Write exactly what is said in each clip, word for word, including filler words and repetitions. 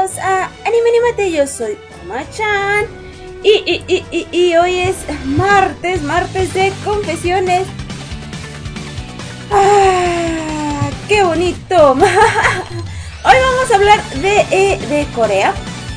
bienvenidos a Anime Animate. Yo soy Toma-chan y, y, y, y, y hoy es martes, martes de confesiones. ¡Ah, qué bonito! Hoy vamos a hablar de, eh, de Corea,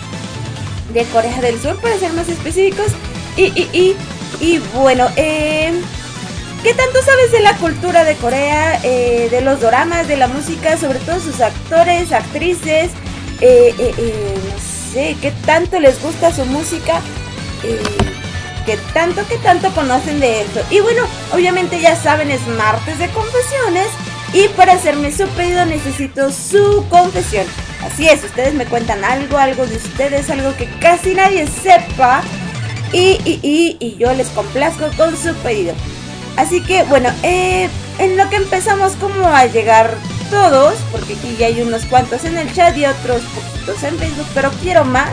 de Corea del Sur para ser más específicos. Y, y, y, y bueno, eh, ¿qué tanto sabes de la cultura de Corea, eh, de los doramas, de la música, sobre todo sus actores, actrices? Eh, eh, eh, no sé, ¿qué tanto les gusta su música? Eh, ¿Qué tanto, qué tanto conocen de esto? Y bueno, obviamente ya saben, es martes de confesiones. Y para hacerme su pedido necesito su confesión. Así es, ustedes me cuentan algo, algo de ustedes, algo que casi nadie sepa. Y, y, y, y yo les complazco con su pedido. Así que bueno, eh, en lo que empezamos como a llegar todos, porque aquí ya hay unos cuantos en el chat y otros poquitos en Facebook, pero quiero más.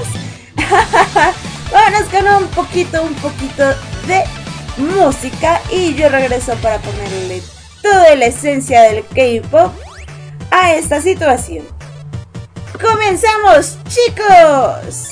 Vámonos con un poquito, un poquito de música y yo regreso para ponerle toda la esencia del K-pop a esta situación. ¡Comenzamos, chicos!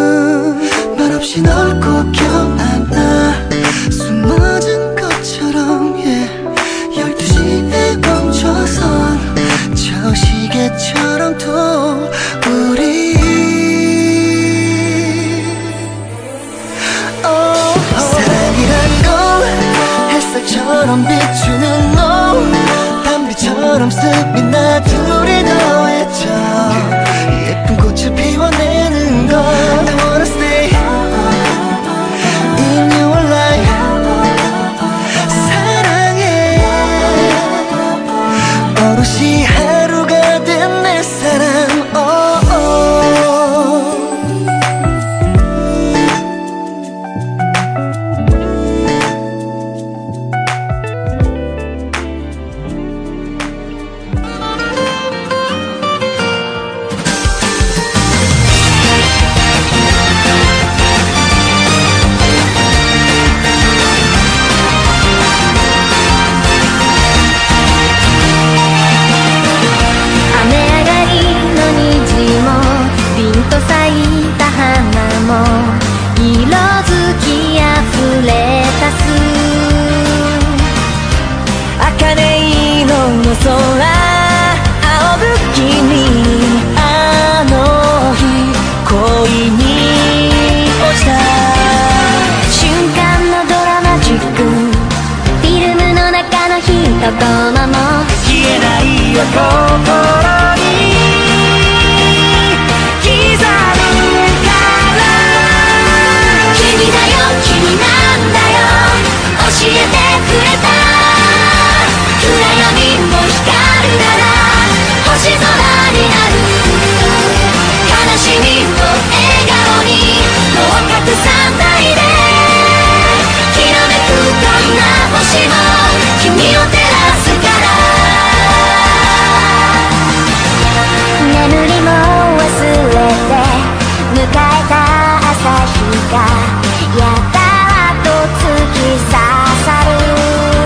널 꼭 껴안아 숨 멎은 것처럼 とともも消えないよ心に刻むから君だよ君なんだよ教えてくれた暗闇も光るなら星空になる悲しみを笑顔にもう隠さないできらめくどんな星も君を照らすから眠りも忘れて迎えた朝日がやたらと突き刺さる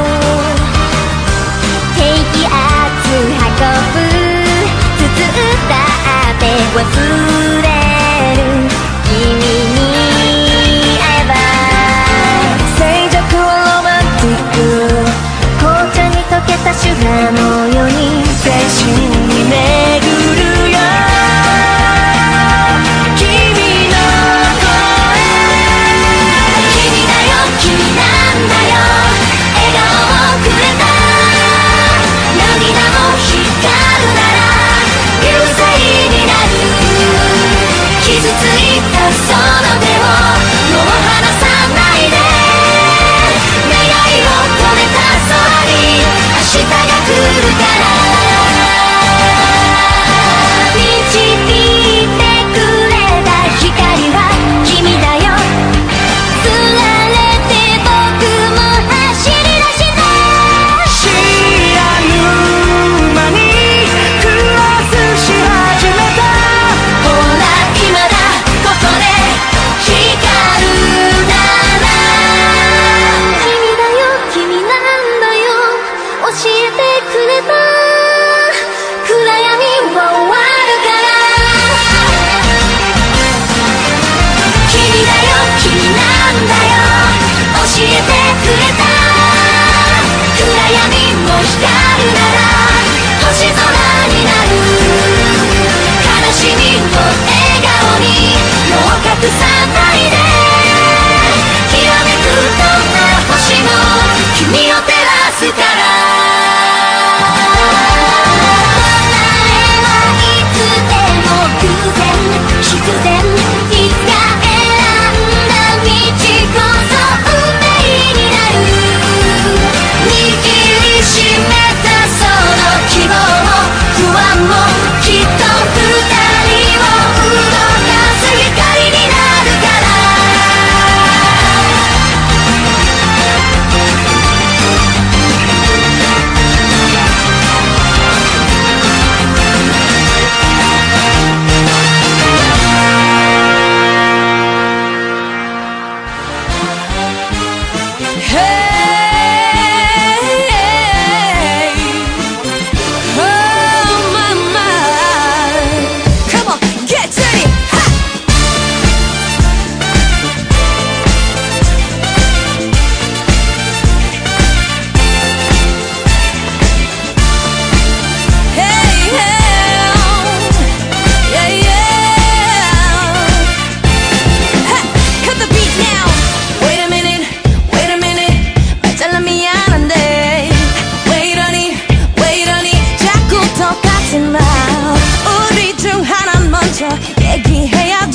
低気圧運ぶ包んだって忘れる君に会えば静寂はロマンティック紅茶に溶けたシュガーのように青春に巡るよ君の声君だよ君なんだよ笑顔をくれた涙も光るなら流星になる傷ついたその手をもう離さないで願いを込めた空に明日が来るから導いてくれた光は君だよつられて僕も走り出した知らぬ間にクロスし始めたほら今だここで光るなら君だよ君なんだよ教えてくれた暗闇は終わるから君だよ君なんだよ教えてくれた暗闇も光るなら星空になる悲しみを笑顔にもう隠さないできらめくどんな星も君を照らすから答えはいつでも偶然必然いつか選んだ道こそ運命になる握りしめたその希望も不安もきっと二人を動かす光になるから얘기해야 돼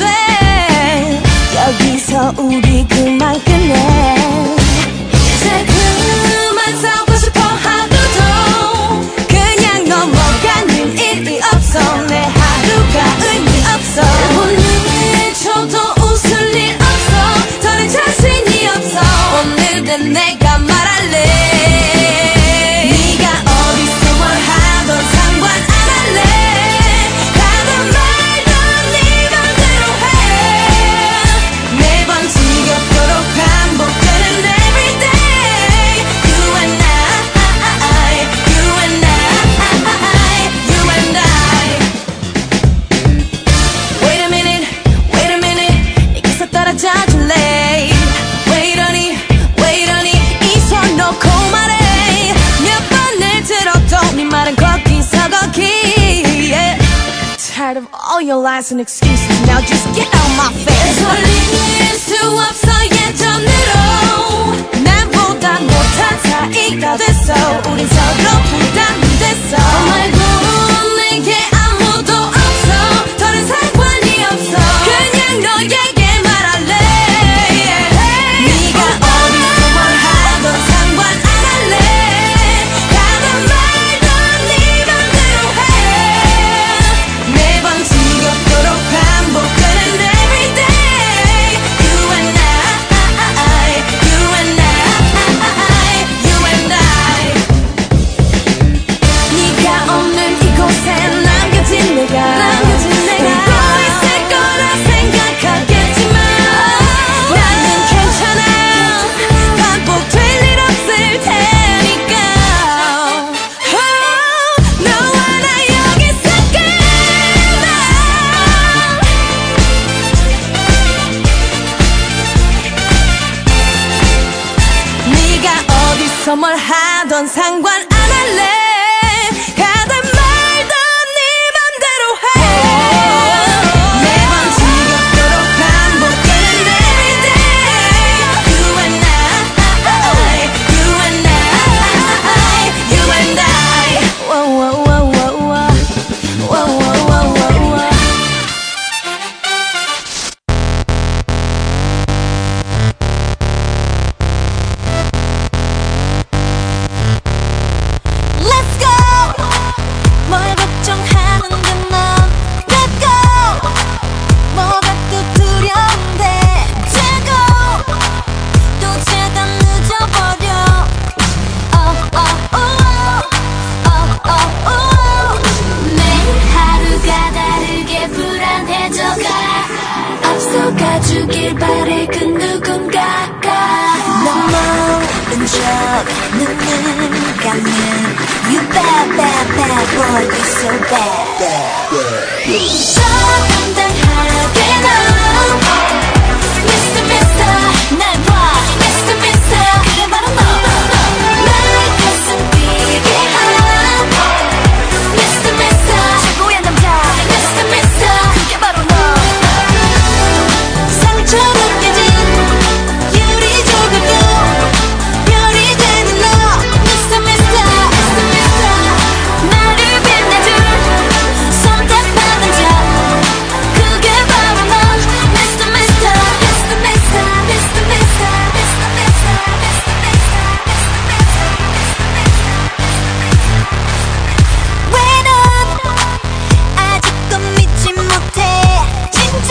여기서 우리 그만 끝내 이제 그만 싸우고 싶어 하고도 그냥 넘어가는 일이 없어 내 하루가 의미 없어 오늘 쳐도 웃을 일 없어 더는 자신이 없어 오늘은 내가 말할래 Tired of all your lies and excuses. Now just get out my face. 돌릴 수 없어 예전으로 나보다 못한 사이 하나가 됐어. 우린 서로 부담이 됐어. 말고 내게 아무도 없어. 더는 상관이 없어. 그냥 너에게 말할래. 네가 어디서 뭘 하던 상관 안 할래. 가던 말던 네 맘대로 해. 매번 지겹도록 반복되는 everyday. You and I, you and I, you and I. 네가 없는 이곳에 남겨진 내가 남겨진 내가 울고 있을 거라 생각하겠지만 나는 괜찮아. 반복될 일 없을 테니까. oh, 너와 나 여기서 끝나. 네가 어디서 뭘 하던 상관 안 할래. 가든 말든 네 맘대로 해. 매번 지겹도록 반복되는 everyday. You and I, you and I, you and I. Whoa, whoa, whoa, whoa, whoa. Whoa, whoa, whoa, whoa, whoa. Let's go. 뭘 걱정하는데 넌 Let go. 뭐가 또 두려운데 재고 또 죄다 늦어버려. Oh, oh, oh, oh, oh, oh. 매일 하루가 다르게 불안해져가. 앞서가주길 바래 그 누군가가. 넌 모른 척 눈을 감는 You bad, bad, bad boy, you so bad. 저 당당하게 넌 Mister Mister 날 봐 Mister Mister 그래 바로 너. 나의 가슴 뛰게 한 Mister Mister 최고의 남자 Mister Mister 그게 바로 너. 상처 느껴진 유리 조각도 별이 되는 너 Mister Mister Mister Mister 나를 빛내줄 선택받은 자 그게 바로 너 Mister Mister Mister Mister Mister Mister Mister Mister Mister 왜 넌 아직도 믿지 못해. 진짜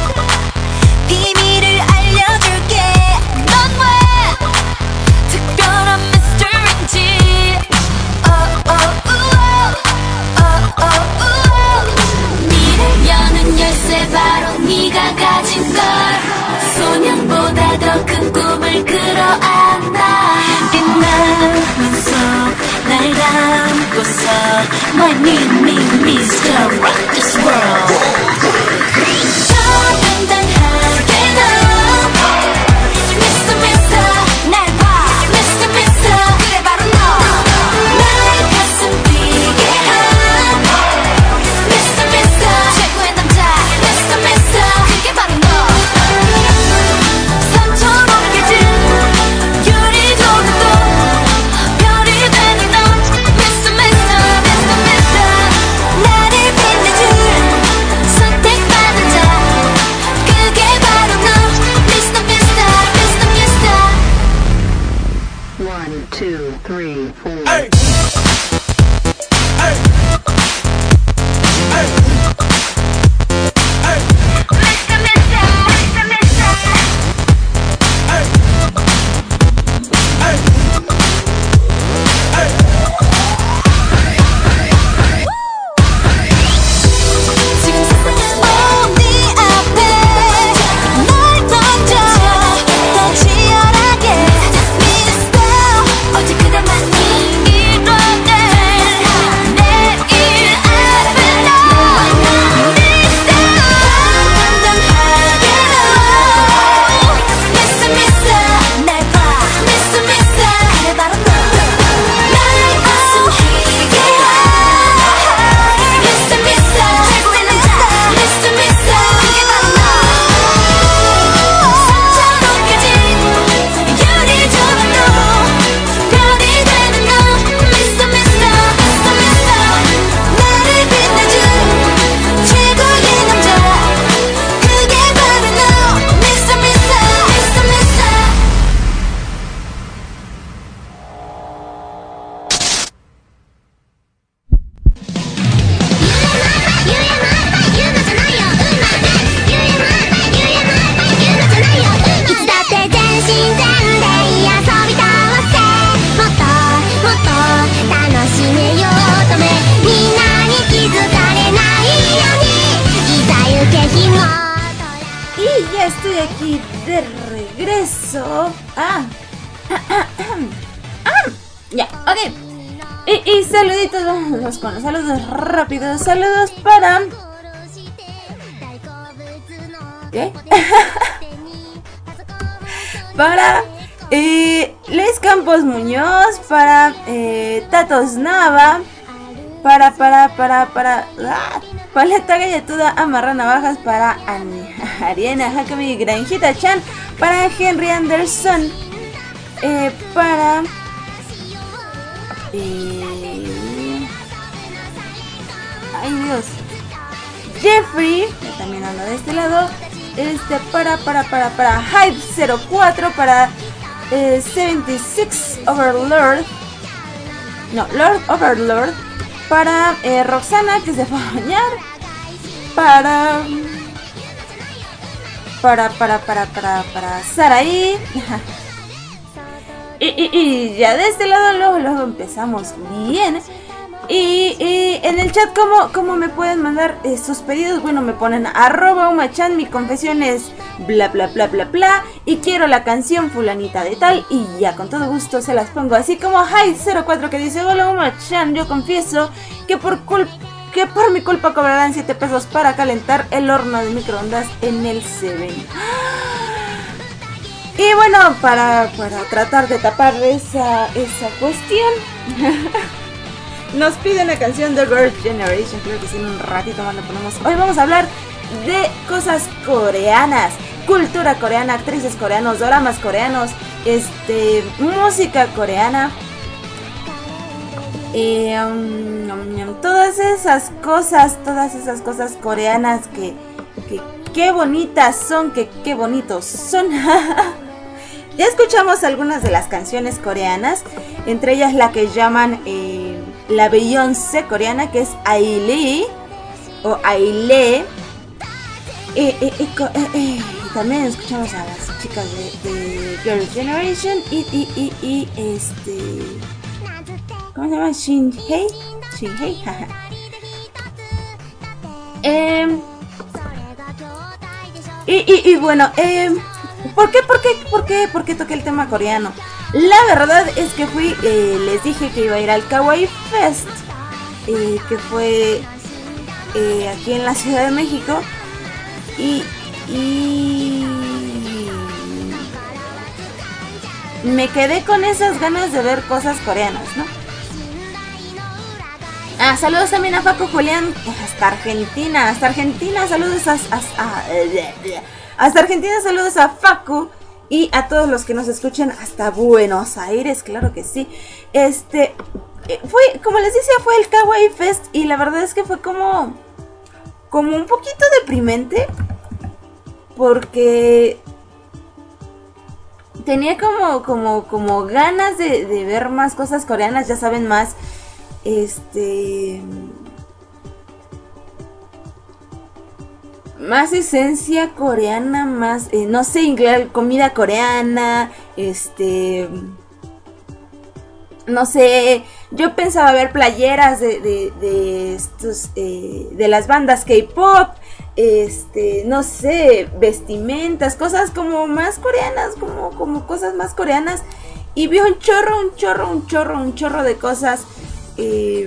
비밀을 알려줄게. 넌 왜 특별한 미스터인지. oh, oh, oh, oh, oh, oh. 미를 여는 열쇠 바로 네가 가진 걸. 소년보다 더 큰 꿈을 끌어안아. 빛나는 속날 담고서 My name, me, Mister Rock this world. 저 당당하게 넌 Mister Mister 날 봐 Mister Mister 그래 바로 너. 나의 가슴 뛰게 한 Mister Mister 최고의 남자 Mister Mister 그게 바로 너. 산처럼 깨진 유리 조각도 별이 되는 너 Mister Mister Mister Mister 나를 빛내줄 선택받은 자 그게 바로 너 Mister Mister Mister Mister. One, two, three, four. Hey! Hey! Hey! Hey! Mister Mister Mister Mister Hey! Hey! Hey! 지금 세상은 네 앞에 널 던져 더 치열하게 Mister 어제 그대만이 이뤄낸 내 Ya, ok. Y, y saluditos, vamos con los saludos rápidos. Saludos para... ¿Qué? Para eh, Luis Campos Muñoz, para eh, Tatos Nava, para, para, para, para, ah, Paleta Galletuda Amarra Navajas, para Ani, Ariana Hakami Granjita Chan, para Henry Anderson, eh, para... Eh, ay Dios, Jeffrey, que también anda de este lado. Este, para, para, para, para Hype cero cuatro, para eh, setenta y seis Overlord, no, Lord Overlord, para eh, Roxana, que se fue a bañar, para, para, para, para, para, para Saraí, y, y, y ya de este lado luego, luego empezamos bien. Y, y en el chat, ¿cómo, cómo me pueden mandar eh, sus pedidos? Bueno, me ponen arroba umachan, mi confesión es bla bla bla bla bla, y quiero la canción fulanita de tal, y ya con todo gusto se las pongo. Así como Hyde cero cuatro, que dice: hola umachan, yo confieso que por culpa que por mi culpa cobrarán siete pesos para calentar el horno de microondas en el Seven. Y bueno, para, para tratar de tapar esa, esa cuestión nos piden la canción The Girl Generation. Creo que sí, en un ratito más la ponemos. Hoy vamos a hablar de cosas coreanas, cultura coreana, actrices coreanos, doramas coreanos, este, música coreana, eh, um, um, um, todas esas cosas, todas esas cosas coreanas que, que qué bonitas son, que qué bonitos son. Ya escuchamos algunas de las canciones coreanas, entre ellas la que llaman eh, la Beyoncé coreana, que es Ailee o Aile. Eh, eh, eh, eh, eh. También escuchamos a las chicas de, de Girl Generation y, y, y, y este, ¿cómo se llama? Shinhei, Shinhei, jaja. eh, y, y, y bueno, eh, ¿por qué, por qué, por qué, por qué toqué el tema coreano? La verdad es que fui, eh, les dije que iba a ir al Kawaii Fest, eh, que fue eh, aquí en la Ciudad de México, y, y me quedé con esas ganas de ver cosas coreanas, ¿no? Ah, saludos también a Facu Julián, hasta Argentina, hasta Argentina, saludos a, a, a, hasta Argentina, saludos a Facu. Y a todos los que nos escuchan hasta Buenos Aires, claro que sí. Este, fue, como les decía, fue el Kawaii Fest y la verdad es que fue como, como un poquito deprimente, porque tenía como, como, como ganas de, de ver más cosas coreanas, ya saben, más, este... más esencia coreana, más, eh, no sé, inglés, comida coreana, este, no sé, yo pensaba ver playeras de, de, de estos, eh, de las bandas K-pop, este, no sé, vestimentas, cosas como más coreanas, como, como cosas más coreanas, y vi un chorro, un chorro, un chorro, un chorro de cosas, eh,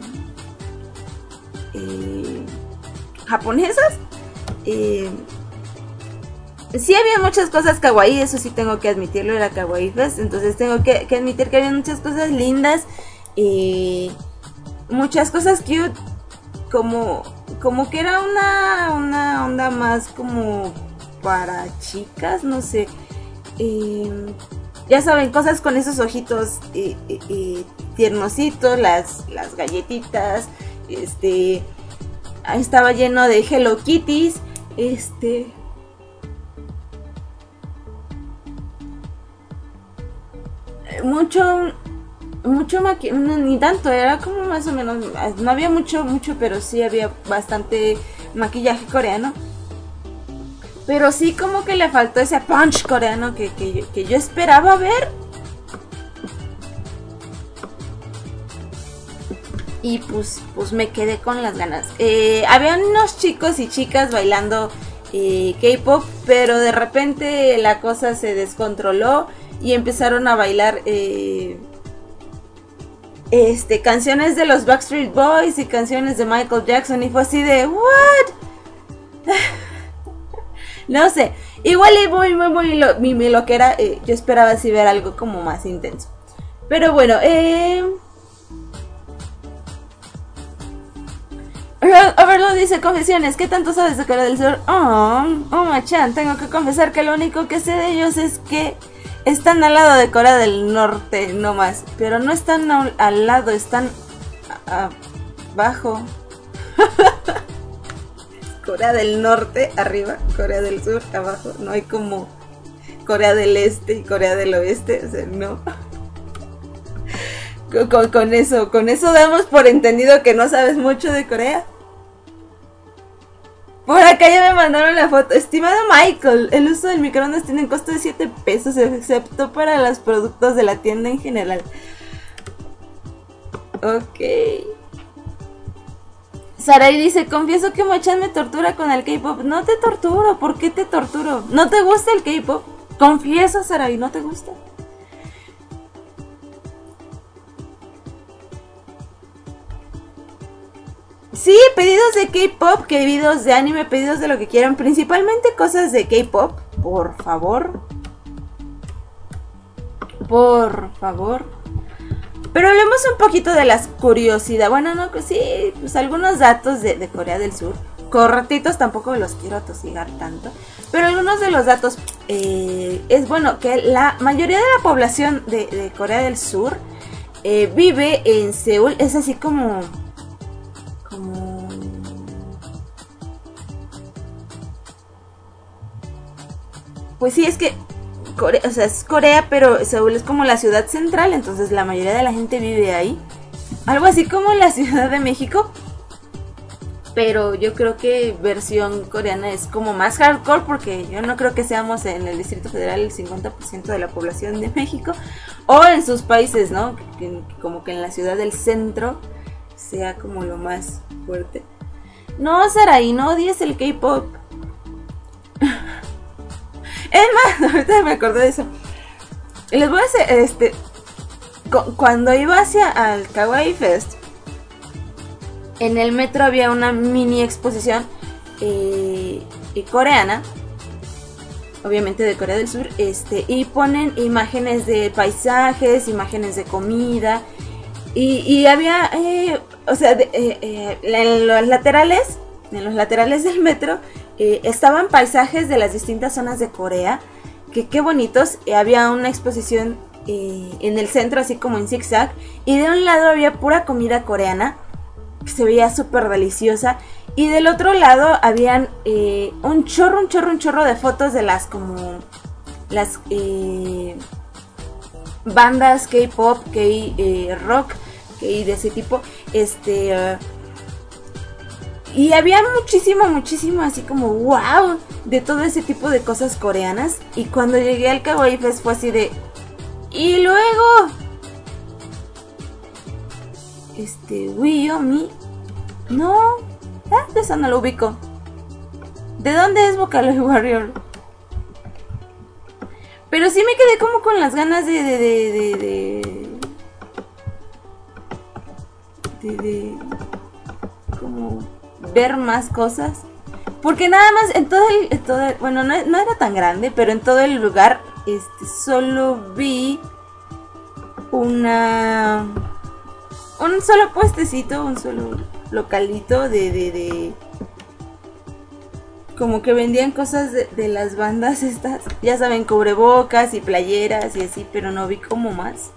eh, japonesas. Eh, sí había muchas cosas kawaii, eso sí tengo que admitirlo, era Kawaii Fest, entonces tengo que, que admitir que había muchas cosas lindas, eh, muchas cosas cute, como, como que era una, una onda más como para chicas, no sé, eh, ya saben, cosas con esos ojitos eh, eh, eh, tiernositos, las, las galletitas, este, estaba lleno de Hello Kitties. Este, mucho, mucho maquillaje, no, ni tanto, era como más o menos, no había mucho, mucho, pero sí había bastante maquillaje coreano. Pero sí como que le faltó ese punch coreano que, que, yo, que yo esperaba ver. Y pues, pues me quedé con las ganas. Eh, había unos chicos y chicas bailando eh, K-pop, pero de repente la cosa se descontroló y empezaron a bailar eh, este, canciones de los Backstreet Boys y canciones de Michael Jackson y fue así de ¿what? No sé, igual y muy, muy, muy, lo, mi, mi loquera, eh, yo esperaba así ver algo como más intenso. Pero bueno, eh... Overlord dice, confesiones, ¿qué tanto sabes de Corea del Sur? Oh, oh, Machan, tengo que confesar que lo único que sé de ellos es que están al lado de Corea del Norte, no más. Pero no están al, al lado, están a, abajo. Corea del Norte, arriba, Corea del Sur, abajo. No hay como Corea del Este y Corea del Oeste, o sea, no. Con, con eso, con eso damos por entendido que no sabes mucho de Corea. Por acá ya me mandaron la foto. Estimado Michael, el uso del microondas tiene un costo de siete pesos, excepto para los productos de la tienda en general. Ok. Sarai dice, confieso que Machan me tortura con el K-pop. No te torturo, ¿por qué te torturo? ¿No te gusta el K-pop? Confiesa, Sarai, ¿no te gusta? Sí, pedidos de K-pop, pedidos de anime, pedidos de lo que quieran. Principalmente cosas de K-pop, por favor. Por favor. Pero hablemos un poquito de las curiosidades. Bueno, no, sí, pues algunos datos de, de Corea del Sur. Cortitos, tampoco los quiero atosigar tanto. Pero algunos de los datos eh, es bueno que la mayoría de la población de, de Corea del Sur eh, vive en Seúl. Es así como... como... Pues sí, es que Corea, o sea, es Corea, pero Seúl es como la ciudad central, entonces la mayoría de la gente vive ahí. Algo así como la Ciudad de México, pero yo creo que versión coreana es como más hardcore, porque yo no creo que seamos en el Distrito Federal el cincuenta por ciento de la población de México, o en sus países, ¿no? Que, que, como que en la ciudad del centro sea como lo más fuerte. No, Sarai, no odies el K-pop. Es más, ahorita me acordé de eso. Les voy a hacer, este, cu cuando iba hacia al Kawaii Fest, en el metro había una mini exposición eh, coreana, obviamente de Corea del Sur, este, y ponen imágenes de paisajes, imágenes de comida, y, y había, eh, o sea, de, eh, eh, en los laterales, en los laterales del metro, eh, estaban paisajes de las distintas zonas de Corea, que qué bonitos. Eh, había una exposición eh, en el centro, así como en zigzag, y de un lado había pura comida coreana, que se veía súper deliciosa, y del otro lado habían eh, un chorro, un chorro, un chorro de fotos de las como las eh, bandas K-pop, K-rock, K de ese tipo, este... Uh, y había muchísimo, muchísimo así como wow, de todo ese tipo de cosas coreanas. Y cuando llegué al Kawaii Fest fue así de... Y luego... Este... Wii Mi... No... Ah, de esa no lo ubico. ¿De dónde es Vocaloid Warrior? Pero sí me quedé como con las ganas de... De... De... De... De... de, de como... ver más cosas, porque nada más en todo el, en todo el bueno, no, no era tan grande, pero en todo el lugar este solo vi una un solo puestecito, un solo localito de de, de como que vendían cosas de, de las bandas estas, ya saben, cubrebocas y playeras y así, pero no vi como más.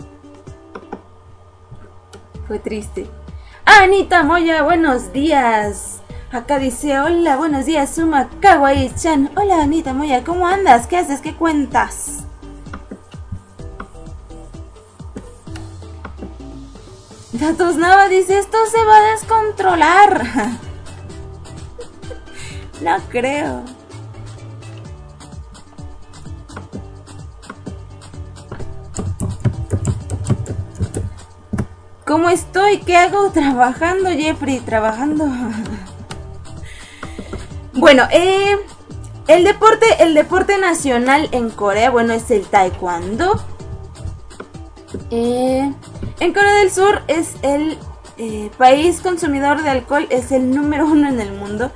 Fue triste. Anita Moya, buenos días. Acá dice, hola, buenos días, Suma Kawaii-chan. Hola, Anita Moya, ¿cómo andas? ¿Qué haces? ¿Qué cuentas? Datos Nava dice, esto se va a descontrolar. No creo. ¿Cómo estoy? ¿Qué hago? Trabajando, Jeffrey, trabajando. Bueno, eh, el deporte, el deporte nacional en Corea, bueno, es el taekwondo. Eh, en Corea del Sur es el eh, país consumidor de alcohol, es el número uno en el mundo.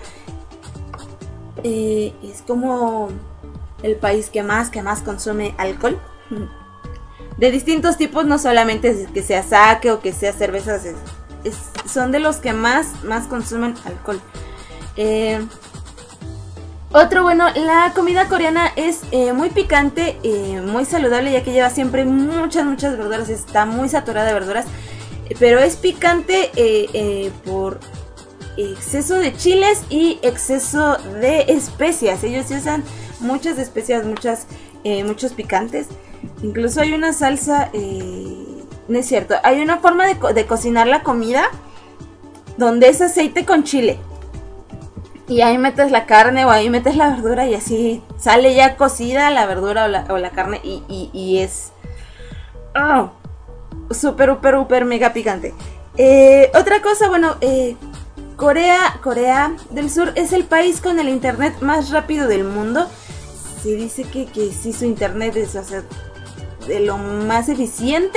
Eh, es como el país que más, que más consume alcohol. De distintos tipos, no solamente que sea sake o que sea cervezas, es, es, son de los que más, más consumen alcohol. Eh, otro, bueno, la comida coreana es eh, muy picante, eh, muy saludable, ya que lleva siempre muchas, muchas verduras, está muy saturada de verduras, pero es picante eh, eh, por exceso de chiles y exceso de especias. Ellos usan muchas especias, muchas, eh, muchos picantes. Incluso hay una salsa, eh, no es cierto, hay una forma de, co de cocinar la comida donde es aceite con chile. Y ahí metes la carne o ahí metes la verdura y así sale ya cocida la verdura o la, o la carne y, y, y es oh, súper, súper, súper mega picante. Eh, otra cosa, bueno, eh, Corea, Corea del Sur es el país con el internet más rápido del mundo. Se dice que, que sí, su internet es, o sea, de lo más eficiente,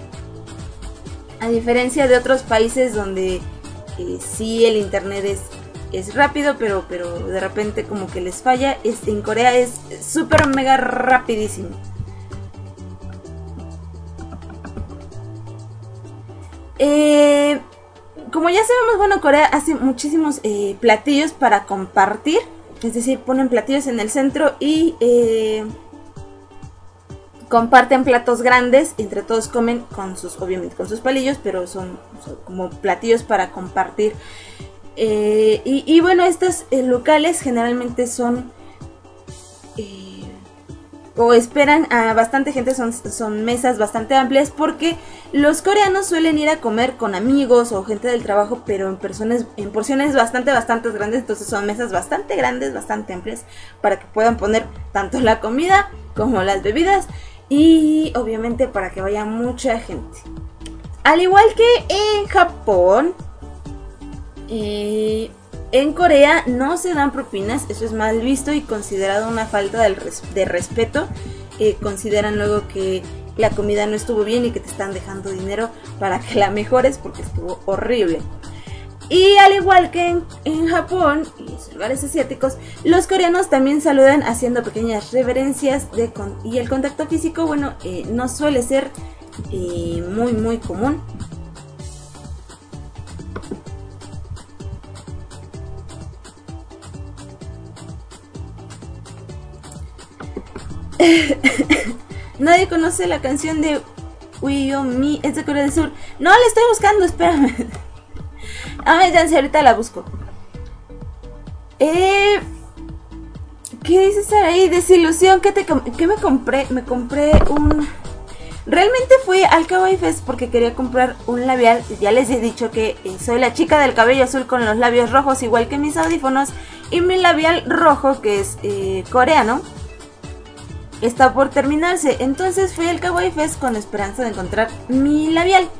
a diferencia de otros países donde eh, sí el internet es, es rápido, pero, pero de repente como que les falla. Este, en Corea es súper mega rapidísimo. Eh, como ya sabemos, bueno, Corea hace muchísimos eh, platillos para compartir. Es decir, ponen platillos en el centro y eh, comparten platos grandes. Entre todos comen con sus, obviamente con sus palillos, pero son, son como platillos para compartir. Eh, y, y bueno, estos eh, locales generalmente son eh, o esperan a bastante gente, son, son mesas bastante amplias, porque los coreanos suelen ir a comer con amigos o gente del trabajo, pero en, personas, en porciones bastante, bastante grandes. Entonces son mesas bastante grandes, bastante amplias, para que puedan poner tanto la comida como las bebidas, y obviamente para que vaya mucha gente. Al igual que en Japón, eh, en Corea no se dan propinas. Eso es mal visto y considerado una falta de, res de respeto. Eh, consideran luego que la comida no estuvo bien y que te están dejando dinero para que la mejores porque estuvo horrible. Y al igual que en, en Japón y los lugares asiáticos, los coreanos también saludan haciendo pequeñas reverencias de con y el contacto físico, bueno, eh, no suele ser eh, muy muy común. Nadie conoce la canción de Uyomi, es de Corea del Sur. No, la estoy buscando, espérame. Ah, ya, ahorita la busco. Eh, ¿Qué dices ahí? Desilusión. ¿Qué, te, ¿Qué me compré? Me compré un... Realmente fui al Kawaii Fest porque quería comprar un labial. Ya les he dicho que eh, soy la chica del cabello azul con los labios rojos, igual que mis audífonos. Y mi labial rojo, que es eh, coreano, está por terminarse. Entonces fui al Kawaii Fest con la esperanza de encontrar mi labial,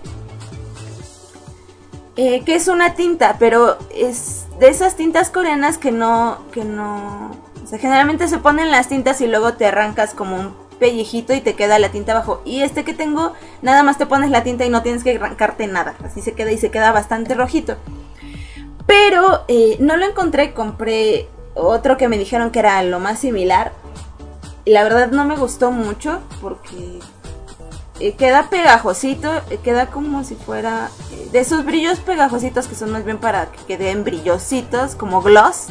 eh, que es una tinta, pero es de esas tintas coreanas que no, que no, o sea, generalmente se ponen las tintas y luego te arrancas como un pellejito y te queda la tinta abajo. Y este que tengo, nada más te pones la tinta y no tienes que arrancarte nada, así se queda y se queda bastante rojito. Pero eh, no lo encontré, compré otro que me dijeron que era lo más similar. Y la verdad no me gustó mucho porque eh, queda pegajosito, eh, queda como si fuera eh, de esos brillos pegajositos que son más bien para que queden brillositos, como gloss.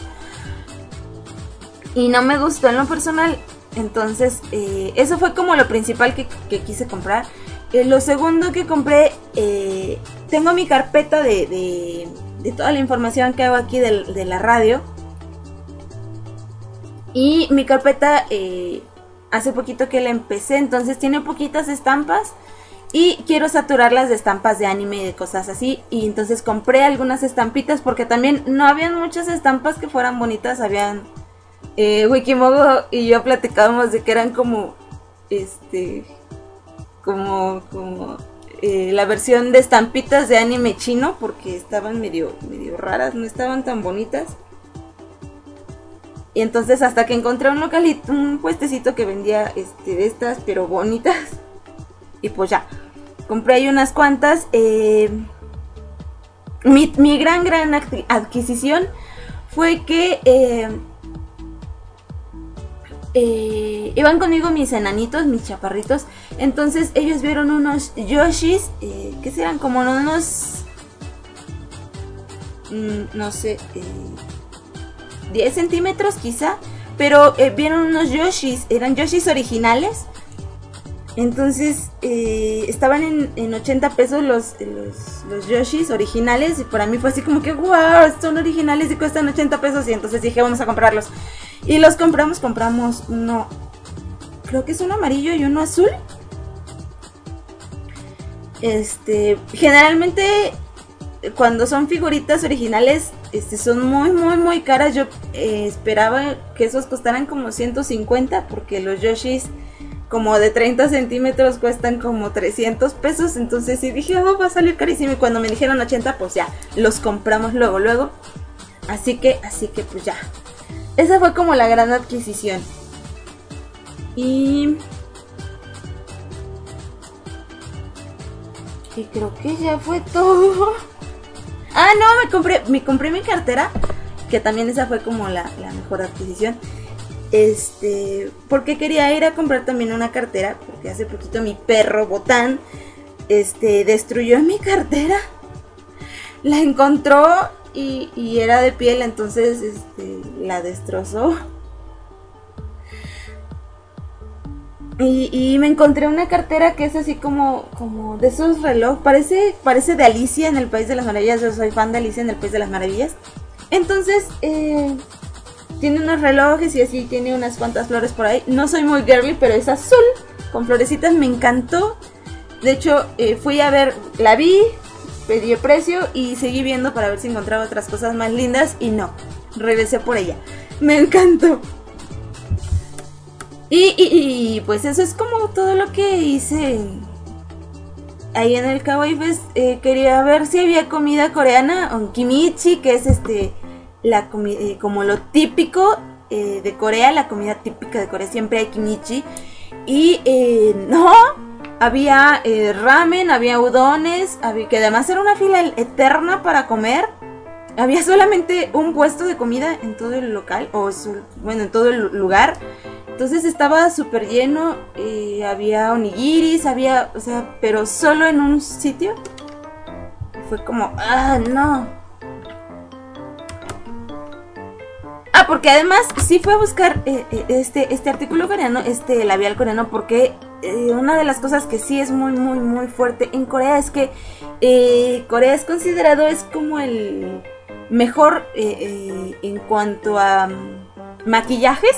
Y no me gustó en lo personal. Entonces eh, eso fue como lo principal que, que quise comprar. Eh, lo segundo que compré, eh, tengo mi carpeta de, de, de toda la información que hago aquí de, de la radio. Y mi carpeta eh, hace poquito que la empecé, entonces tiene poquitas estampas y quiero saturarlas de estampas de anime y de cosas así. Y entonces compré algunas estampitas porque también no habían muchas estampas que fueran bonitas. Habían eh, Wikimogo y yo platicábamos de que eran como este como, como eh, la versión de estampitas de anime chino, porque estaban medio, medio raras, no estaban tan bonitas. Y entonces hasta que encontré un localito, un puestecito que vendía este, de estas, pero bonitas. Y pues ya. compré ahí unas cuantas. Eh, mi, mi gran, gran adquisición fue que eh, eh, iban conmigo mis enanitos, mis chaparritos. Entonces ellos vieron unos Yoshis, eh, que serán como unos, mmm, no sé, eh, diez centímetros quizá. Pero eh, vieron unos Yoshis, eran Yoshis originales. Entonces eh, estaban en, en ochenta pesos los, los, los Yoshis originales. Y para mí fue así como que wow, son originales y cuestan ochenta pesos. Y entonces dije, vamos a comprarlos. Y los compramos, compramos uno, creo que es uno amarillo y uno azul. Este, generalmente cuando son figuritas originales, este, son muy muy muy caras. Yo eh, esperaba que esos costaran como ciento cincuenta, porque los Yoshis como de treinta centímetros cuestan como trescientos pesos. Entonces sí dije, oh, va a salir carísimo. Y cuando me dijeron ochenta, pues ya, los compramos luego, luego. Así que, así que pues ya. Esa fue como la gran adquisición. Y... y creo que ya fue todo. Ah, no, me compré, me compré mi cartera, que también esa fue como la, la mejor adquisición. Este, porque quería ir a comprar también una cartera, porque hace poquito mi perro Botán, este, destruyó mi cartera. La encontró y, y era de piel, entonces, este, la destrozó. Y, y me encontré una cartera que es así como, como de esos relojes. Parece, parece de Alicia en el País de las Maravillas. Yo soy fan de Alicia en el País de las Maravillas. Entonces, eh, tiene unos relojes y así tiene unas cuantas flores por ahí. No soy muy girly, pero es azul con florecitas, me encantó. De hecho, eh, fui a ver, la vi, pedí el precio y seguí viendo para ver si encontraba otras cosas más lindas. Y no, regresé por ella. Me encantó. Y, y, y pues eso es como todo lo que hice ahí en el Kawaii Fest. Eh, quería ver si había comida coreana, o kimchi, que es este la eh, como lo típico eh, de Corea, la comida típica de Corea, siempre hay kimchi. Y eh, no, había eh, ramen, había udones, había, que además era una fila eterna para comer. Había solamente un puesto de comida en todo el local, o su, bueno, en todo el lugar. Entonces estaba súper lleno, eh, había onigiris, había, o sea, pero solo en un sitio. Fue como, ah, no. Ah, porque además sí fue a buscar eh, este, este artículo coreano, este labial coreano, porque eh, una de las cosas que sí es muy, muy, muy fuerte en Corea es que eh, Corea es considerado, es como el mejor eh, eh, en cuanto a um, maquillajes.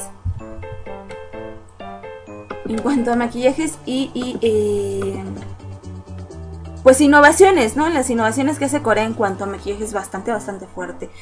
En cuanto a maquillajes y, y eh, pues innovaciones, ¿no? Las innovaciones que hace Corea en cuanto a maquillaje es bastante, bastante fuerte.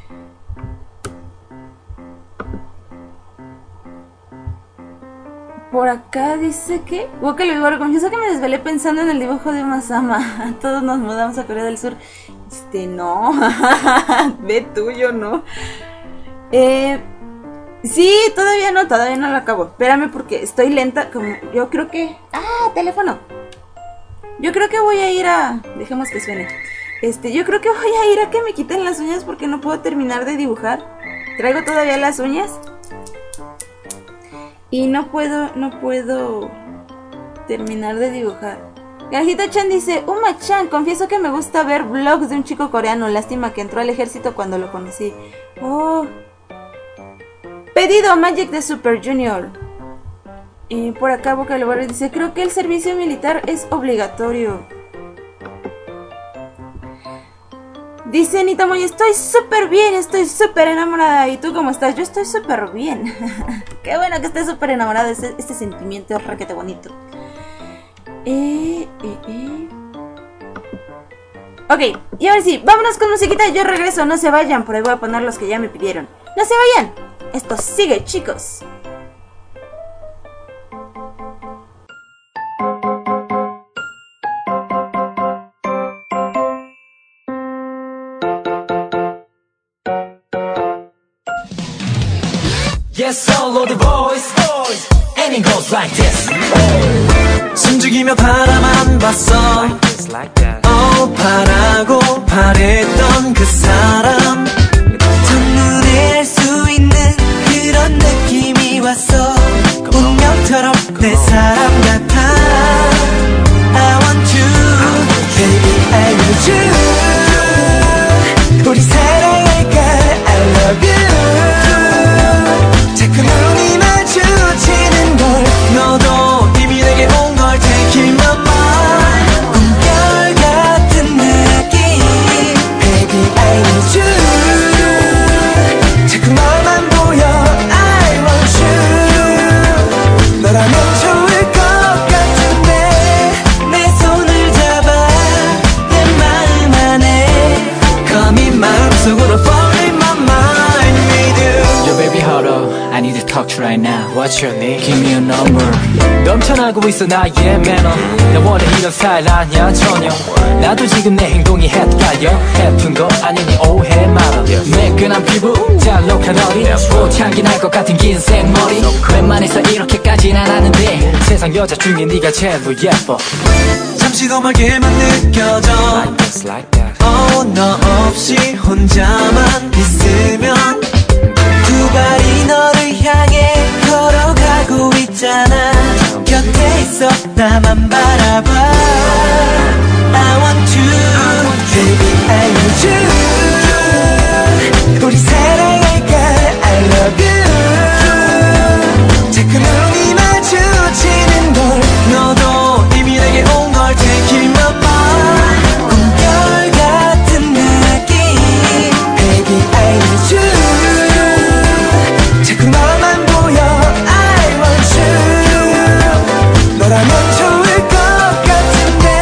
Por acá dice que... Wow, que lo digo orgulloso que me desvelé pensando en el dibujo de Masama. Todos nos mudamos a Corea del Sur. Este, no. Ve tú, yo no. Eh... Sí, todavía no, todavía no lo acabo. Espérame porque estoy lenta, como yo creo que... ¡Ah, teléfono! Yo creo que voy a ir a... Dejemos que suene. Este, yo creo que voy a ir a que me quiten las uñas porque no puedo terminar de dibujar. Traigo todavía las uñas. Y no puedo, no puedo terminar de dibujar. Gajita Chan dice, Uma Chan, confieso que me gusta ver vlogs de un chico coreano. Lástima que entró al ejército cuando lo conocí. Oh... Pedido Magic de Super Junior. Y por acá Boca Lobar dice, creo que el servicio militar es obligatorio. Dice Nita Moy, estoy súper bien, estoy súper enamorada. ¿Y tú cómo estás? Yo estoy súper bien. Qué bueno que estés súper enamorada. Este, este sentimiento es requete bonito. Eh, eh, eh. Ok, y ahora sí, vámonos con musiquita. Yo regreso, no se vayan. Por ahí voy a poner los que ya me pidieron. ¡No se vayan! Esto sigue, chicos. Yes, all of the boys, boys, and it goes like this. 숨죽이며 바라만 봤어. Oh, 바라고 바랬던 그 사람 첫눈에 알 수 있는 그런 느낌이 왔어. 운명처럼 내 사람 같아. I want you, baby, I need you. 우리 사랑할까, I love you. 자꾸 눈이 마주치는 걸 너도 이미 내게 온 걸 Taking my mind. 꿈결 같은 느낌, baby, I need you. 자꾸 너만 보여, I want you. 너라면 좋을 것 같은데 내 손을 잡아 내 마음 안에 Come in 마음속으로 fall in my mind with you. Yo baby hold up I need to talk to you right now. What's your name? Give me your number. 넘쳐나고 있어 나의 매너. 나 원래 이런 스타일 아니야 전혀. 나도 지금 내 행동이 헷갈려. 해픈 거 아니니 오해 말아. 매끈한 피부 잘록한 허리 꽃향기 날 것 같은 긴 생머리. 웬만해서 이렇게까진 안 하는데 세상 여자 중에 네가 제일로 예뻐. 잠시 더 멀게만 느껴져. Just like that. Oh, 너 없이 혼자만 있으면 두 발이 너를 향해 걸어가고 있잖아. 곁에 있어 나만 바라봐. I want you, baby, I need you. 우리 사랑할까, I love you. 자꾸 눈이 마주치는 걸 너도 이미 내게 온 걸 Taking my mind. 꿈결 같은 느낌, baby, I need you. 자꾸 너만 보여, I want you. 너라면 좋을 것 같은데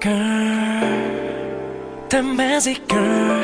girl, the magic girl.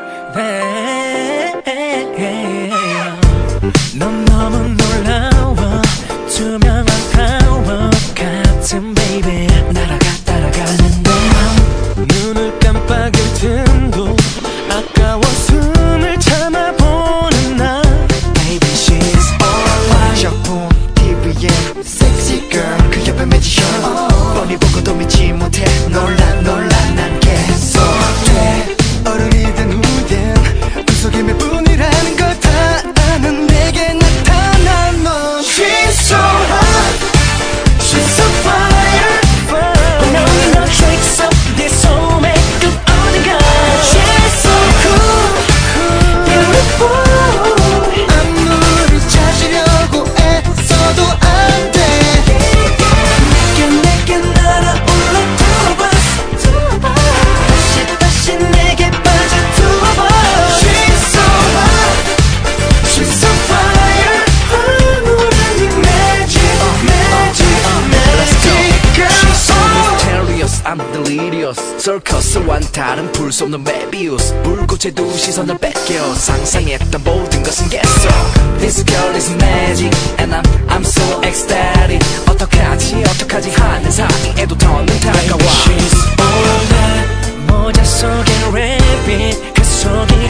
Hey, 넌 너무 놀라워. 투명한 파워 같은 baby. 날아가 따라가는 너 눈을 깜빡일 틈도 아까워 숨을 참아보는 나. Baby she's alright. 작품 티비에 sexy girl 그 옆에 매지션 뻔히 보고도 믿지 못해. 놀라 놀라 난 계속 돼. 어른이 된 후엔 그 속에 몇 분이라는 걸 다 아는 내게 나타난 넌. She's so hot, she's so fire. 너는 너 tricks up 네 소매 끝 어딘가. She's so cool, beautiful. 아무리 찾으려고 애써도 안 돼. 내게 내게 날아올라 들어봐. 다시 다시 내게 빠져 들어봐. She's so hot, she's so fire. 아무런 이 magic, magic, magic girl. She's so mysterious, I'm delirious. 서커스와는 다른 불 쏘는 메비우스. 불꽃의 두 시선을 뺏겨 상상했던 모든 것은 개소. This girl is magic and I'm, I'm so ecstatic. 어떡하지 어떡하지 하는 사이에도 더는 다가와. She's all that. 모자 속에 rabbit 그 속이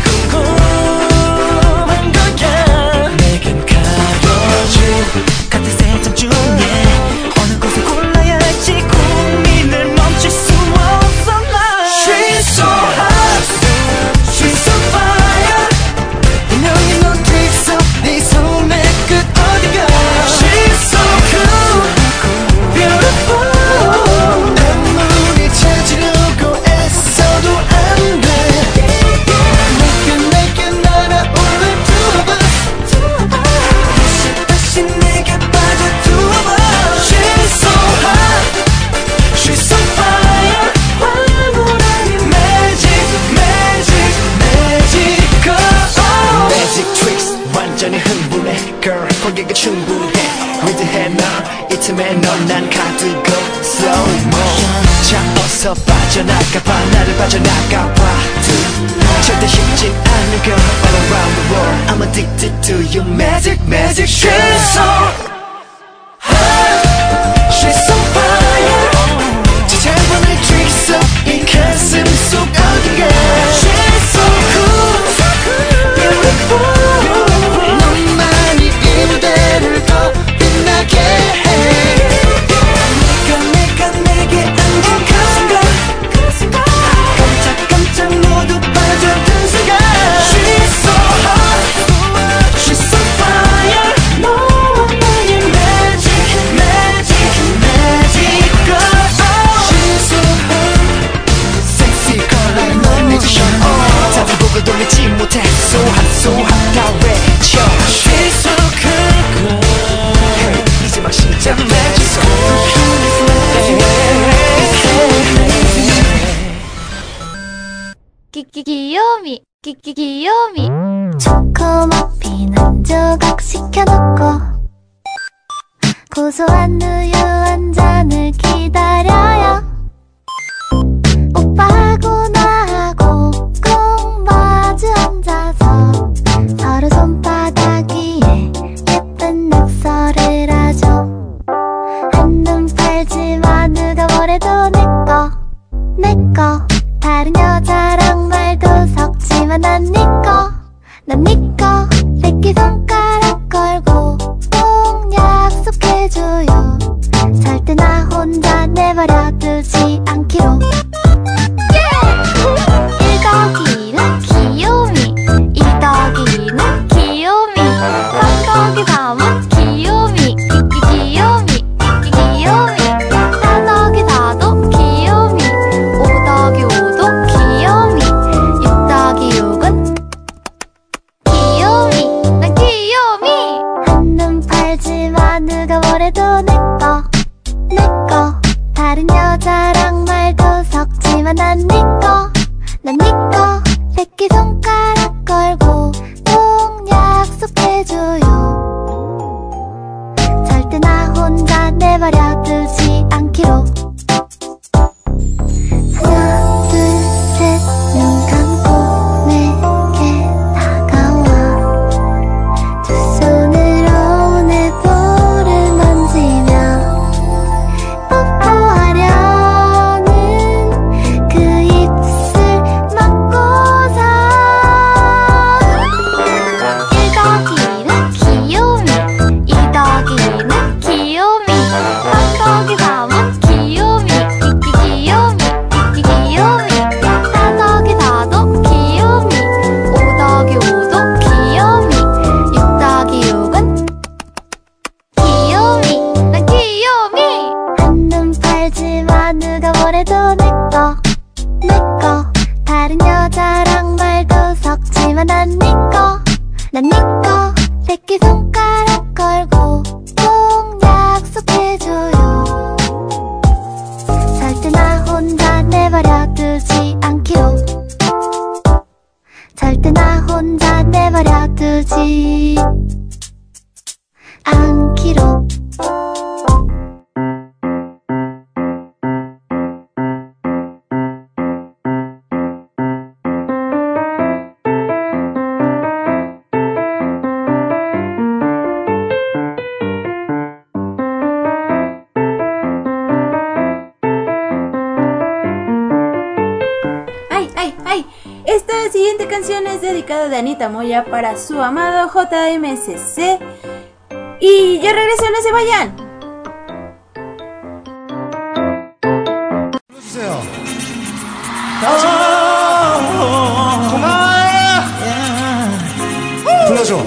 궁금한 거야. 내겐 가려진 같은 세상 중에 어느 곳을 골라야 할지 고민을 멈출 수 없어 나. She's so hot, she's so fire. 분명히 넌 tricks up 네 손의 끝 어디가. She's so cool, beautiful. 아무리 찾으려고 애써도 안 돼. 내게 내게 날아올라 들어봐. 다시 다시 내게 빠져 들어봐. She's so hot, she's so fire. 아무런 이 magic, magic, magic girl. Magic tricks 완전히 흥분해 girl. 거기가 충분해. 위드해 널 이 틈에 넌 난 가두고 slow motion. 자 어서 빠져나가봐 나를 빠져나가봐. 절대 쉽지 않은 girl all around the world. I'm addicted to your magic, magic. She's so hot, she's so fire. 지저분한 tricks up 이 가슴 속 어딘가. She's so cool, beautiful. 너만이 이 무대를 더 빛나게 해. 내가 내가 내게 안긴 그 순간 깜짝깜짝 모두 빠져든 순간. She's so hot, she's so fire. 너와 나의 magic, magic, magic girl. She's so hot, sexy girl like 넌 뮤지션. 답을 보고도 믿지 못해. So hot, so hot 다 외쳐. She's so cool, hey, 이제 막 시작 magic 끼끼 귀요미 끼끼 귀요미. 초코머핀 한 조각 시켜놓고 고소한 우유 한 잔을 기다려요. 오빠하고 나하고 꼭 마주 앉아서 서로 손바닥 위에 예쁜 낙서를 하죠. 한눈 팔지마 누가 뭐래도 내꺼 내꺼. 다른 여자랑 말도 섞지마 난 니꺼 난 니꺼. 새끼손가락 걸고 꼭 약속해줘요. 절대 나 혼자 내버려두지 않기로. 일 더하기는 귀요미, 이 더하기는 귀요미, 삼 더하기 삼은 귀요미, 끼끼 귀요미, 끼끼 귀요미, 사 더하기 사도 귀요미, 오 더하기 오도 귀요미, 육 더하기 육은 귀요미, 난 귀요미. 한눈 팔지마 누가 뭐래도 내꺼 내꺼. 다른 여자랑 말도 난 니꺼 새끼 손가락 걸고 꼭 약속해줘요. 절대 나 혼자 내버려 두지 않기로. 절대 나 혼자 내버려 두지 않기로. Esta siguiente canción es dedicada de Anita Moya para su amado J M S C. Y yo regreso, no se vayan. 불러주세요. 불러줘.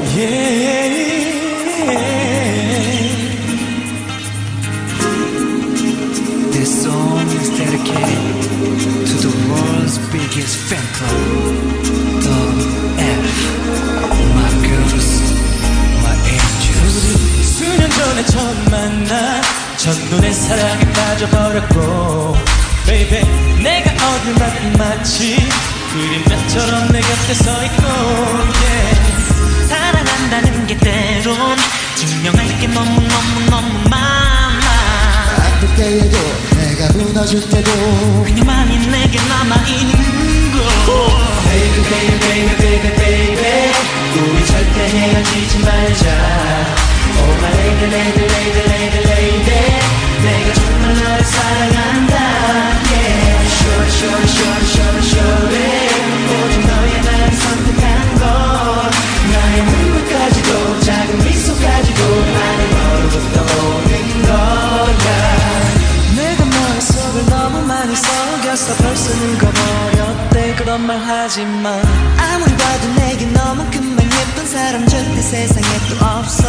This song is dedicated to the world's biggest fan club, the F, my girls, my angels. 수년 전에 처음 만나 첫눈에 사랑에 빠져버렸고 Baby 내가 어딜 봐도 마치 그림자처럼 내 곁에 서있고 yeah. 사랑한다는 게 때론 증명할 게 너무너무너무 많아. 아플 때에도 내가 무너질 때도 그녀만이 내게 남아있는 거. Baby, baby, baby, baby, baby, 우리 절대 헤어지지 말자. Oh my lady, lady, lady, lady, lady, 내가 정말 너를 사랑한다. Yeah, sure, sure, sure, sure, sure. 오직 너의 나를 선택한 건 나의 눈물까지도 작은 미소까지도 나를 너로부터 오는 거야. 내가 너의 속을 너무 많이 속였어. 벌써 늙어버렸대. 그런 말 하지마. 아무리 봐도 내게 너만큼만 예쁜 사람 절대 세상에 또 없어.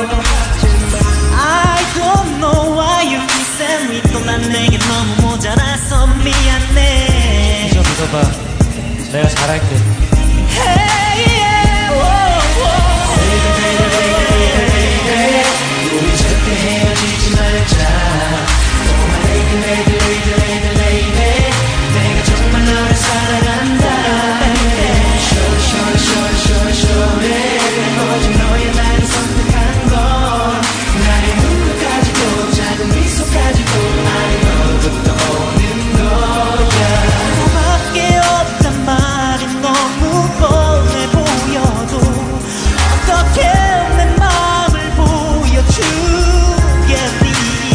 I don't know why you resent me. 또 난 내게 너무 모자라서 미안해. 좀 믿어봐. 내가 잘할게. Hey, yeah, whoa, whoa. Baby, baby, baby, baby, 우리 절대 헤어지지 말자. Oh my lady, lady, lady, lady, lady, 내가 정말 너를 사랑한다. Sure, sure, sure, sure, sure. 오직 너의 나를 선택한 건 나의 눈물까지도 작은 미소까지도 나의 너로부터 오는 거야. 너밖에 없단 말이 너무 뻔해 보여도 어떻게 내 마음을 보여주겠니.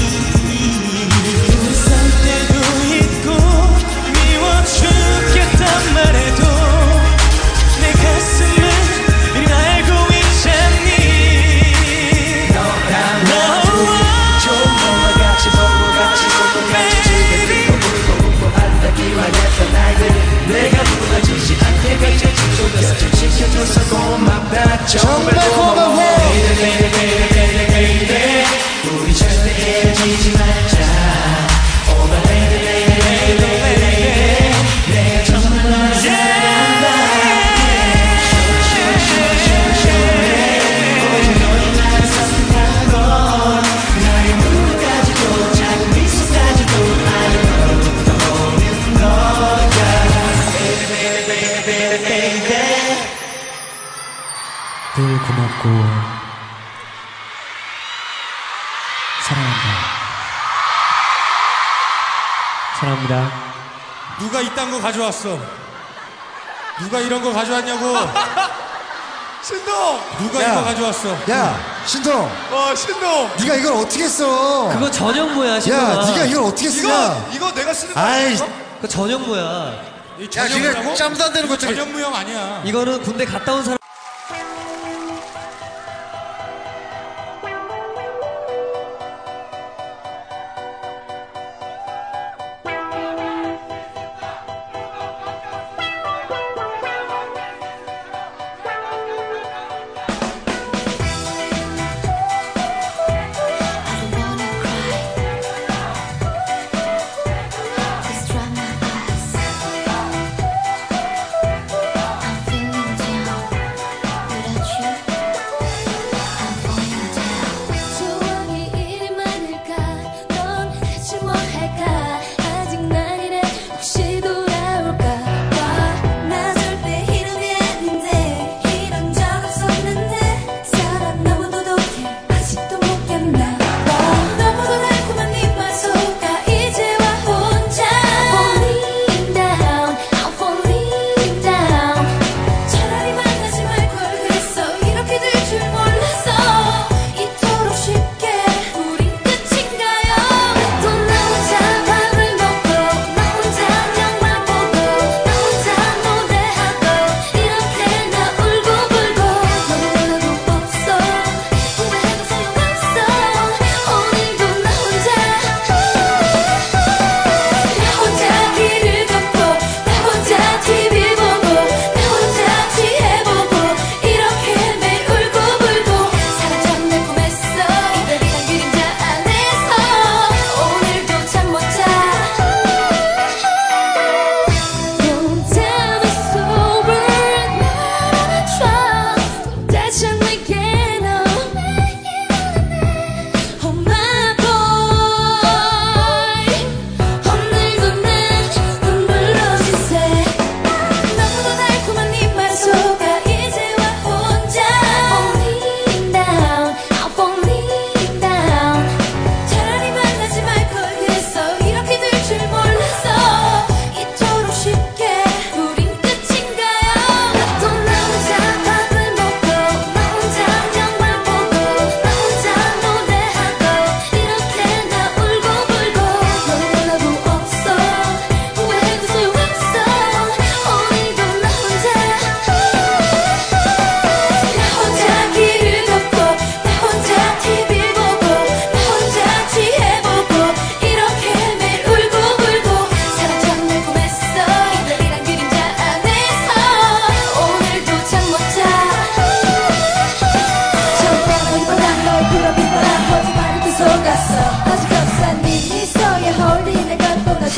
웃을 때도 있고 미워 죽겠단 말해도 내 가슴은 이미 알고 있잖니. 너랑 나도 좋은 것과 같이 보고 같이 보고 같이 즐기고 울고 웃고 안다기와 했던 날들 내가 무너지지 않게 곁에 지켜줘서 지켜줘서 고맙다. 정말 고마워. Baby, baby, baby, baby, baby, 우리 절대 헤어지지 말자. Oh my lady, lady, lady, lady, lady, 내가 정말 너를 사랑한다. Sure, sure, sure, sure. 오직 너의 나를 선택한 건 나의 눈물까지도 작은 미소까지도 나를 너로부터 오는 거야. Baby, baby, baby, baby, baby. 늘 고맙고 사랑한다. 사랑합니다. 누가 이딴 거 가져왔어? 누가 이런 거 가져왔냐고? 신동! 누가 야. 이거 가져왔어? 야 신동, 어, 신동! 네가 이걸 어떻게 써? 그거 전현무야, 신동아. 야 네가 이걸 어떻게 쓰냐? 이거, 이거 내가 쓰는 거 아이, 아니야? 그거 전현무야. 이 야 네가 전현무라고? 짬도 안 되는 것 중에 전현무형 아니야. 이거는 군대 갔다 온 사람. I'm feeling down.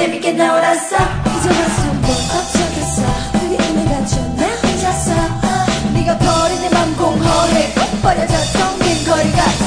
재밌게 놀았어 잊어볼 수는 없었겠어 그게 이미 갇혔네 혼자서 네가 버린 내 맘 공허해 버려져 텅빈 거리 같아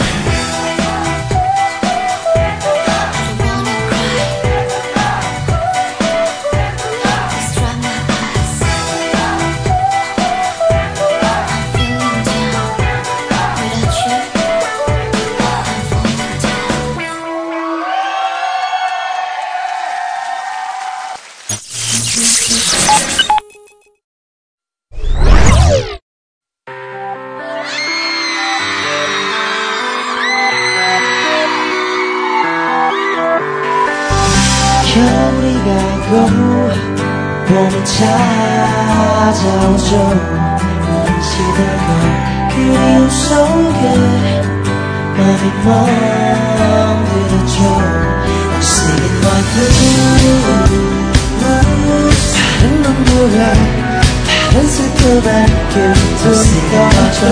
겨울이 가고 봄이 찾아오죠 시들고 그리움 속에 맘이 멍들었죠 I'm singing my blues 다른 눈물에 다른 슬픔에 길도 새겨져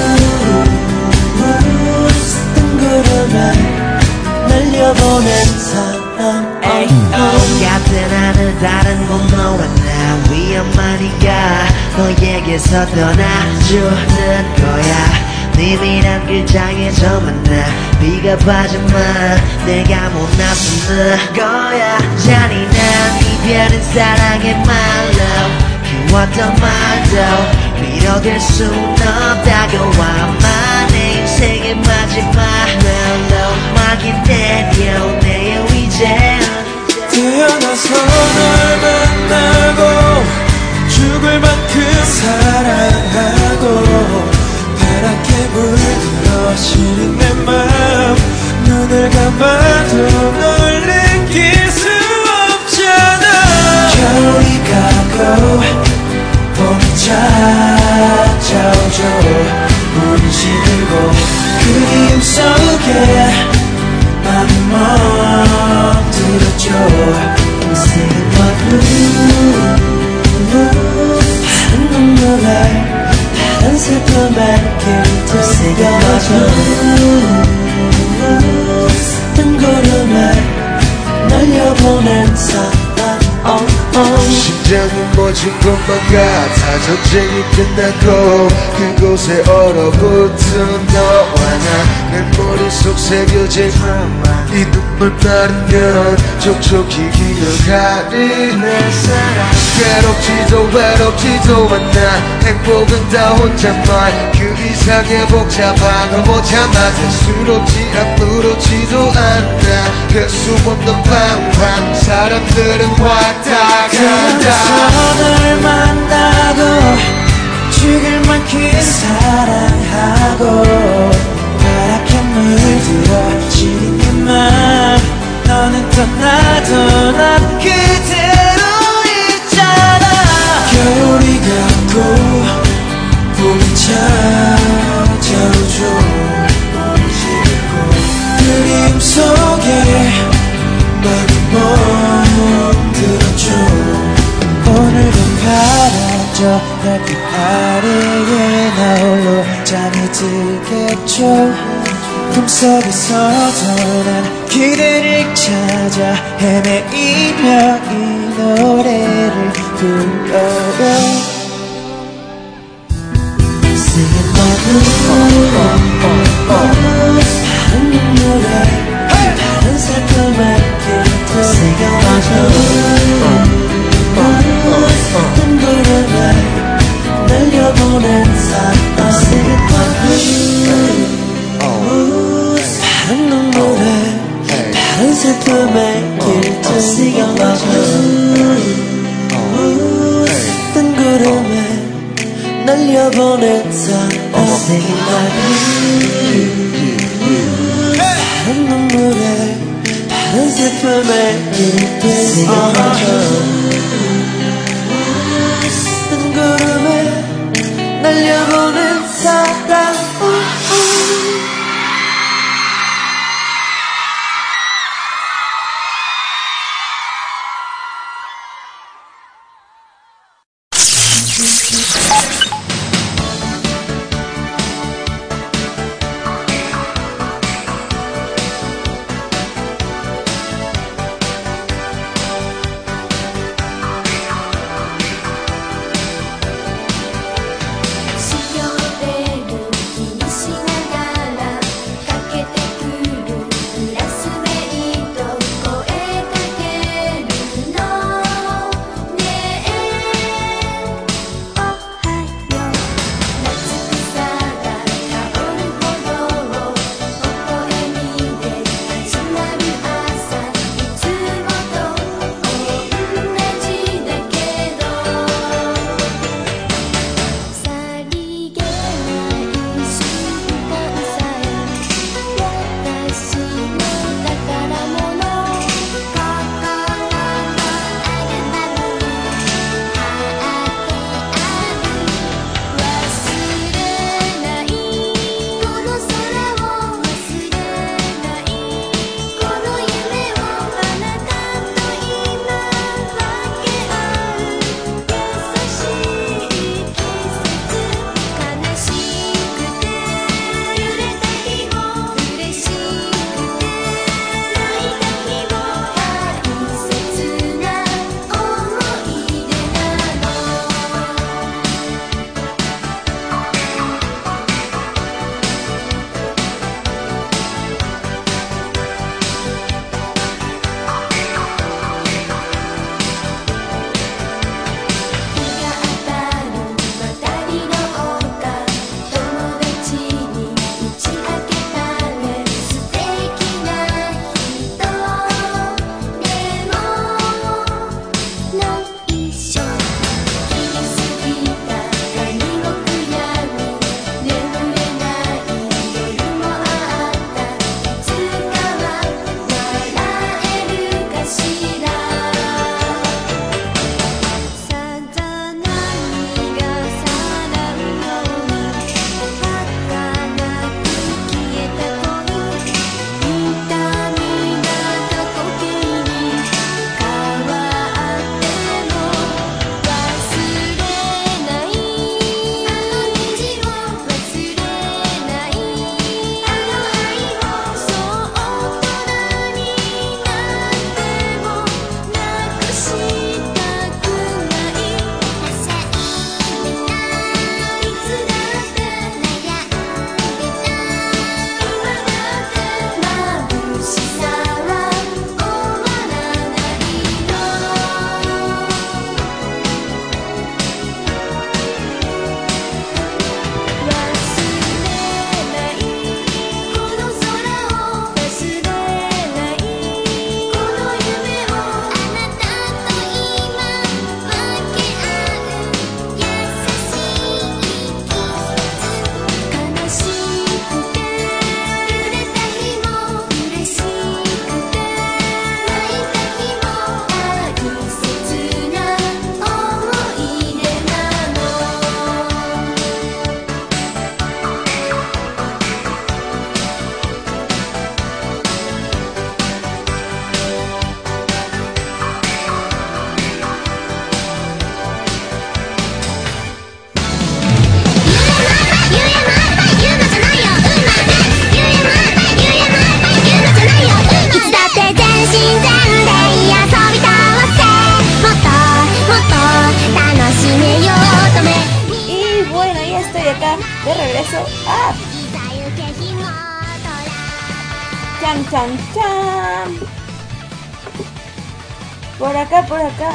뜬구름에 날려보낸 사람 에이, 같은 하늘 다른 곳 너와 나 위험하니까 너에게서 떠나주는 거야 님이란 길장에서 만나 비가 빠지만 내가 못 나서는 거야 잔인한 이별은 사랑의 말로 키웠던 말도 위로될 순 없다고 아마 내 인생의 마지막 멜로 막이 내려오네요 이제 태어나서 널 만나고 죽을 만큼 사랑하고 파랗게 물들어 시린 내 맘 눈을 감아도 널 느낄 수 없잖아 겨울이 가고 봄이 찾아오죠 문이 시들고 그리움 속에 맘이 멈들었죠 I'm singing my blues 다른 눈물에 다른 슬픔에 길도 새겨져 뜬구름에 날려보낸 사람 oh, oh. 심장은 멎은 것만 같아 전쟁이 끝나고 그곳에 얼어붙은 너와 나 내 머릿속 새겨진 이 눈물 마르면 촉촉히 기억하리 내 사랑 괴롭지도 외롭지도 않아 행복은 다 혼자만 그 이상의 복잡한 걸 못 참아 대수롭지 아무렇지도 않아 그 수없는 방황 사람들은 왔다 갔다 널 만나고 죽을 만큼 사랑하고 파랗게 물들어 시린 내 맘 너는 떠나도 난 그대로 있잖아 겨울이 가고 봄이 찾아오죠 그림 속에 맘이 멍들었죠 오늘은 가라앉아 달빛 아래에 나 홀로 잠이 들겠죠 꿈속에서 떠난 그대를 찾아 헤매이며 이 노래를 불러요 Singing my blues 다른 눈물에 다른 슬픔에 길도 새겨져 뜬구름에 날려보낸 사람 Singing my blues 다른 눈물에 다른 슬픔에 길도 새겨져 뜬구름에 날려보낸 사람 Singing my blues 다른 눈물에 다른 슬픔에 길도 새겨져 뜬구름에 날려보낸 사랑 chan, chan. Por acá, por acá.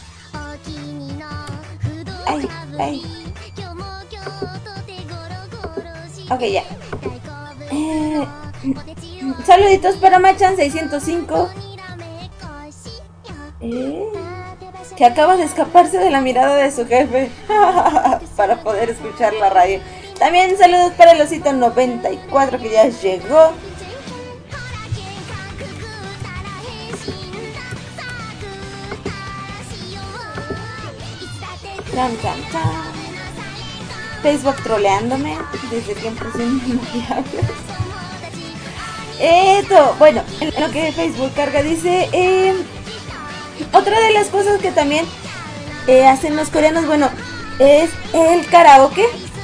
Ay, ay. Ok, ya. Eh, saluditos para Machan seiscientos cinco. Eh, que acaba de escaparse de la mirada de su jefe para poder escuchar la radio. También saludos para el osito noventa y cuatro que ya llegó. Chan, chan, chan. Facebook troleándome desde tiempos inmemoriales. Esto, bueno, en lo que Facebook carga dice, eh, otra de las cosas que también eh, hacen los coreanos, bueno, es el karaoke.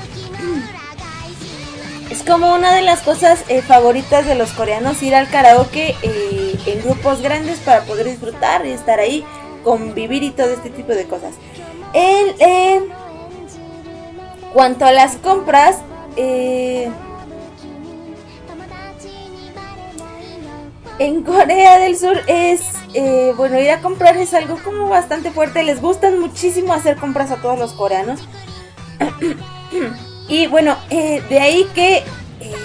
Es como una de las cosas eh, favoritas de los coreanos, ir al karaoke eh, en grupos grandes para poder disfrutar y estar ahí, convivir y todo este tipo de cosas. En eh, cuanto a las compras, eh, en Corea del Sur es, eh, bueno, ir a comprar es algo como bastante fuerte. Les gustan muchísimo hacer compras a todos los coreanos. Y bueno, eh, de ahí que eh,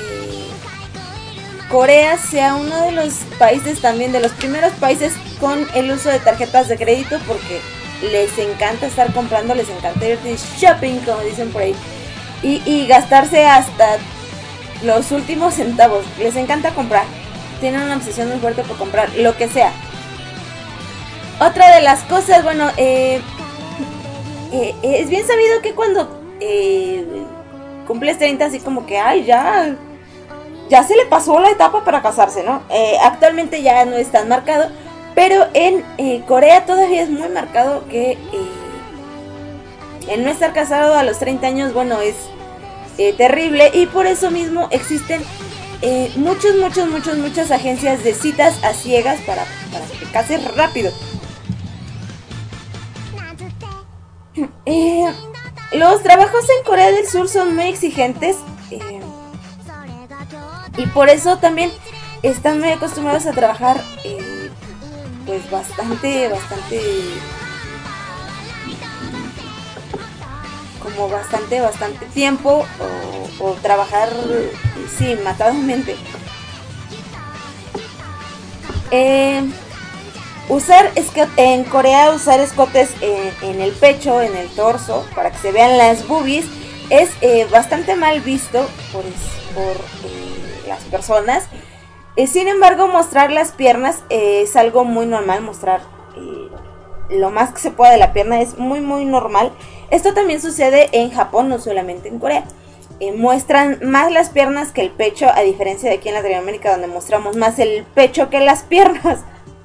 Corea sea uno de los países también, de los primeros países con el uso de tarjetas de crédito, porque les encanta estar comprando, les encanta ir de shopping, como dicen por ahí, y, y gastarse hasta los últimos centavos. Les encanta comprar, tienen una obsesión muy fuerte por comprar lo que sea. Otra de las cosas, bueno, eh, eh, es bien sabido que cuando eh, cumples treinta, así como que, ay, ya, ya se le pasó la etapa para casarse, ¿no? Eh, actualmente ya no es tan marcado, pero en eh, Corea todavía es muy marcado que eh, el no estar casado a los treinta años, bueno, es eh, terrible, y por eso mismo existen eh, muchos, muchos, muchos, muchas agencias de citas a ciegas para, para que te cases rápido. Eh, los trabajos en Corea del Sur son muy exigentes eh, y por eso también están muy acostumbrados a trabajar eh, pues bastante, bastante, como bastante, bastante tiempo o, o trabajar, sí, matadamente. Eh, usar escote, en Corea usar escotes en, en el pecho, en el torso, para que se vean las boobies, es eh, bastante mal visto por, por eh, las personas. Eh, sin embargo, mostrar las piernas eh, es algo muy normal. Mostrar eh, lo más que se pueda de la pierna es muy muy normal. Esto también sucede en Japón, no solamente en Corea. Eh, muestran más las piernas que el pecho, a diferencia de aquí en Latinoamérica, donde mostramos más el pecho que las piernas.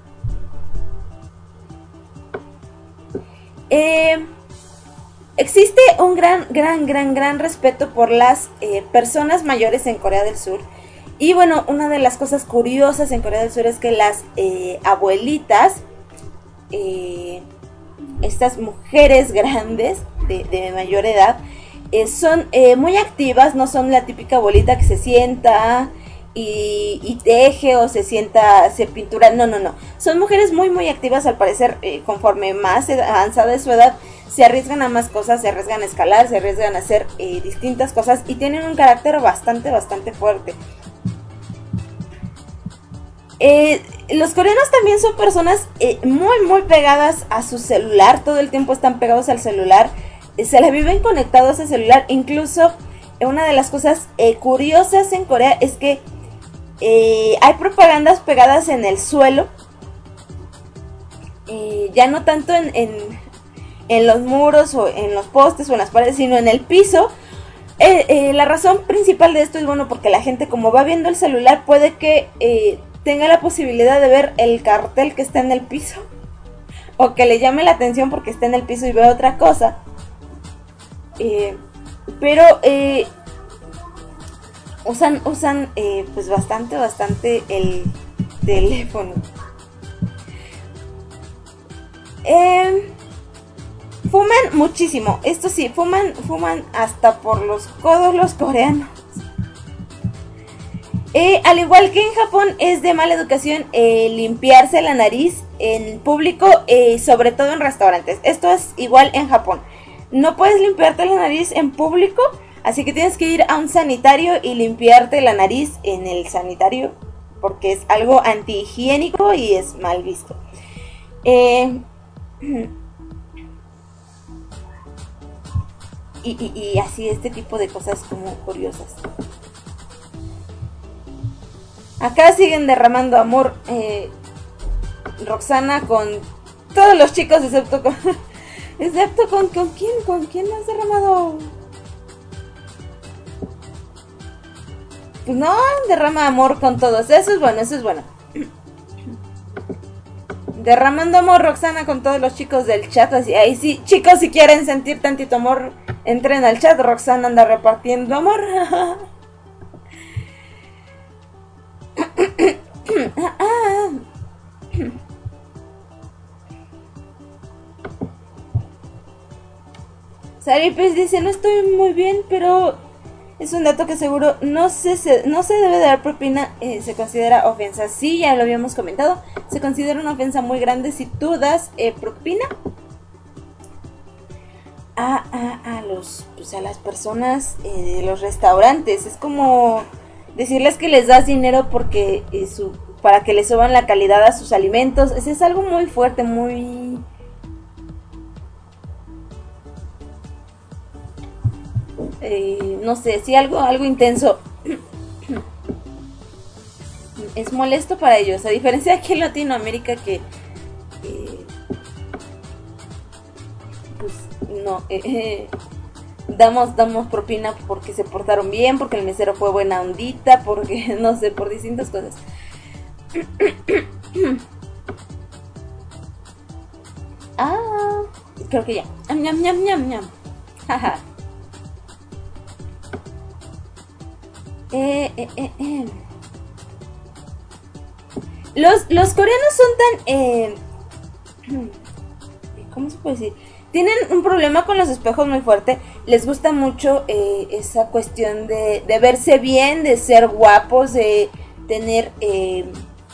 Eh, existe un gran, gran, gran, gran respeto por las eh, personas mayores en Corea del Sur. Y bueno, una de las cosas curiosas en Corea del Sur es que las eh, abuelitas, eh, estas mujeres grandes de, de mayor edad, eh, son eh, muy activas. No son la típica abuelita que se sienta y, y teje o se sienta, se pintura. No, no, no. Son mujeres muy, muy activas. Al parecer, eh, conforme más avanzada es su edad, se arriesgan a más cosas, se arriesgan a escalar, se arriesgan a hacer eh, distintas cosas y tienen un carácter bastante, bastante fuerte. Eh, los coreanos también son personas eh, muy muy pegadas a su celular. Todo el tiempo están pegados al celular, eh, se la viven conectados al celular. Incluso eh, una de las cosas eh, curiosas en Corea es que eh, hay propagandas pegadas en el suelo, eh, ya no tanto en, en, en los muros o en los postes o en las paredes, sino en el piso. eh, eh, la razón principal de esto es, bueno, porque la gente, como va viendo el celular, puede que eh, tenga la posibilidad de ver el cartel que está en el piso, o que le llame la atención porque está en el piso y ve otra cosa. Eh, pero eh, usan, usan eh, pues bastante, bastante el teléfono. Eh, fuman muchísimo, esto sí, fuman, fuman hasta por los codos los coreanos. Eh, al igual que en Japón, es de mala educación eh, limpiarse la nariz en público, eh, sobre todo en restaurantes. Esto es igual en Japón. No puedes limpiarte la nariz en público, así que tienes que ir a un sanitario y limpiarte la nariz en el sanitario, porque es algo antihigiénico y es mal visto. Eh, y, y, y así, este tipo de cosas como curiosas. Acá siguen derramando amor eh, Roxana con todos los chicos, excepto con... excepto con... ¿Con quién? ¿Con quién has derramado? Pues no, derrama amor con todos. Eso es bueno, eso es bueno. Derramando amor Roxana con todos los chicos del chat. Así, ahí sí, chicos, si quieren sentir tantito amor, entren al chat. Roxana anda repartiendo amor. Saripes dice, no estoy muy bien, pero es un dato que seguro no se, se, no se debe dar propina, eh, se considera ofensa. Sí, ya lo habíamos comentado, se considera una ofensa muy grande si tú das eh, propina a, a, a, los, pues a las personas eh, de los restaurantes. Es como decirles que les das dinero porque eh, su, para que les suban la calidad a sus alimentos. Es, es algo muy fuerte, muy... Eh, no sé, sí, algo, algo intenso. Es molesto para ellos, a diferencia de aquí en Latinoamérica que eh, pues no eh, eh, damos, damos propina porque se portaron bien, porque el mesero fue buena ondita, porque no sé, por distintas cosas. Ah, creo que ya. Ñam, ñam, ñam, ñam. Jaja. Eh, eh, eh, eh. Los, los coreanos son tan... Eh, ¿cómo se puede decir? Tienen un problema con los espejos muy fuerte. Les gusta mucho eh, esa cuestión de, de verse bien, de ser guapos, de tener... Eh,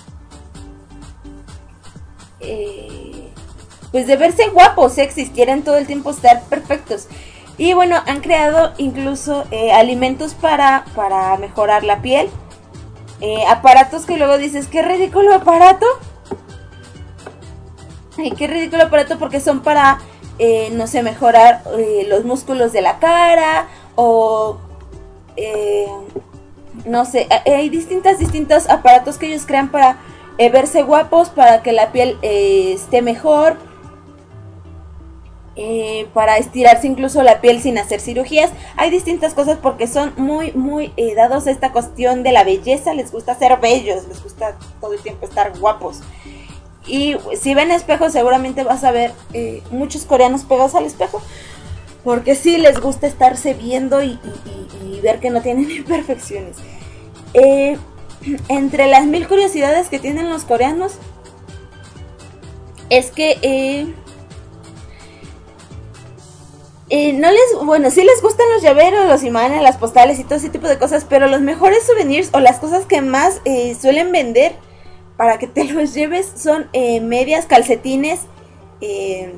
eh, pues de verse guapos, sexys. Quieren todo el tiempo estar perfectos. Y bueno, han creado incluso eh, alimentos para, para mejorar la piel. Eh, aparatos que luego dices, qué ridículo aparato. Ay, qué ridículo aparato porque son para, eh, no sé, mejorar eh, los músculos de la cara. O, eh, no sé, hay distintas, distintos aparatos que ellos crean para eh, verse guapos, para que la piel eh, esté mejor. Eh, para estirarse incluso la piel sin hacer cirugías. Hay distintas cosas porque son muy, muy eh, dados a esta cuestión de la belleza. Les gusta ser bellos, les gusta todo el tiempo estar guapos. Y si ven espejos seguramente vas a ver eh, muchos coreanos pegados al espejo. Porque sí les gusta estarse viendo y, y, y, y ver que no tienen imperfecciones. Eh, entre las mil curiosidades que tienen los coreanos es que... Eh, Eh, no les, bueno, sí les gustan los llaveros, los imanes, las postales y todo ese tipo de cosas, pero los mejores souvenirs o las cosas que más eh, suelen vender para que te los lleves son eh, medias, calcetines, eh,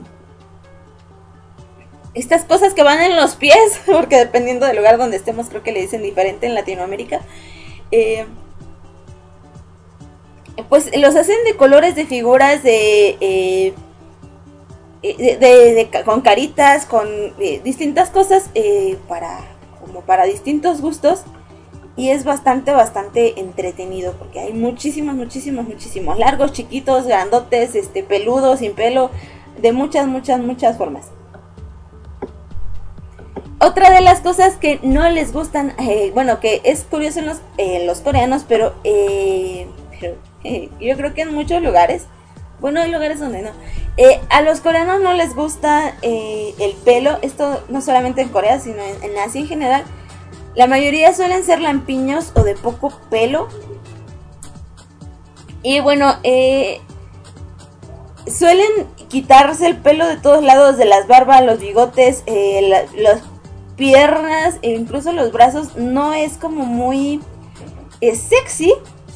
estas cosas que van en los pies, porque dependiendo del lugar donde estemos creo que le dicen diferente en Latinoamérica. Eh, pues los hacen de colores, de figuras, de... Eh, De, de, de, con caritas, con eh, distintas cosas eh, para como para distintos gustos, y es bastante bastante entretenido porque hay muchísimos muchísimos muchísimos largos, chiquitos, grandotes, este peludos, sin pelo, de muchas muchas muchas formas. Otra de las cosas que no les gustan, eh, bueno, que es curioso en los, eh, los coreanos, pero, eh, pero eh, yo creo que en muchos lugares, bueno, hay lugares donde no. Eh, a los coreanos no les gusta eh, el pelo. Esto no solamente en Corea, sino en, en Asia en general. La mayoría suelen ser lampiños o de poco pelo. Y bueno, eh, suelen quitarse el pelo de todos lados, de las barbas, los bigotes, eh, la, las piernas e incluso los brazos. No es como muy... es sexy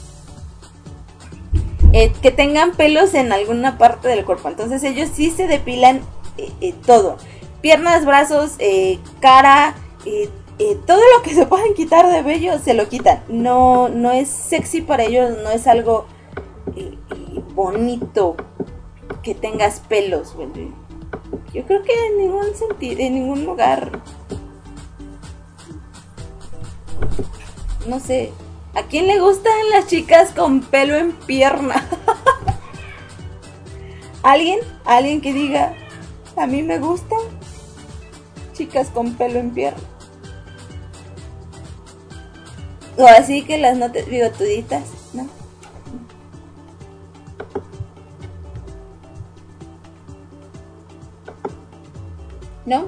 eh, que tengan pelos en alguna parte del cuerpo. Entonces ellos sí se depilan eh, eh, todo. Piernas, brazos, eh, cara, eh, eh, todo lo que se puedan quitar de vello se lo quitan. No, no es sexy para ellos, no es algo eh, eh, bonito que tengas pelos. Yo creo que en ningún sentido, en ningún lugar, no sé. ¿A quién le gustan las chicas con pelo en pierna? ¿Alguien? ¿Alguien que diga, a mí me gustan chicas con pelo en pierna? O así que las notas bigotuditas, ¿no? ¿No?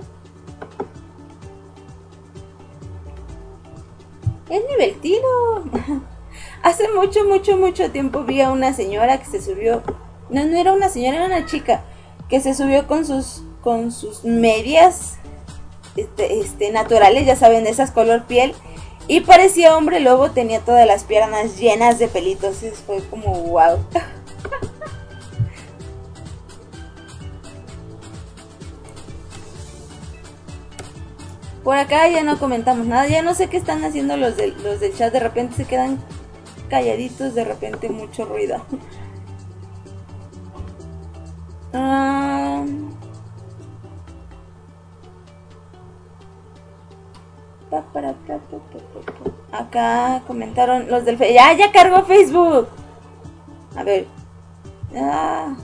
Es divertido. Hace mucho, mucho, mucho tiempo vi a una señora que se subió. No, no era una señora, era una chica que se subió con sus con sus medias este, este, naturales, ya saben, esas color piel, y parecía hombre lobo, tenía todas las piernas llenas de pelitos. Entonces fue como wow. Por acá ya no comentamos nada, ya no sé qué están haciendo los, de, los del chat, de repente se quedan calladitos, de repente mucho ruido. Um, pa, para, pa, pa, pa, pa, pa. Acá comentaron los del Facebook. ¡Ya, ya cargó Facebook! A ver. Ah.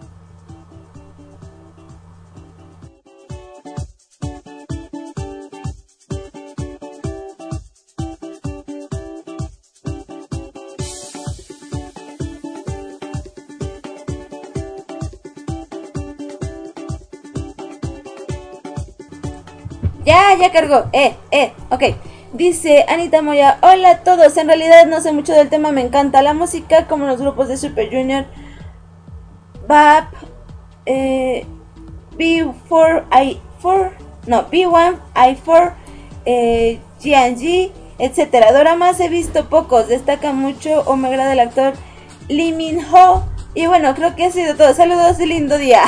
Ya, ya cargó. Eh, eh, ok. Dice Anita Moya, hola a todos. En realidad no sé mucho del tema, me encanta la música, como los grupos de Super Junior, B A P, eh, B cuatro I cuatro, no, B uno I cuatro, eh, G and G, etcétera. Doramas he visto pocos, destaca mucho o me agrada el actor Lee Min Ho. Y bueno, creo que ha sido todo. Saludos y lindo día.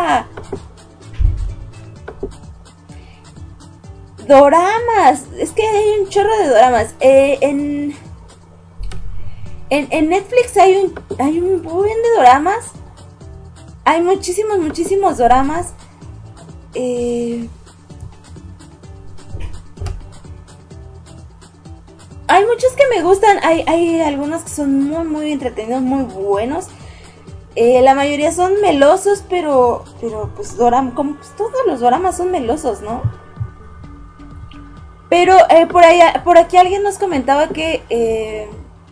Doramas, es que hay un chorro de doramas. Eh, en, en en Netflix hay un hay un buen de doramas. Hay muchísimos, muchísimos doramas. Eh, hay muchos que me gustan. Hay, hay algunos que son muy, muy entretenidos, muy buenos. Eh, la mayoría son melosos, pero, pero pues doram, como pues, todos los doramas son melosos, ¿no? Pero eh, por allá, por aquí alguien nos comentaba que eh,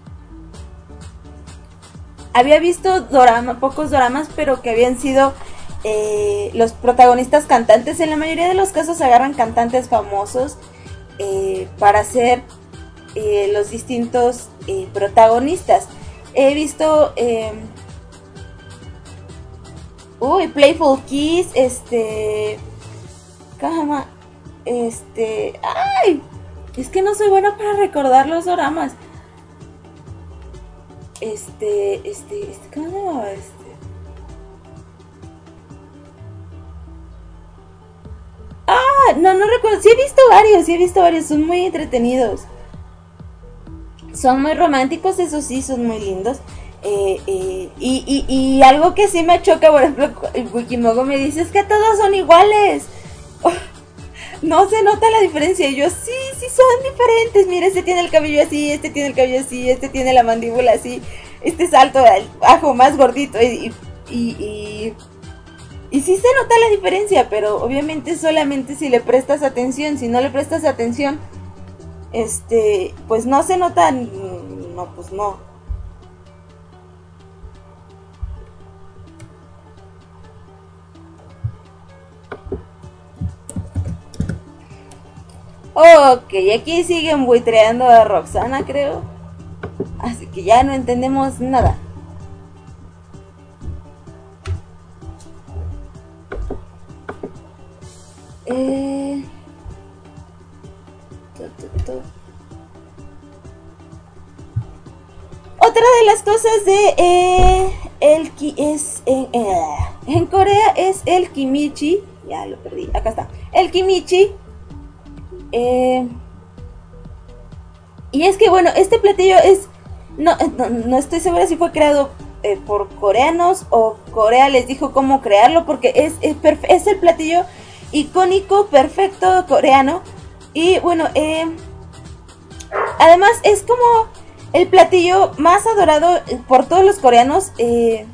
había visto dorama, pocos doramas, pero que habían sido eh, los protagonistas cantantes. En la mayoría de los casos agarran cantantes famosos eh, para ser eh, los distintos eh, protagonistas. He visto eh, uy, Playful Kiss, este, ¿cómo se llama? Este, ay, es que no soy buena para recordar los doramas. Este, este, este, ¿cómo se llama? Este. Ah, no, no recuerdo. Sí he visto varios, sí he visto varios, son muy entretenidos. Son muy románticos, eso sí, son muy lindos. Eh, eh, y, y, y algo que sí me choca, por ejemplo, el Wikimogo me dice, es que todos son iguales. Oh, no se nota la diferencia. Y yo, sí, sí son diferentes. Mira, este tiene el cabello así, este tiene el cabello así, este tiene la mandíbula así, este es alto, el ajo más gordito. Y, y, y, y sí se nota la diferencia, pero obviamente solamente si le prestas atención. Si no le prestas atención, este, pues no se nota. No, pues no. Ok, aquí siguen buitreando a Roxana, creo. Así que ya no entendemos nada. Eh... Tu, tu, tu. otra de las cosas de eh, el ki es eh, eh, en Corea es el kimchi. Ya lo perdí, acá está. El kimchi. Eh, y es que bueno, este platillo es no, no, no estoy segura si fue creado eh, por coreanos o Corea les dijo cómo crearlo, porque es, es, es el platillo icónico, perfecto coreano. Y bueno, eh, además es como el platillo más adorado por todos los coreanos. Eh,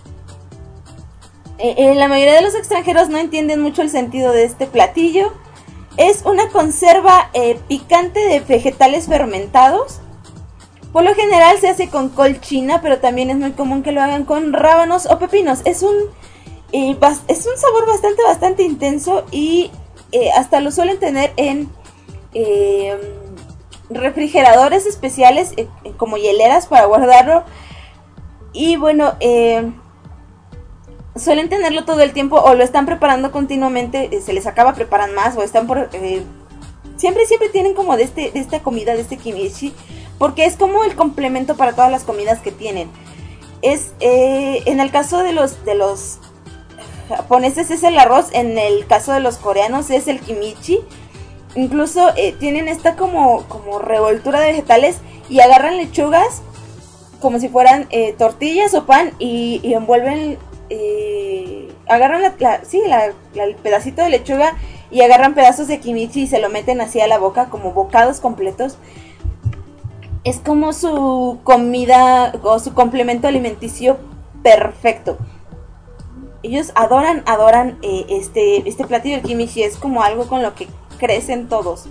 eh, la mayoría de los extranjeros no entienden mucho el sentido de este platillo. Es una conserva eh, picante de vegetales fermentados. Por lo general se hace con col china, pero también es muy común que lo hagan con rábanos o pepinos. Es un, eh, es un sabor bastante, bastante intenso y eh, hasta lo suelen tener en eh, refrigeradores especiales, eh, como hieleras para guardarlo. Y bueno, eh, suelen tenerlo todo el tiempo o lo están preparando continuamente, eh, se les acaba, preparan más o están por... Eh, siempre, siempre tienen como de, este, de esta comida, de este kimchi, porque es como el complemento para todas las comidas que tienen. Es, eh, en el caso de los, de los japoneses es el arroz, en el caso de los coreanos es el kimchi. Incluso eh, tienen esta como, como revoltura de vegetales y agarran lechugas como si fueran eh, tortillas o pan y, y envuelven... Eh, agarran la, la, sí, la, la, el pedacito de lechuga y agarran pedazos de kimchi y se lo meten así a la boca como bocados completos. Es como su comida o su complemento alimenticio perfecto. Ellos adoran, adoran eh, este, este platillo del kimchi. Es como algo con lo que crecen todos.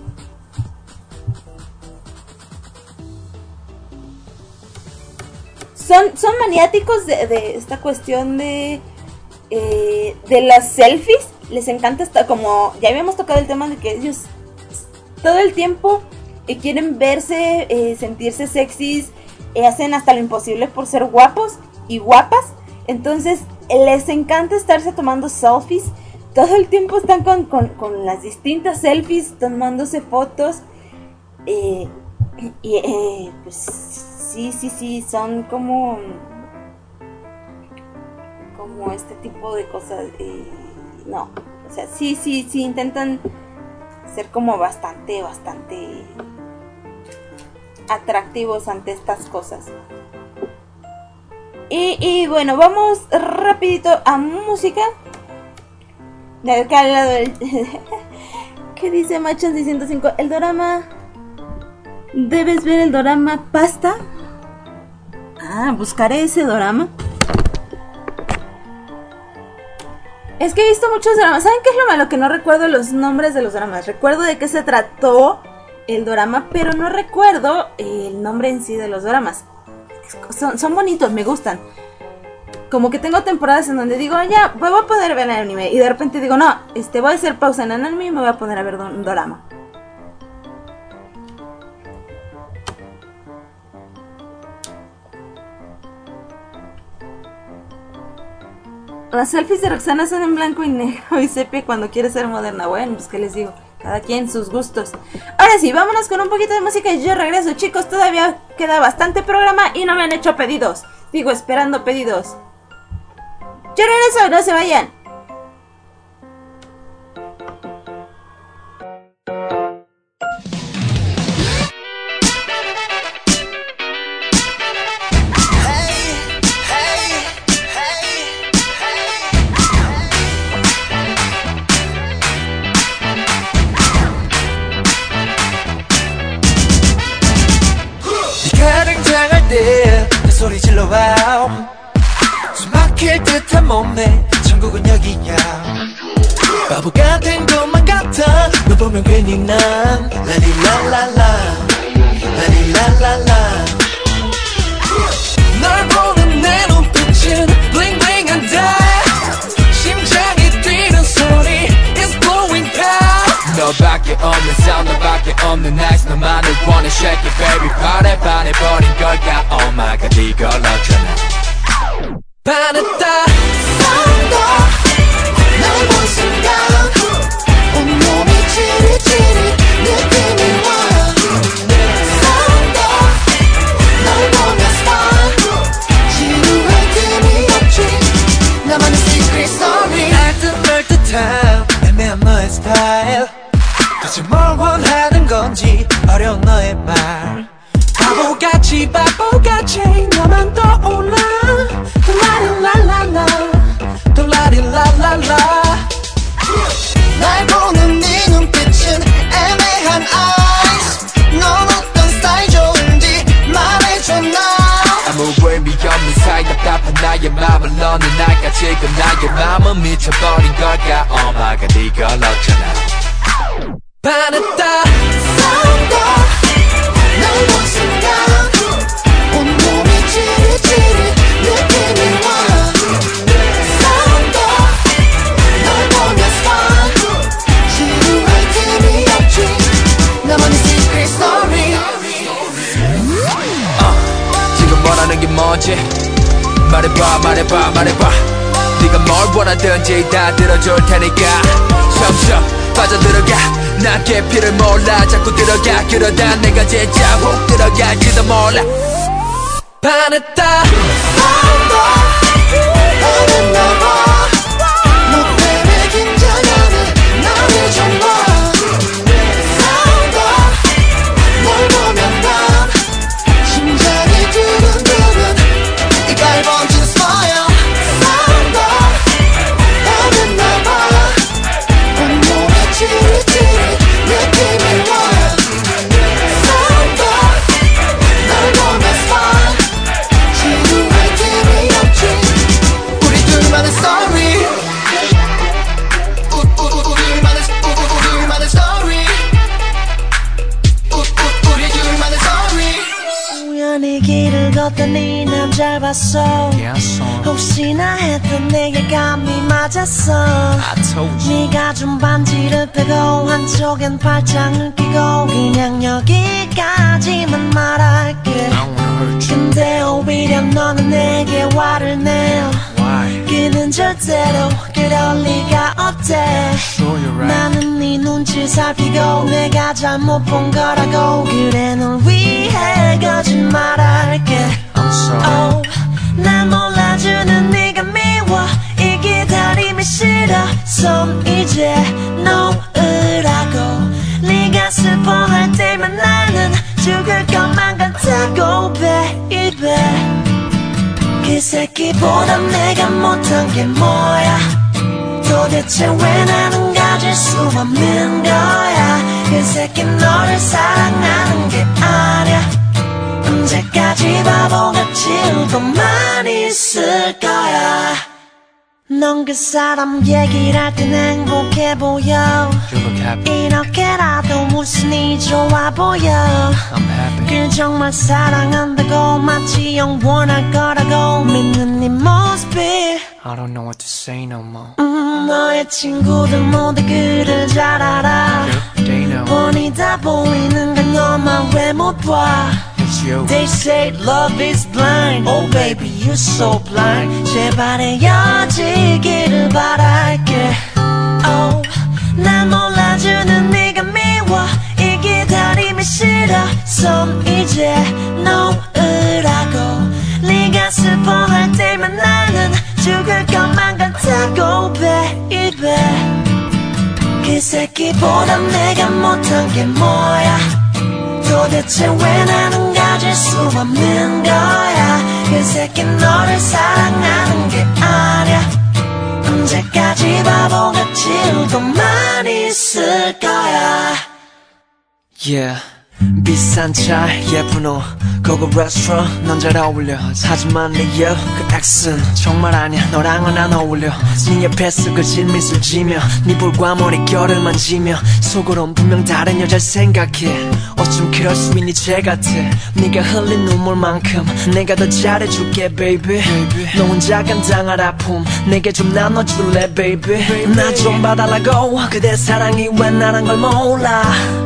Son, son maniáticos de, de esta cuestión de, eh, de las selfies. Les encanta, estar, como ya habíamos tocado el tema de que ellos todo el tiempo eh, quieren verse, eh, sentirse sexys, eh, hacen hasta lo imposible por ser guapos y guapas. Entonces les encanta estarse tomando selfies. Todo el tiempo están con, con, con las distintas selfies, tomándose fotos. Eh, y eh, pues sí, sí, sí, son como como este tipo de cosas. Eh, no, o sea, sí, sí, sí, intentan ser como bastante, bastante atractivos ante estas cosas. Y, y bueno, vamos rapidito a música. De acá al lado del... ¿Qué dice Machan seiscientos cinco? El dorama... ¿Debes ver el dorama Pasta? Ah, buscaré ese dorama. Es que he visto muchos dramas. ¿Saben qué es lo malo? Que no recuerdo los nombres de los dramas. Recuerdo de qué se trató el dorama, pero no recuerdo el nombre en sí de los dramas. Son, son bonitos, me gustan. Como que tengo temporadas en donde digo, ya, voy a poder ver el anime. Y de repente digo, no, este, voy a hacer pausa en el anime y me voy a poner a ver un dorama. Las selfies de Roxana son en blanco y negro y sepia cuando quiere ser moderna. Bueno, pues qué les digo, cada quien sus gustos. Ahora sí, vámonos con un poquito de música y yo regreso, chicos. Todavía queda bastante programa y no me han hecho pedidos. Digo, esperando pedidos. Yo regreso, no se vayan. 소리 질러봐 숨 막힐 듯한 몸에 천국은 여기야 바보 같은 것만 같아 너 보면 괜히 난 라리랄랄라 라리랄랄라 널 보는 내 눈빛은 블링블링한다 심장이 뛰는 소리 is blowing past 너밖에 없는 sound 너밖에 없는 nice 너만을 원해 shake it baby 발에 반해버린 걸까 oh my god 이걸 어쩌나 반했다 Sound 날 본 순간 온몸이 지릿지릿 느낌이 와 Sound 널 보면 start 듯한 애매한 너의 스타일 도대체 뭘 원하는 건지 어려운 너의 말 바보같이 바보같이 너만 떠올라 라리라라라 또 라리라라라 날 보는 네 눈빛은 애매한 eyes 넌 어떤 스타일 좋은지 말해줘 now 아무 의미 없는 사이 답답한 나의 맘을 너는 알까 지금 나의 맘은 미쳐버린 걸까 엄마가 네 걸 넣잖아 반했다 싸운다 날 본 순간 온몸이 찌릿찌릿 느낌이 와 싸운다 널 보면 smile 지루할 틈이 없지 나만의 secret story 어, 지금 원하는 게 뭔지 말해봐 말해봐 말해봐 네가 뭘 원하든지 다 들어줄 테니까 섬섬 빠져들어가 난 깊이를 몰라 자꾸 들어가 그러다 내가 진짜 훅 들어갈지도 몰라 반했다 싸운다 나는 날 봐 너 때문에 긴장하는 나를 좀 봐 싸운다 널 보면 난 심장이 두근두근 이빨 번진 smile 싸운다 나는 날 봐 온몸에 찌릿찌릿 느낌이 와 싸운다 널 보면 smile 지루할 틈이 없지 우리 둘만의 story 우, 우, 우, 우리만의 우, 우, 우리만의 story 우, 우, 우리 둘만의 story 우연히 길을 걷던 이 남자를 봤어 혹시나 했던 내게 감이 맞았어 네가 좀 반지를 빼고 한쪽엔 팔짱을 끼고 그냥 여기까지만 말할게 근데 오히려 너는 내게 화를 내요 그는 절대로 그럴 리가 없대 나는 네 눈치 살피고 내가 잘못 본 거라고 그래 널 위해 거짓말할게 oh, 날 몰라주는 네가 미워 이 기다림이 싫어 손 이제 놓으라고 네가 슬퍼할 때면 나는 죽을 것만 같다고 baby 그 새끼보다 내가 못한 게 뭐야 도대체 왜 나는 가질 수 없는 거야 그 새끼 너를 사랑하는 게 아니야 언제까지 바보같이 울고만 있을 거야 넌 그 사람 얘기를 할 땐 행복해 보여 이렇게라도 웃으니 좋아 보여 그 정말 사랑한다고 마치 영원할 거라고 믿는 네 모습이 I don't know what to say no more 음, 너의 친구들 모두 그를 잘 알아 They know 뻔히 다 보이는 건 너만 왜 못 봐 They say love is blind Oh baby you're so blind 제발 헤어지기를 바랄게 Oh 날 몰라주는 네가 미워 이 기다림이 싫어 손 이제 놓으라고 네가 슬퍼할 때면 나는 죽을 것만 같다고 baby 그 새끼보다 내가 못한 게 뭐야 도대체 왜 나는 가질 수 없는 거야 그 새끼 너를 사랑하는 게 아니야 언제까지 바보같이 울고만 있을 거야 Yeah 비싼 차 예쁜 옷 고급 레스토랑 넌 잘 어울려 하지만 내 여 그 액슨 정말 아니야 너랑은 안 어울려 네 옆에서 그 질미술 지며 네 볼과 머릿결을 만지며 속으론 분명 다른 여자를 생각해 어쩜 그럴 수 있니 죄 같아 네가 흘린 눈물만큼 내가 더 잘해줄게 baby 너 혼자 감당할 아픔 내게 좀 나눠줄래 baby 나 좀 봐달라고 그대 사랑이 왜 나란 걸 몰라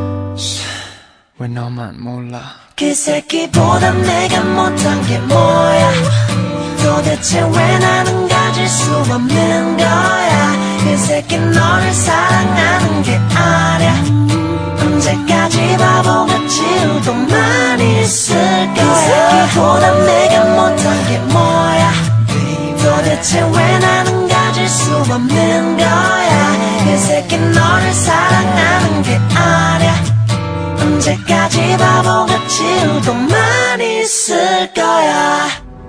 왜 너만 몰라 그 새끼보다 내가 못한 게 뭐야 도대체 왜 나는 가질 수 없는 거야 그 새끼 너를 사랑하는 게 아니야 언제까지 바보같이 울고만 있을 거야 그 새끼보다 내가 못한 게 뭐야 도대체 왜 나는 가질 수 없는 거야 그 새끼 너를 사랑하는 게 아냐 언제까지 바보같이 웃고만 있을 거야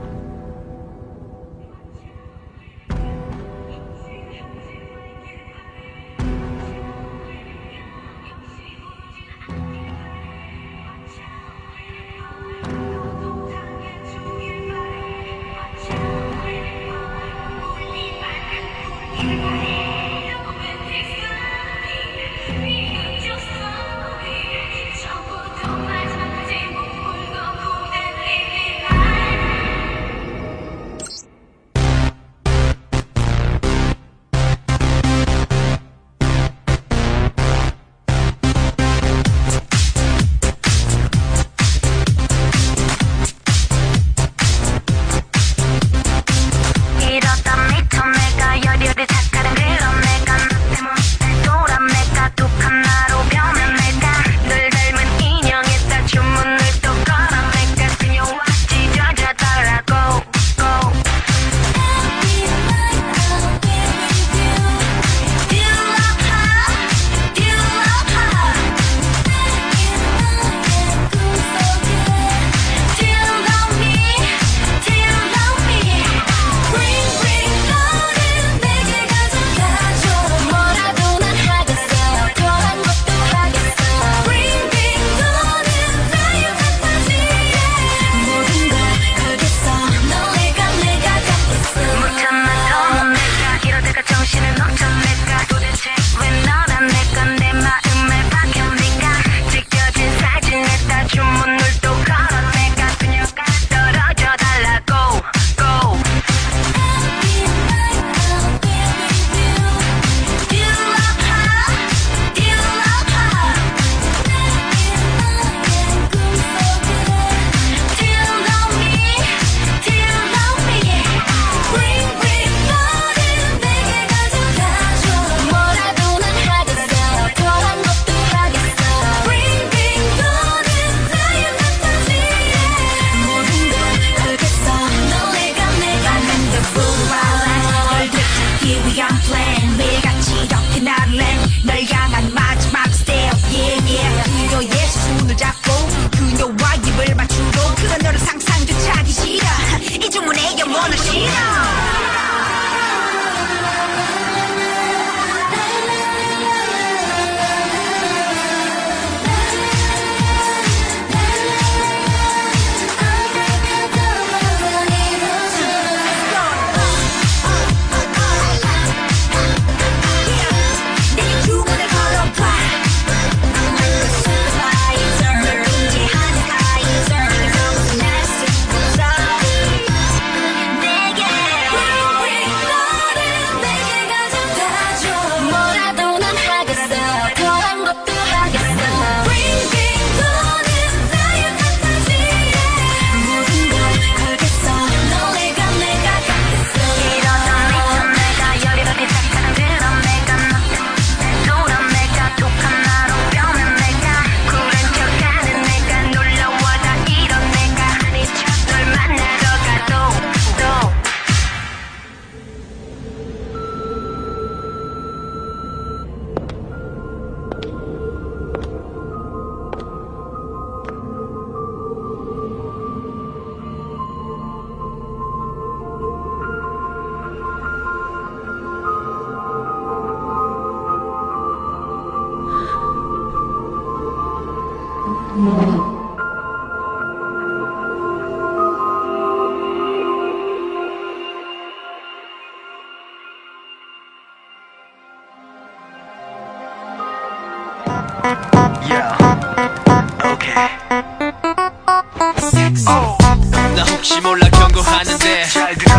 나 혹시 몰라 경고하는데 잘 들어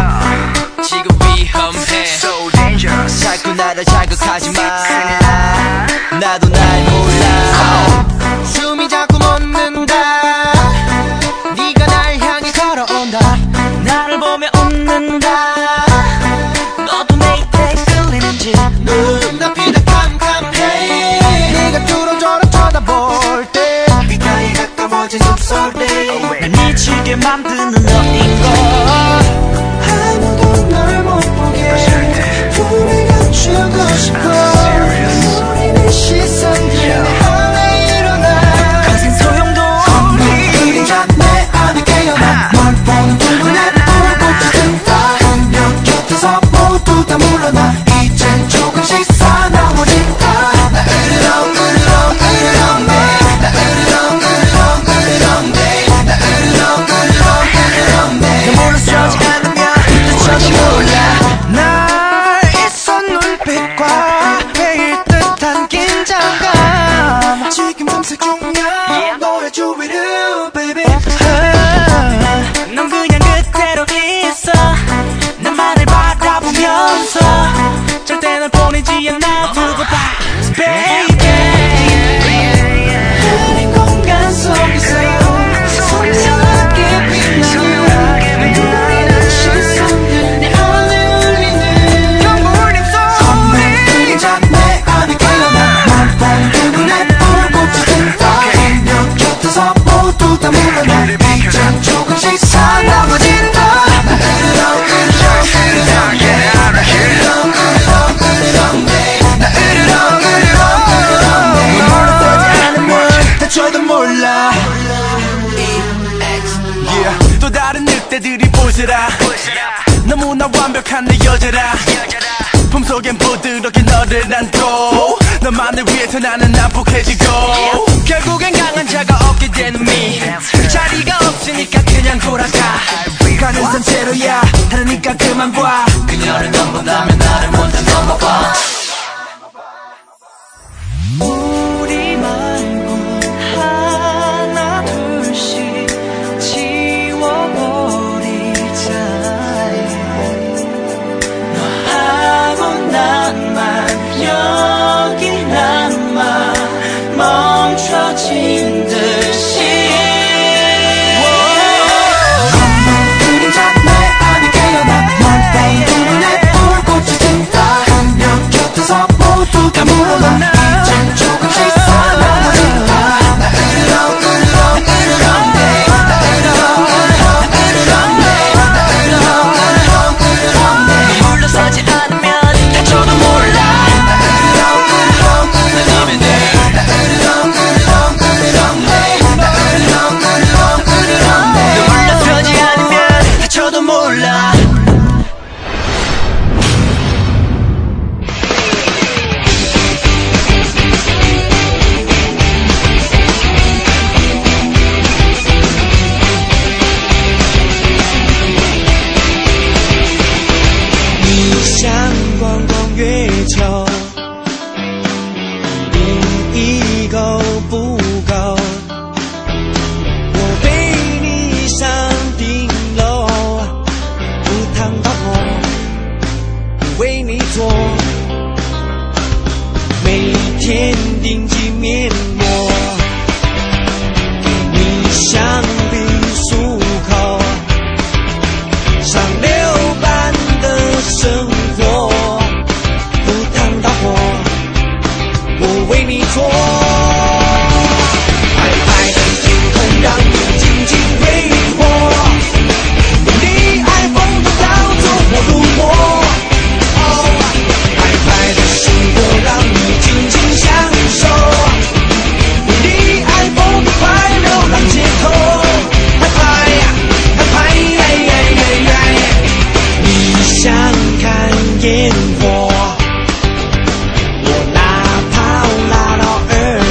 지금 위험해 So dangerous 자꾸 나를 자극하지 마 나도 날 몰라 숨이 자꾸 멎는다 네가 날 향해 걸어온다 나를 보며 웃는다 너도 내 입에 끌리는지 눈앞이 다 캄캄해 네가 뚫어져라 쳐다볼 때 귓가에 가까워진 숨소리 날 미치게 만드는 너인걸 아무도 널 못 보게 우리 감추고 싶어 과회일 듯한 긴장감 지금 탐색 중이야 너의 주위를 baby 넌 그냥 그대로 있어 나만을 바라보면서 절대 널 보내지 않아 두고 봐 baby 흐린 공간 속에서 선명하게 빛나는 누구의 시선들 내 안에 울리는 눈물린 소리 내 안에 깨어나 맘 눈에 불꽃이 든다 너 곁에서 모두 다 물러나 이젠 조금씩 살아남아진다 저도 몰라 yeah. 또 다른 늑대들이 보시라 너무나 완벽한 내 여자라 품속엔 부드럽게 너를 안고 너만을 위해서 나는 난폭해지고 결국엔 강한 자가 없게 되는 미 자리가 없으니까 그냥 돌아가 가는 산채로야 다르니까 그만 봐 그녀를 넘본다면 나를 먼저 넘어봐 우리 말고 하나 둘씩 지워버리자 너하고 나만 여기 남아 멈춰진 듯이 그림자 내 안에 깨어나 넌 눈에 불꽃이 든다 너 곁에서 모두 다 물러나 이젠 조금씩 살아남아진다 나 으르렁 으르렁 으르렁대 나 으르렁 으르렁 으르렁대 나 으르렁 으르렁 으르렁대 물러서지 않으면 다쳐도 몰라 나 으르렁 으르렁 으르렁대 나 으르렁 으르렁 으르렁대 나 으르렁 으르렁 으르렁대 물러서지 않으면 다쳐도 몰라光光月球，另一够不够？我被你上顶楼，不烫到火，不为你做，每天顶级面膜，给你香槟漱口，上六班的生活。我为你做，爱爱的天空让你尽情挥霍，你爱风的到处我路过，爱爱的生活让你尽情享受，你爱风的快流浪街头，爱拍呀爱拍呀，你想看烟火。拉到二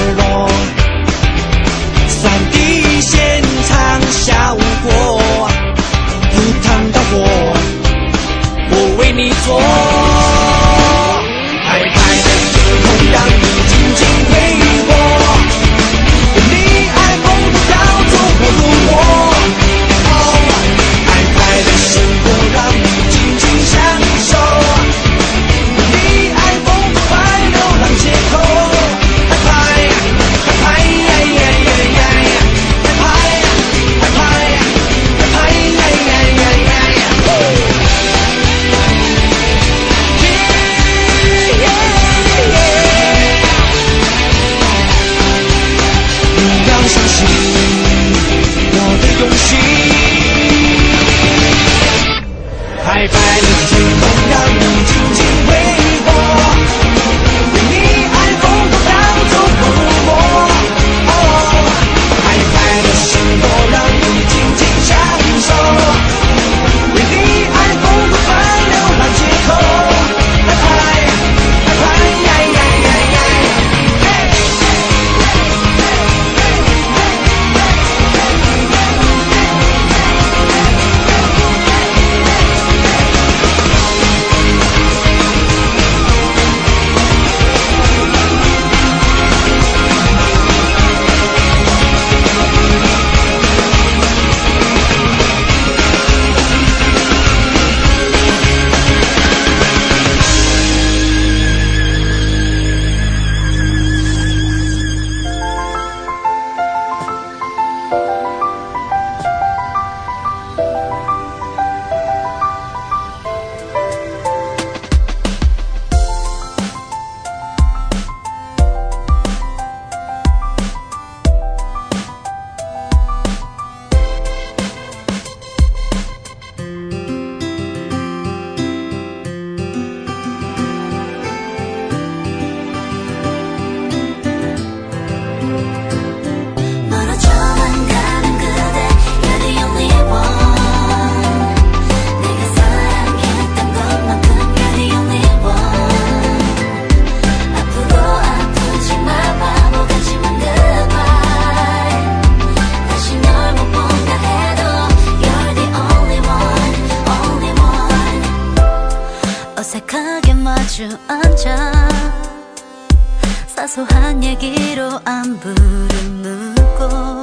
사소한 얘기로 안부를 묻고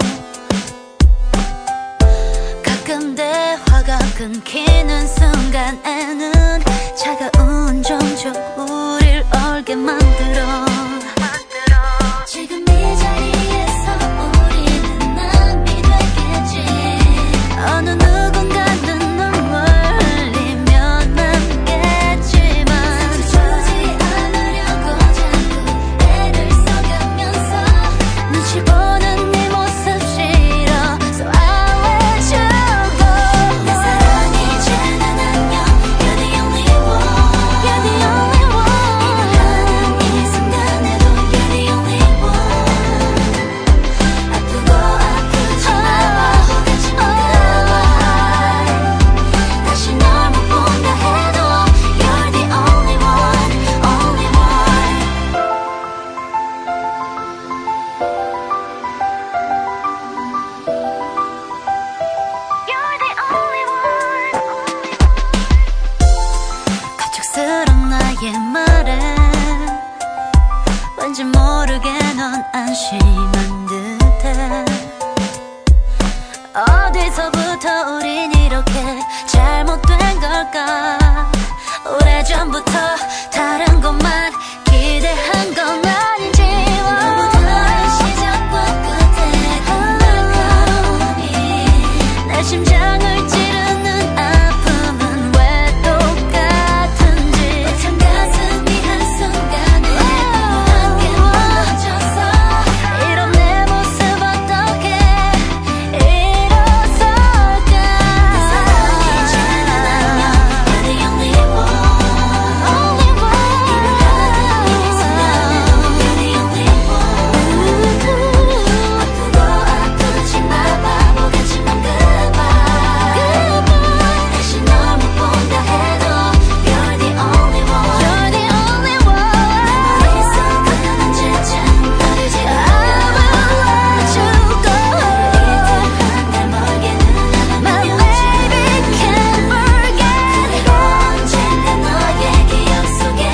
가끔 대화가 끊기는 순간에는 차가운 정적 우릴 얼게 만들어 지금 이 자리에서 우리는 남이 되겠지 어느 누군가는 눈물 흘리며 남겠지만 주지 않으려고 자꾸 애를 써가면서 눈치 보는 네 모습 싫어 So I let you go 내 사랑이 이제는 안녕 You're the only one You're the only one 일어나는 이 순간에도 You're the only one 아프고 아프지 마 바보같이 만들어봐 다시 널 못 본다 해도 You're the only one Only one You're the only one 가축스런 나의 말에 왠지 모르게 넌 안심한 듯해 어디서부터 우린 이렇게 잘못된 걸까 오래전부터 다른 것만 기대한 건 아닌지 누구보다 시작과 끝에 날카로움이 내 심장을 찌르는 아픔은 왜 똑같은지 벅찬 가슴이 한순간에 함께 무너졌어 이런 내 모습 어떻게 일어설까 내 사랑이 이제는 안녕 You're the only one Only one 일어나는 이 순간에도 You're the only one 아프고 아프지 마 바보같이 만들어봐 다시 널 못 본다 해도 You're the only one You're the only one 내 머릿속은 언제쯤 너를 지나가 I will let you go 하루 이틀 한 달 멀게 눈 My baby can't forget 그리고 언젠가 너의 기억 속에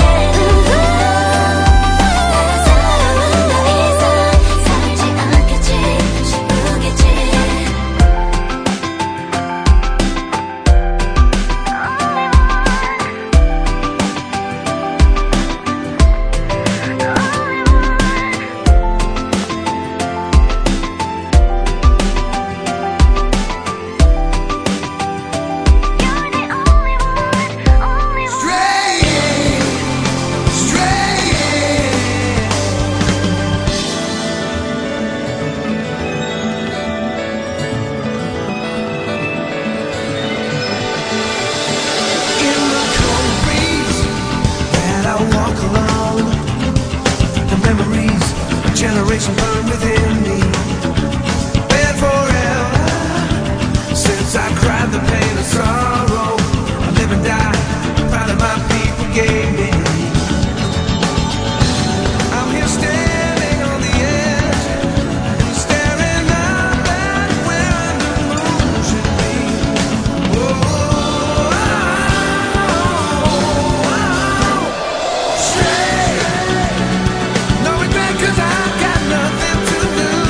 내가 사랑은 더 이상 살지 않겠지 싶으겠지 In the cold breeze that I walk alone, the memories of generations burn within me. Been forever since I cried the pain and sorrow. I live and die, proud of my people gave me. I'm here standing on the edge, staring up at where the moon should be. Oh, no regret 'cause I've got nothing to lose.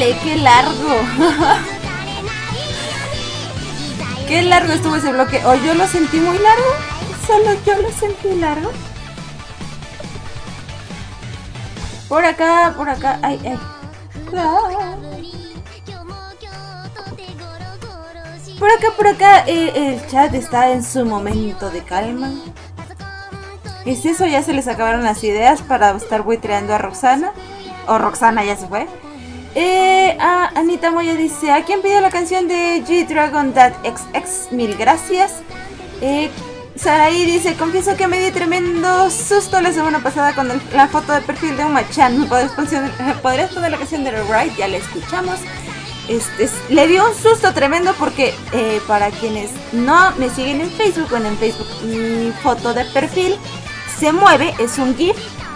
Órale, qué largo. Qué largo estuvo ese bloque. ¿O yo lo sentí muy largo? ¿Solo yo lo sentí largo? Por acá, por acá. Ay, ay. Por acá, por acá. Eh, el chat está en su momento de calma. ¿Es eso? ¿Ya se les acabaron las ideas para estar buitreando a Roxana? O Roxana ya se fue. Eh, ah, Anita Moya dice: ¿a quién pidió la canción de G-Dragon That X X? Mil gracias. Eh, Saraí dice: confieso que me di tremendo susto la semana pasada con el, la foto de perfil de Uma-chan. ¿Podrías poner, ¿Podrías poner la canción de The Ride? Ya la escuchamos. Este, le dio un susto tremendo porque eh, para quienes no me siguen en Facebook, bueno, en Facebook mi foto de perfil se mueve, es un GIF.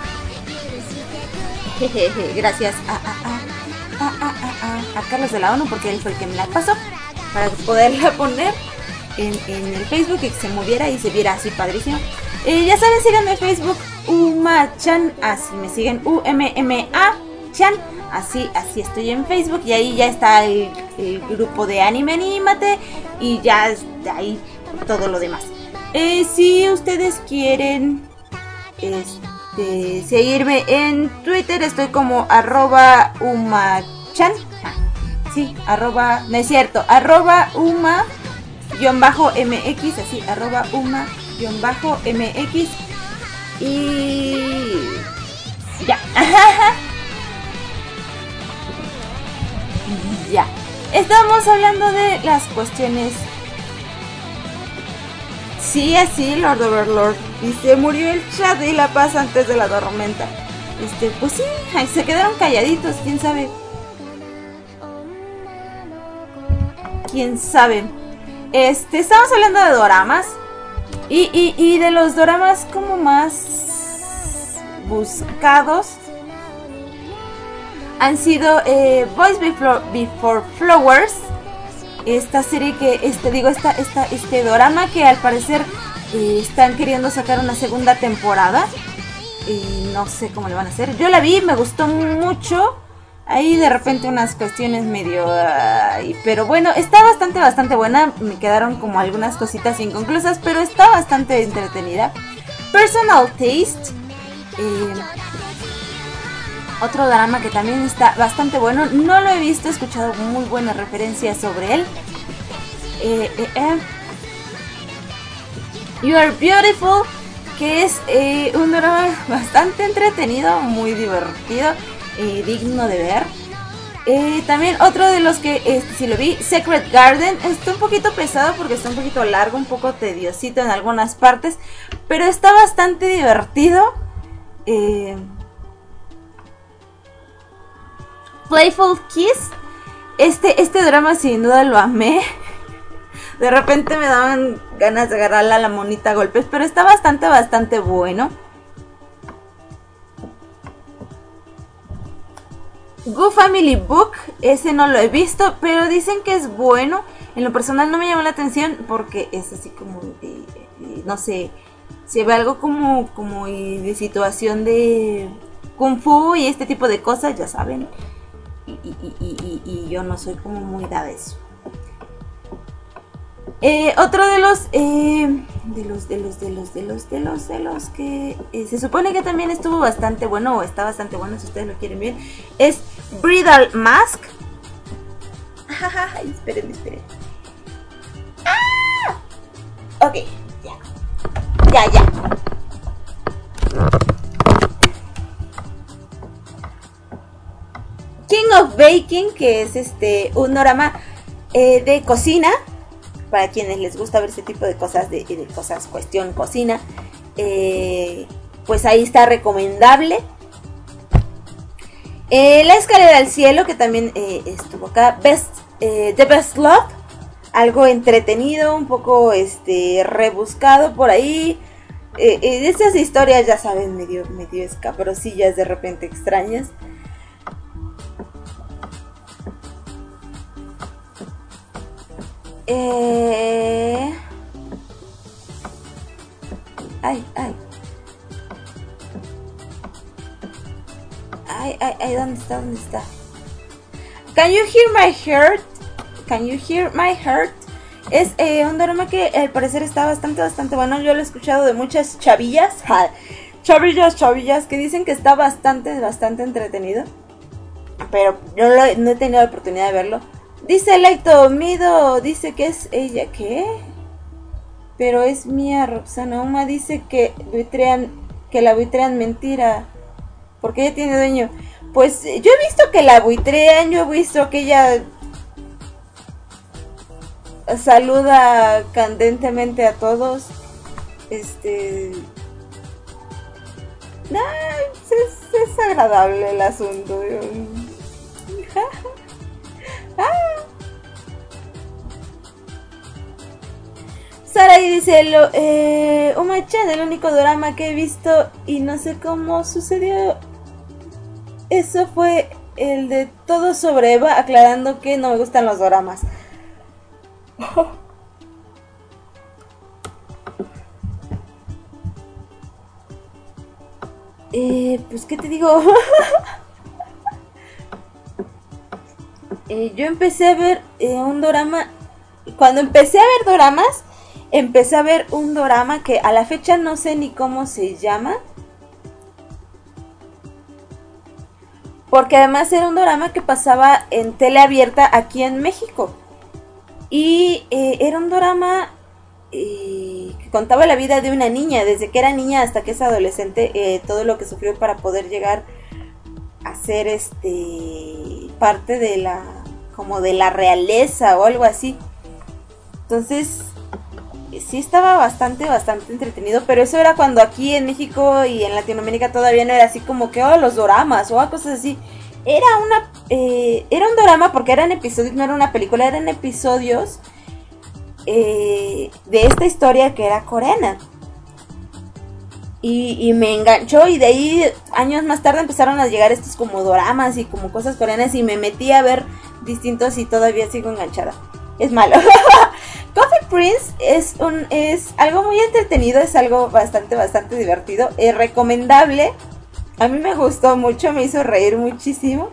Jejeje, gracias a, a, a, a, a, a, a Carlos de la ONU, porque él fue el que me la pasó para poderla poner en, en el Facebook y que se moviera y se viera así padrísimo. Eh, ya saben, síganme en Facebook, Uma-chan, así me siguen, U M M A Chan, así, así estoy en Facebook y ahí ya está el, el grupo de Anime Anímate y ya está ahí todo lo demás. Eh, si ustedes quieren este, seguirme en Twitter, estoy como arroba Uma-chan. Ah, sí, arroba, no es cierto, arroba Uma guión bajo M X, así, arroba Uma guión bajo M X y ya. Ya. Estamos hablando de las cuestiones. Sí, así, Lord Overlord. Y se murió el chat y la paz antes de la tormenta. Este, pues sí, se quedaron calladitos, quién sabe. Quién sabe. Este, estamos hablando de doramas. Y, y, y de los doramas como más buscados han sido eh, Boys Before, Before Flowers, esta serie que, este digo, esta, esta, este dorama que al parecer eh, están queriendo sacar una segunda temporada. Y no sé cómo le van a hacer. Yo la vi, me gustó mucho. Ahí de repente unas cuestiones medio... Uh, pero bueno, está bastante, bastante buena. Me quedaron como algunas cositas inconclusas, pero está bastante entretenida. Personal Taste. Eh, Otro drama que también está bastante bueno. No lo he visto, he escuchado muy buenas referencias sobre él. Eh, eh, eh. You Are Beautiful, que es eh, un drama bastante entretenido, muy divertido, eh, digno de ver. Eh, también otro de los que eh, si lo vi, Secret Garden, está un poquito pesado porque está un poquito largo, un poco tediosito en algunas partes, pero está bastante divertido. Eh... Playful Kiss. Este, este drama sin duda lo amé. De repente me daban ganas de agarrarle a la monita a golpes, pero está bastante, bastante bueno. Go Family Book, ese no lo he visto, pero dicen que es bueno. En lo personal no me llamó la atención porque es así como, eh, eh, no sé, se ve algo como, como eh, de situación de Kung Fu y este tipo de cosas, ya saben. Y, y, y, y, y yo no soy como muy dada a eso. Eh, otro de los, eh, de los, de los, de los, de los, de los, de los que eh, se supone que también estuvo bastante bueno o está bastante bueno si ustedes lo quieren ver, es Bridal Mask. Ay, esperen, esperen. ¡Ah! Ok, ya, ya, ya. King of Baking, que es este un drama eh, de cocina. Para quienes les gusta ver ese tipo de cosas, de, de cosas, cuestión cocina, eh, pues ahí está recomendable. Eh, La escalera al cielo, que también eh, estuvo acá. Best, eh, The Best Love, algo entretenido, un poco este rebuscado por ahí. Eh, eh, esas historias, ya saben, medio, medio escabrosillas, de repente extrañas. Eh... Ay, ay. Ay, ay, ay, ¿dónde está? ¿Dónde está? Can You Hear My Heart? Can You Hear My Heart? Es eh, un drama que al parecer está bastante, bastante bueno. Yo lo he escuchado de muchas chavillas. Chavillas, chavillas, que dicen que está bastante, bastante entretenido. Pero yo no, no he tenido la oportunidad de verlo. Dice Laito Mido, dice que es ella, ¿qué? Pero es Mía Roxana Uma, dice que buitrean, que la buitrean mentira. Porque ella tiene dueño. Pues yo he visto que la buitrean, yo he visto que ella saluda candentemente a todos. Este... No, es, es agradable el asunto. Sarai dice, lo, eh, Uma-chan, el único drama que he visto y no sé cómo sucedió. Eso fue el de Todo sobre Eva, aclarando que no me gustan los doramas. eh, pues, ¿qué te digo? eh, yo empecé a ver eh, un dorama. Cuando empecé a ver doramas, empecé a ver un dorama que a la fecha no sé ni cómo se llama. Porque además era un dorama que pasaba en tele abierta aquí en México. Y eh, era un dorama eh, que contaba la vida de una niña, desde que era niña hasta que es adolescente, eh, todo lo que sufrió para poder llegar a ser este parte de la, como de la realeza o algo así. Entonces, sí estaba bastante, bastante entretenido, pero eso era cuando aquí en México y en Latinoamérica todavía no era así como que, oh, los doramas o cosas así. Era una, eh, era un dorama porque eran episodios, no era una película, eran episodios eh, de esta historia que era coreana. Y, y me enganchó y de ahí años más tarde empezaron a llegar estos como doramas y como cosas coreanas y me metí a ver distintos y todavía sigo enganchada. Es malo. Coffee Prince es un es algo muy entretenido, es algo bastante, bastante divertido. Es recomendable. A mí me gustó mucho, me hizo reír muchísimo.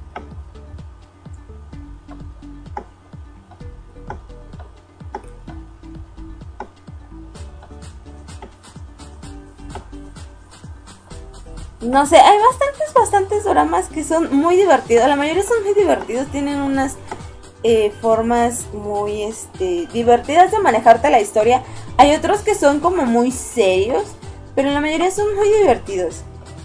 No sé, hay bastantes, bastantes dramas que son muy divertidos. La mayoría son muy divertidos, tienen unas eh, formas muy este, divertidas de manejarte la historia. Hay otros que son como muy serios, pero la mayoría son muy divertidos.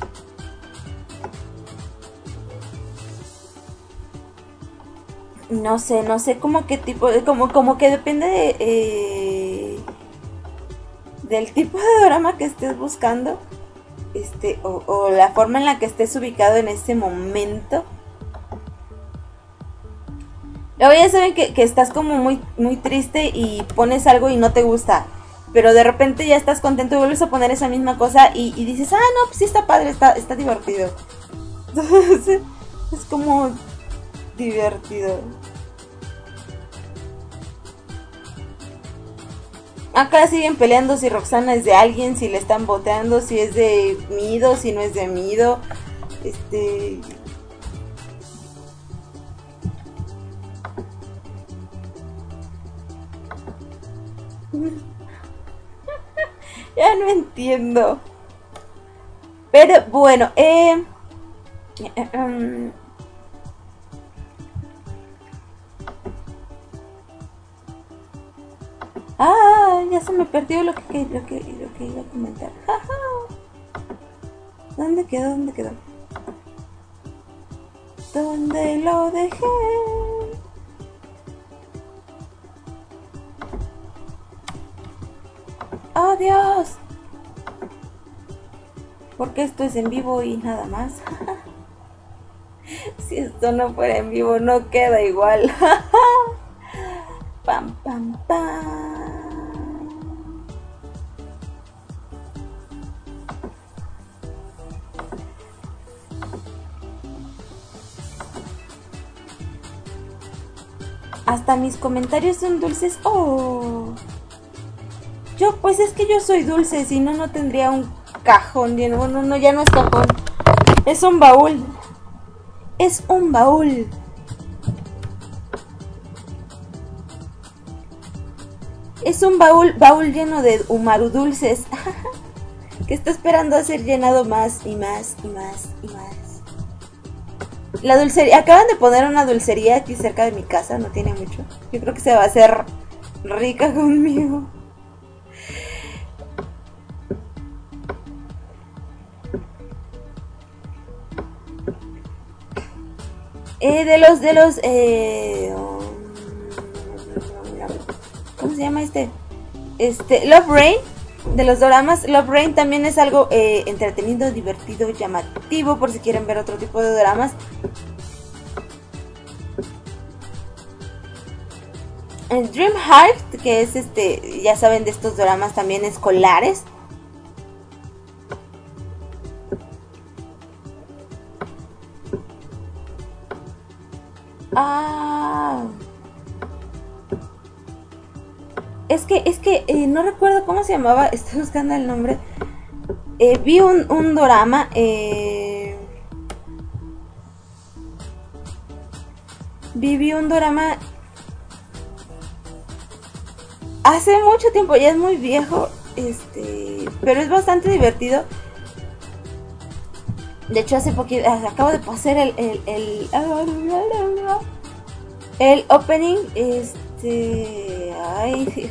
No sé, no sé como qué tipo, como, como que depende de, eh, del tipo de drama que estés buscando. Este, o, o la forma en la que estés ubicado en ese momento. Luego ya saben que, que estás como muy, muy triste y pones algo y no te gusta, pero de repente ya estás contento y vuelves a poner esa misma cosa y, y dices, ah, no, pues sí está padre, está, está divertido. Entonces, es como divertido. Acá siguen peleando si Roxana es de alguien, si le están boteando, si es de Mido, si no es de Mido. Este... ya no entiendo. Pero bueno, eh... Um... Ah, ya se me perdió lo que, lo que, lo que iba a comentar. ¿Dónde quedó? ¿Dónde quedó? ¿Dónde lo dejé? ¡Oh, Dios! Porque esto es en vivo y nada más. Si esto no fuera en vivo, no queda igual. Pam, pam, pam. Hasta mis comentarios son dulces. Oh. Yo, pues es que yo soy dulce, si no, no tendría un cajón. No, no, no, ya no es cajón. Es un baúl. Es un baúl. Es un baúl, baúl lleno de umaru dulces. Que está esperando a ser llenado más y más y más y más. La dulcería, acaban de poner una dulcería aquí cerca de mi casa, no tiene mucho. Yo creo que se va a hacer rica conmigo. Eh, de los, de los, eh, ¿cómo se llama este? Este, Love Rain, de los doramas. Love Rain también es algo eh, entretenido, divertido, llamativo, por si quieren ver otro tipo de doramas. El Dream Heart, que es este, ya saben, de estos doramas también escolares. Ah, es que, es que eh, no recuerdo cómo se llamaba, estoy buscando el nombre. Eh, vi un, un dorama, eh, vi, vi un dorama hace mucho tiempo, ya es muy viejo, este, pero es bastante divertido. De hecho, hace poquito, acabo de pasar el, el, el, el opening, este, ay, Dios.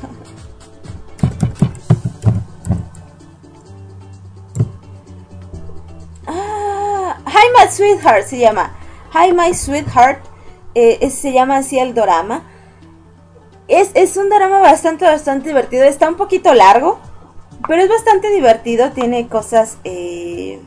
Ah, Hi My Sweetheart se llama, Hi My Sweetheart, eh, es, se llama así el dorama. Es, es un drama bastante, bastante divertido. Está un poquito largo, pero es bastante divertido. Tiene cosas eh,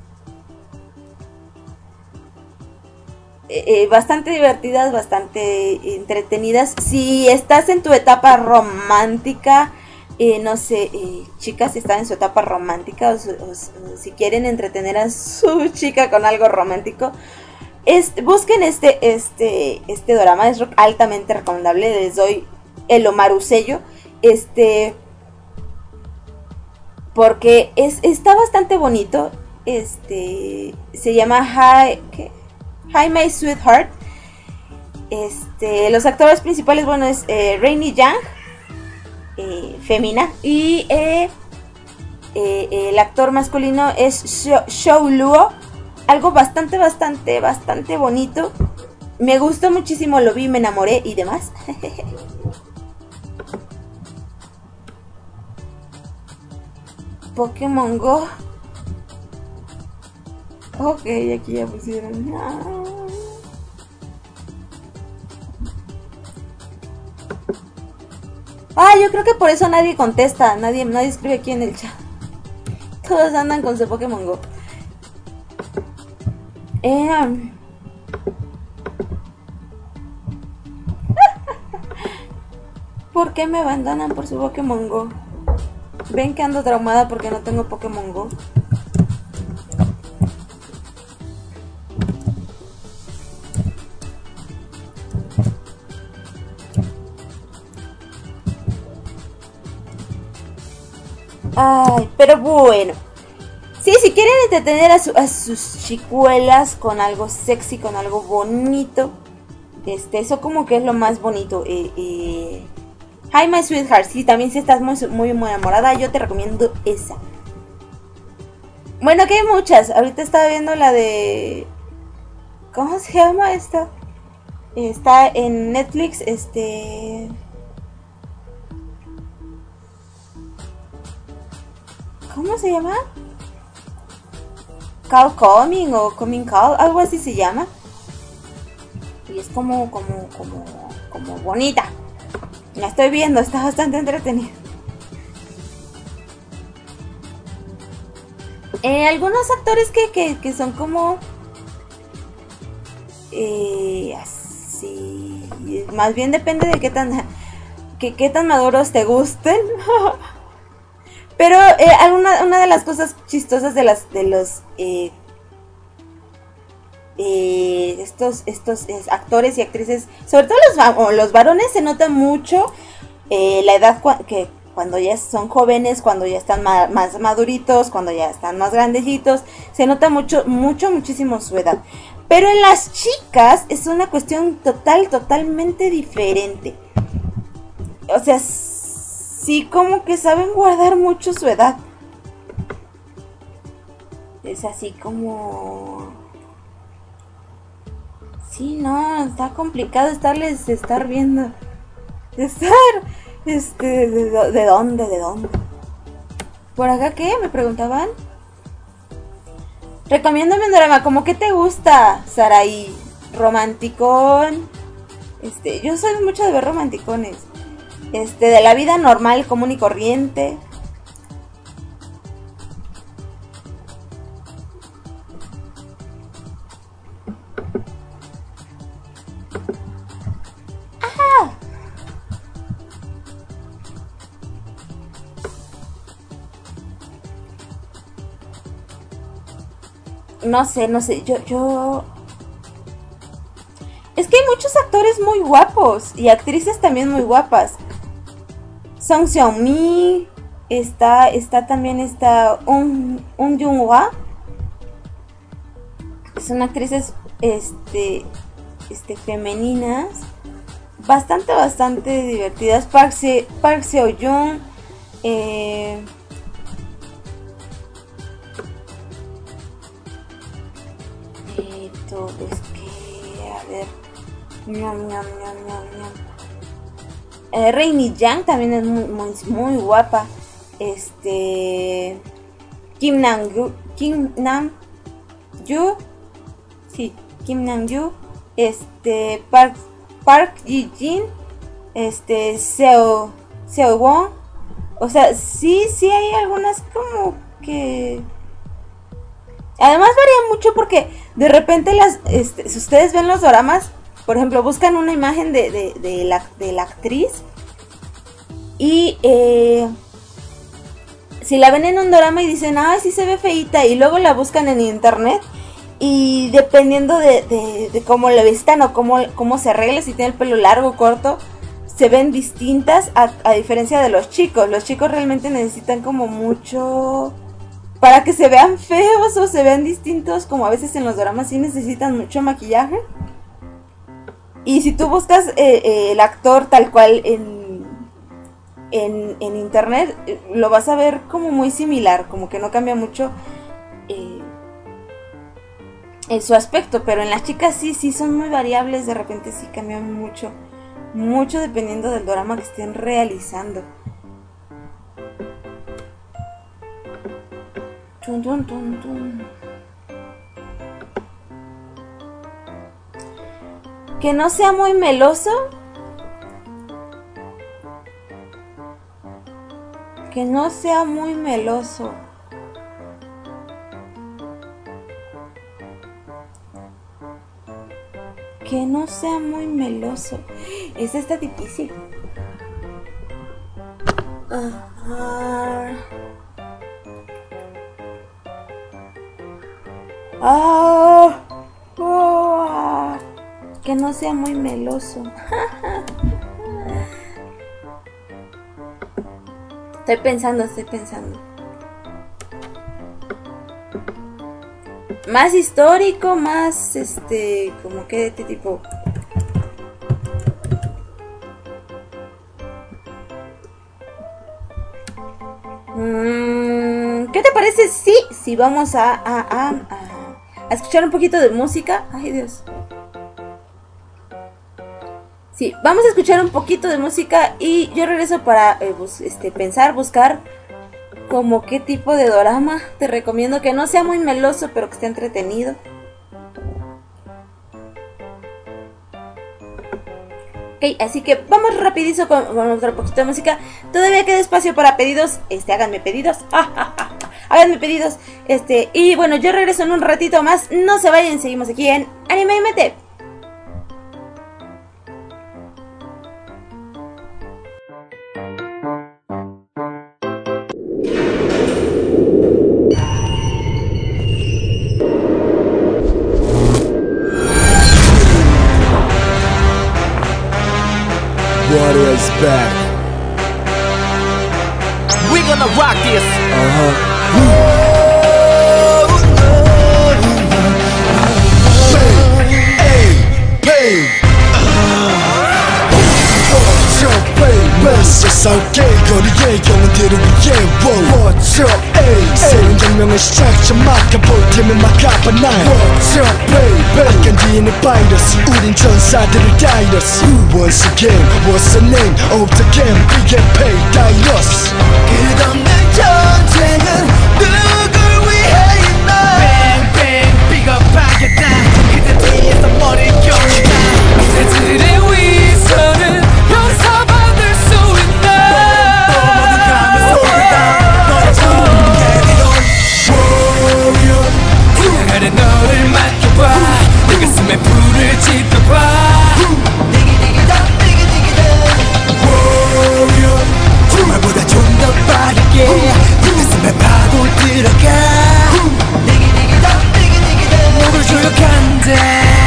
eh, bastante divertidas, bastante entretenidas. Si estás en tu etapa romántica, eh, no sé, eh, chicas, si están en su etapa romántica o, o, o si quieren entretener a su chica con algo romántico, es, busquen este, este, este drama. Es altamente recomendable. Les doy el Omaru sello, este, porque es, está bastante bonito. Este, se llama Hi, ¿qué? Hi My Sweetheart. Este, los actores principales, bueno, es eh, Rainy Yang, eh, Femina, y eh, eh, el actor masculino es Shou Luo. Algo bastante, bastante, bastante bonito. Me gustó muchísimo, lo vi, me enamoré y demás. Pokémon Go. Ok, aquí ya pusieron. Ah, yo creo que por eso nadie contesta. Nadie, nadie escribe aquí en el chat. Todos andan con su Pokémon Go. Eh, ¿Por qué me abandonan por su Pokémon Go? Ven que ando traumada porque no tengo Pokémon Go. Ay, pero bueno. Sí, si quieren entretener a, su, a sus chicuelas con algo sexy, con algo bonito, este, eso como que es lo más bonito. Eh, eh. Hi My Sweetheart, sí, también si estás muy, muy, muy enamorada, yo te recomiendo esa. Bueno, que hay muchas. Ahorita estaba viendo la de... ¿Cómo se llama esta? Está en Netflix, este... ¿Cómo se llama? Call Coming o Coming Call, algo así se llama. Y es como, como, como, como bonita. La estoy viendo, está bastante entretenida. Eh, algunos actores que, que, que son como... Eh, así... Más bien depende de qué tan... Que, qué tan maduros te gusten. Pero eh, alguna, una de las cosas chistosas de las de los... Eh, eh, estos estos eh, actores y actrices, sobre todo los, los varones, se nota mucho eh, la edad cu que cuando ya son jóvenes, cuando ya están ma más maduritos, cuando ya están más grandecitos, se nota mucho, mucho, muchísimo su edad. Pero en las chicas es una cuestión total, totalmente diferente. O sea, sí como que saben guardar mucho su edad. Es así como... Sí, no, está complicado estarles, estar viendo. Estar, este, de, de dónde, de dónde. ¿Por acá qué? Me preguntaban. Recomiéndame un drama, ¿cómo que te gusta, Saraí? Romanticón. Este, yo soy mucho de ver romanticones. Este, de la vida normal, común y corriente. ¡Ajá! No sé, no sé, yo, yo... Es que hay muchos actores muy guapos y actrices también muy guapas. Song Seon-mi, está, está también está Un, Un Jung-hwa. Son actrices, este, este, femeninas, bastante, bastante divertidas. Park, Se, Park Seo-joon, eh... Esto es que, a ver, ñam, ñam, ñam, ñam, ñam. Eh, Rainy Yang también es muy, muy, muy guapa. Este, Kim Nam-gu, Kim Nam-yu, sí, Kim Nam-yu, este, Park, Park Ji-jin, este, Seo, Seo Won. O sea, sí, sí hay algunas como que... Además varía mucho porque de repente las, este, si ustedes ven los doramas, por ejemplo, buscan una imagen de, de, de, la, de la actriz y eh, si la ven en un dorama y dicen, ay, sí se ve feíta, y luego la buscan en internet y dependiendo de, de, de cómo la vistan o cómo, cómo se arregla, si tiene el pelo largo o corto, se ven distintas a, a diferencia de los chicos. Los chicos realmente necesitan como mucho... Para que se vean feos o se vean distintos, como a veces en los dramas sí necesitan mucho maquillaje. Y si tú buscas eh, eh, el actor tal cual en, en, en internet, eh, lo vas a ver como muy similar, como que no cambia mucho eh, en su aspecto. Pero en las chicas sí, sí son muy variables, de repente sí cambian mucho, mucho dependiendo del drama que estén realizando. Tun, tun, tun, tun. Que no sea muy meloso. Que no sea muy meloso. Que no sea muy meloso. Esa está difícil. Uh, Ah, oh, que no sea muy meloso. Estoy pensando, estoy pensando. Más histórico, más este, como que de este tipo. Mm, ¿qué te parece si, si vamos a, a, a, a a escuchar un poquito de música? Ay, Dios. Sí, vamos a escuchar un poquito de música y yo regreso para eh, bus este, pensar, buscar como qué tipo de dorama te recomiendo, que no sea muy meloso, pero que esté entretenido. Ok, así que vamos rapidizo con, con otro poquito de música. Todavía queda espacio para pedidos. Este, háganme pedidos. Háganme pedidos. Este, y bueno, yo regreso en un ratito más. No se vayan, seguimos aquí en Anime M T. Warriors back. We gonna rock this. Uh-huh. 세상 깨거리에 우리들을 위해 What's up, ayy 새로운 장면의 시작점 막아볼 팀은 막아봐 날 What's up, baby 악한 뒤에는 바이러스 우린 전사들을 다이러스 Once again, what's the name of the game We get paid, 다이러스 끝없는 전쟁은 누굴 위해 있나 Bang bang 비겁하겠다 그대 뒤에서 머리를 껴준다 그대들의 위선은 용서받을 수 있나 모두 가면 소리다 너의 정체리론 그날의 너를 맡겨봐 내 가슴에 불을 지펴봐 정말보다 좀 더 빠르게 네 가슴에 파고 들어가 목을 조력한다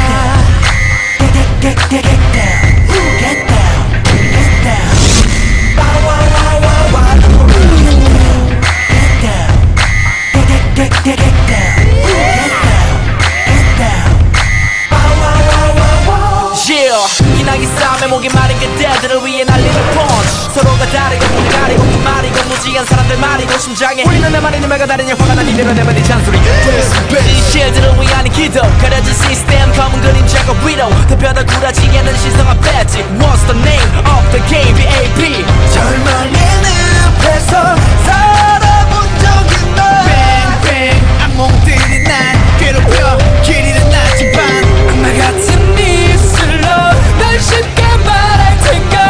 Get down, get down, get down, get down. Wow, wow, wow, wow, wow. Get down, get, get, get, get down, get down, get down. Wow, wow, wow, wow, wow. Yeah, 이나기 싸움에 목이 마른 그대들을 위해 날리는 펀치 서로가 다르고 우리 가리고 그 말이고 무지한 사람들 말이고 심장에 우리는 내 말이 내가 다르냐 화가 난 이대로 내면 네 잔소리 이 실들을 위한 기도 가려진 시스템 검은 그림자가 위로 대표도 굴하지 않는 신성한 배지 What's the name of the game B A B 절망의 늪에서 살아본 적 있나 Bang bang 악몽들이 날 괴롭혀 길이는 낮지만 악마 같은 입술로 날 쉽게 말할 텐가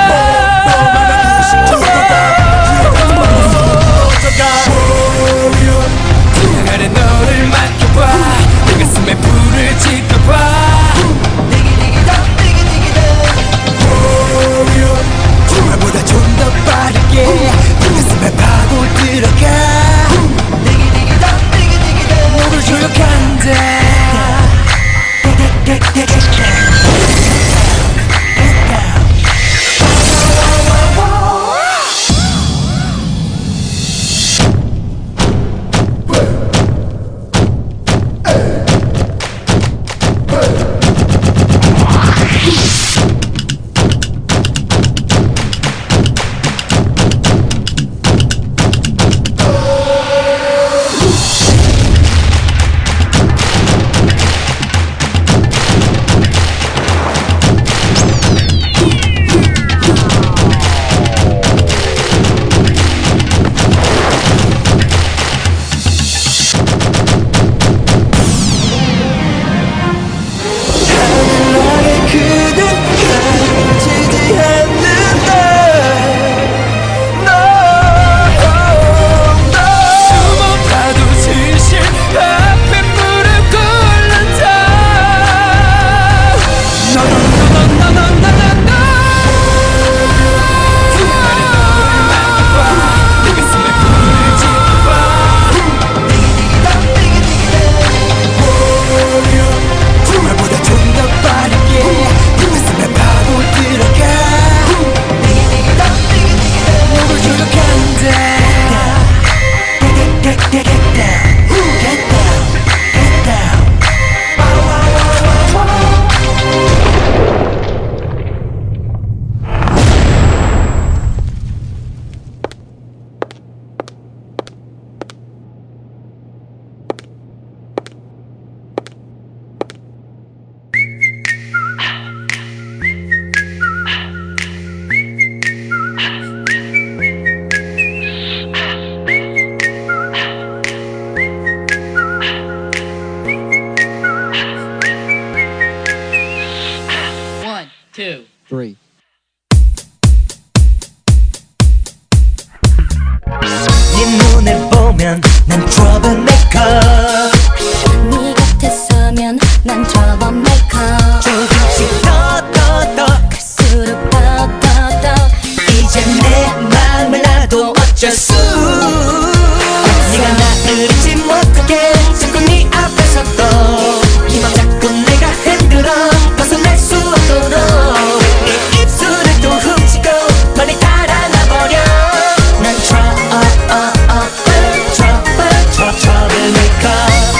그날의 너를 맡겨봐 내 가슴에 불을 지펴봐 정말보다 좀 더 빠르게 네 가슴에 파고 들어가 목을 조력한다 Get, get, get, get down. two, three. 네 눈을 보면 난 troublemaker 네 곁에 서면 난 troublemaker 조금씩 더 더 더 갈수록 더 더 더 이제 내 맘을 나도 어쩔 수 네가 나를 잊지 못하게 자꾸 네 앞에서 또이맘 자꾸 내가 흔들어 벗어날 수 없도록 네 입술을 또 훔치고 빨리 달아나버려 난 trouble trouble trouble troublemaker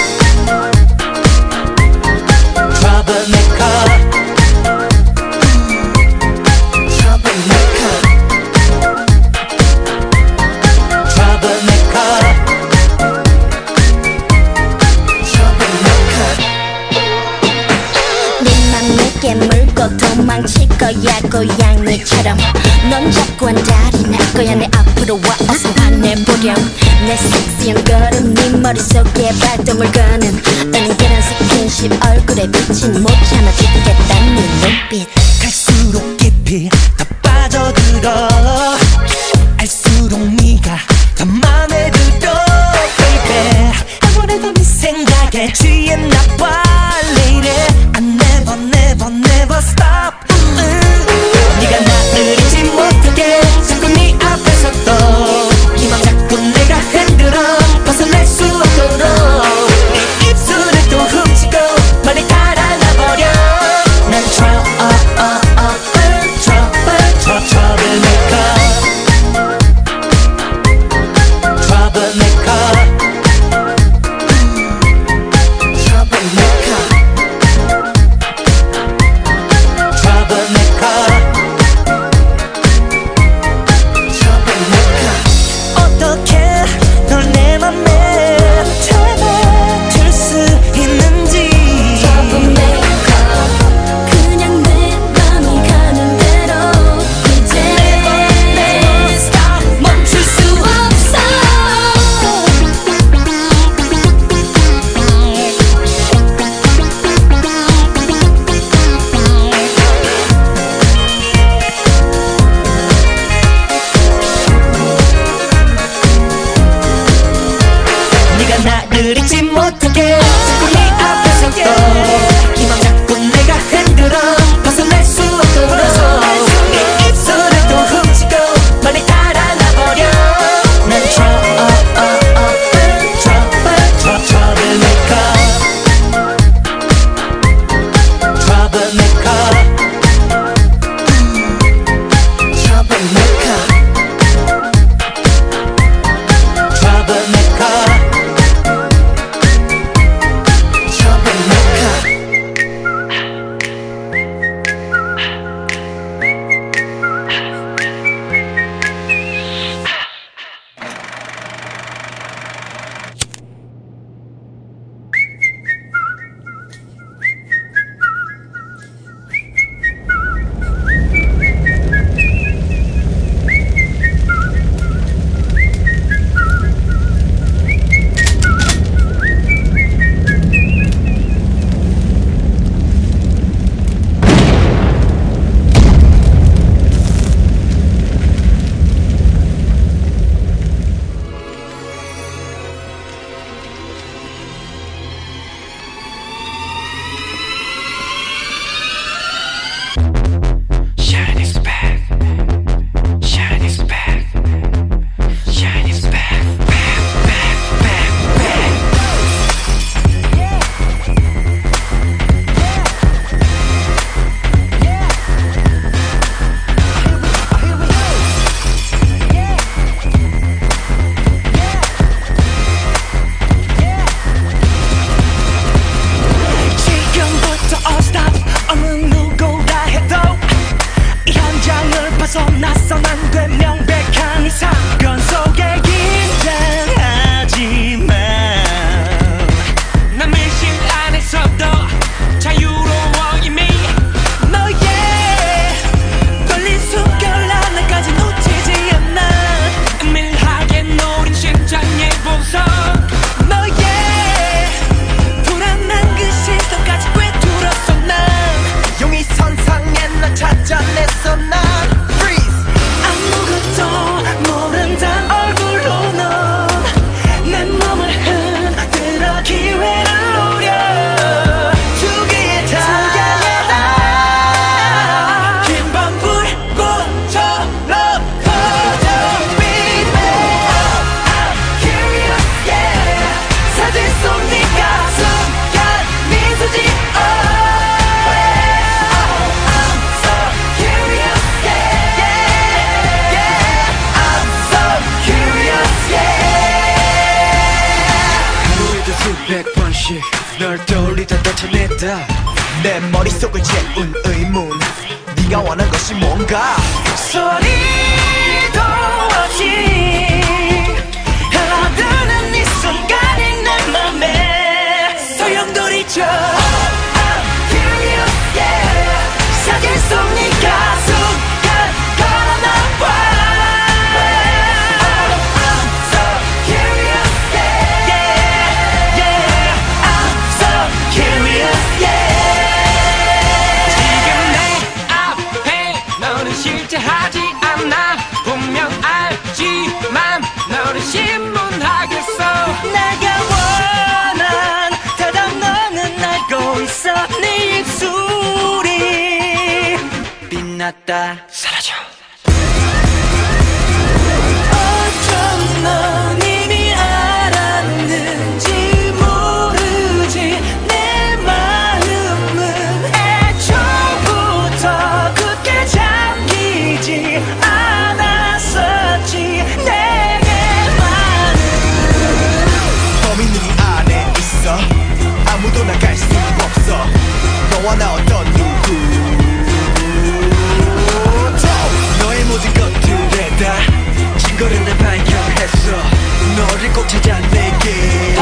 내게 물고 도망칠 거야 고양이처럼 넌 자꾸 안달이 날 거야 내 앞으로 와 어서 화내보렴 내 섹시한 걸음 네 머릿속에 발동을 거는 은근한 스킨십 얼굴에 비친 못 참아 죽겠다는 네 눈빛 갈수록 깊이 더 빠져들어 알수록 네가 더 맘에 들어 baby 아무래도 네 생각에 취했나 봐 lady I never never never stop 네가 나를 잊지 못하게 자꾸 네 앞에서 또 기만 자꾸 내가 흔들어 벗어날 수 없도록 네 입술을 또 훔치고 머리 달아나버려 난 trouble trouble trouble troublemaker troublemaker 나를 잊지 못하게 자꾸 네 앞에서 또 기만 자꾸 내가 흔들어 벗어날 수 없도록 네 입술을 또 훔치고 머리 달아나버려 난 trouble trouble troublemaker troublemaker troublemaker troublemaker 벗어나선 안 돼 명백한 사건 속에 긴장하지만 난 밀실 안에서도 자유로워 이미 너의 떨린 숨결 하나까지 놓치지 않아 은밀하게 노린 심장의 보석 너의 불안한 그 시선까지 꿰뚫었어 난 용의 선상에 널 찾아냈어 난 수백 번씩 널 떠올리다 쫓아냈다 내 머릿속을 채운 의문 네가 원한 것이 뭔가 소리도 없이 흘러드는 이 순간이 내 맘에 소용돌이쳐 I'm curious, yeah 낫다 사라져. 어쩜 넌 이미 알았는지 모르지 내 마음은 애초부터 굳게 잠기지 않았었지 내게만은. 범인은 이 안에 있어. 아무도 나갈 수 없어. 너와 나 어떤 누구 너의 모든 것들에 다 증거를 내 발견했어. 너를 꼭 찾아내게.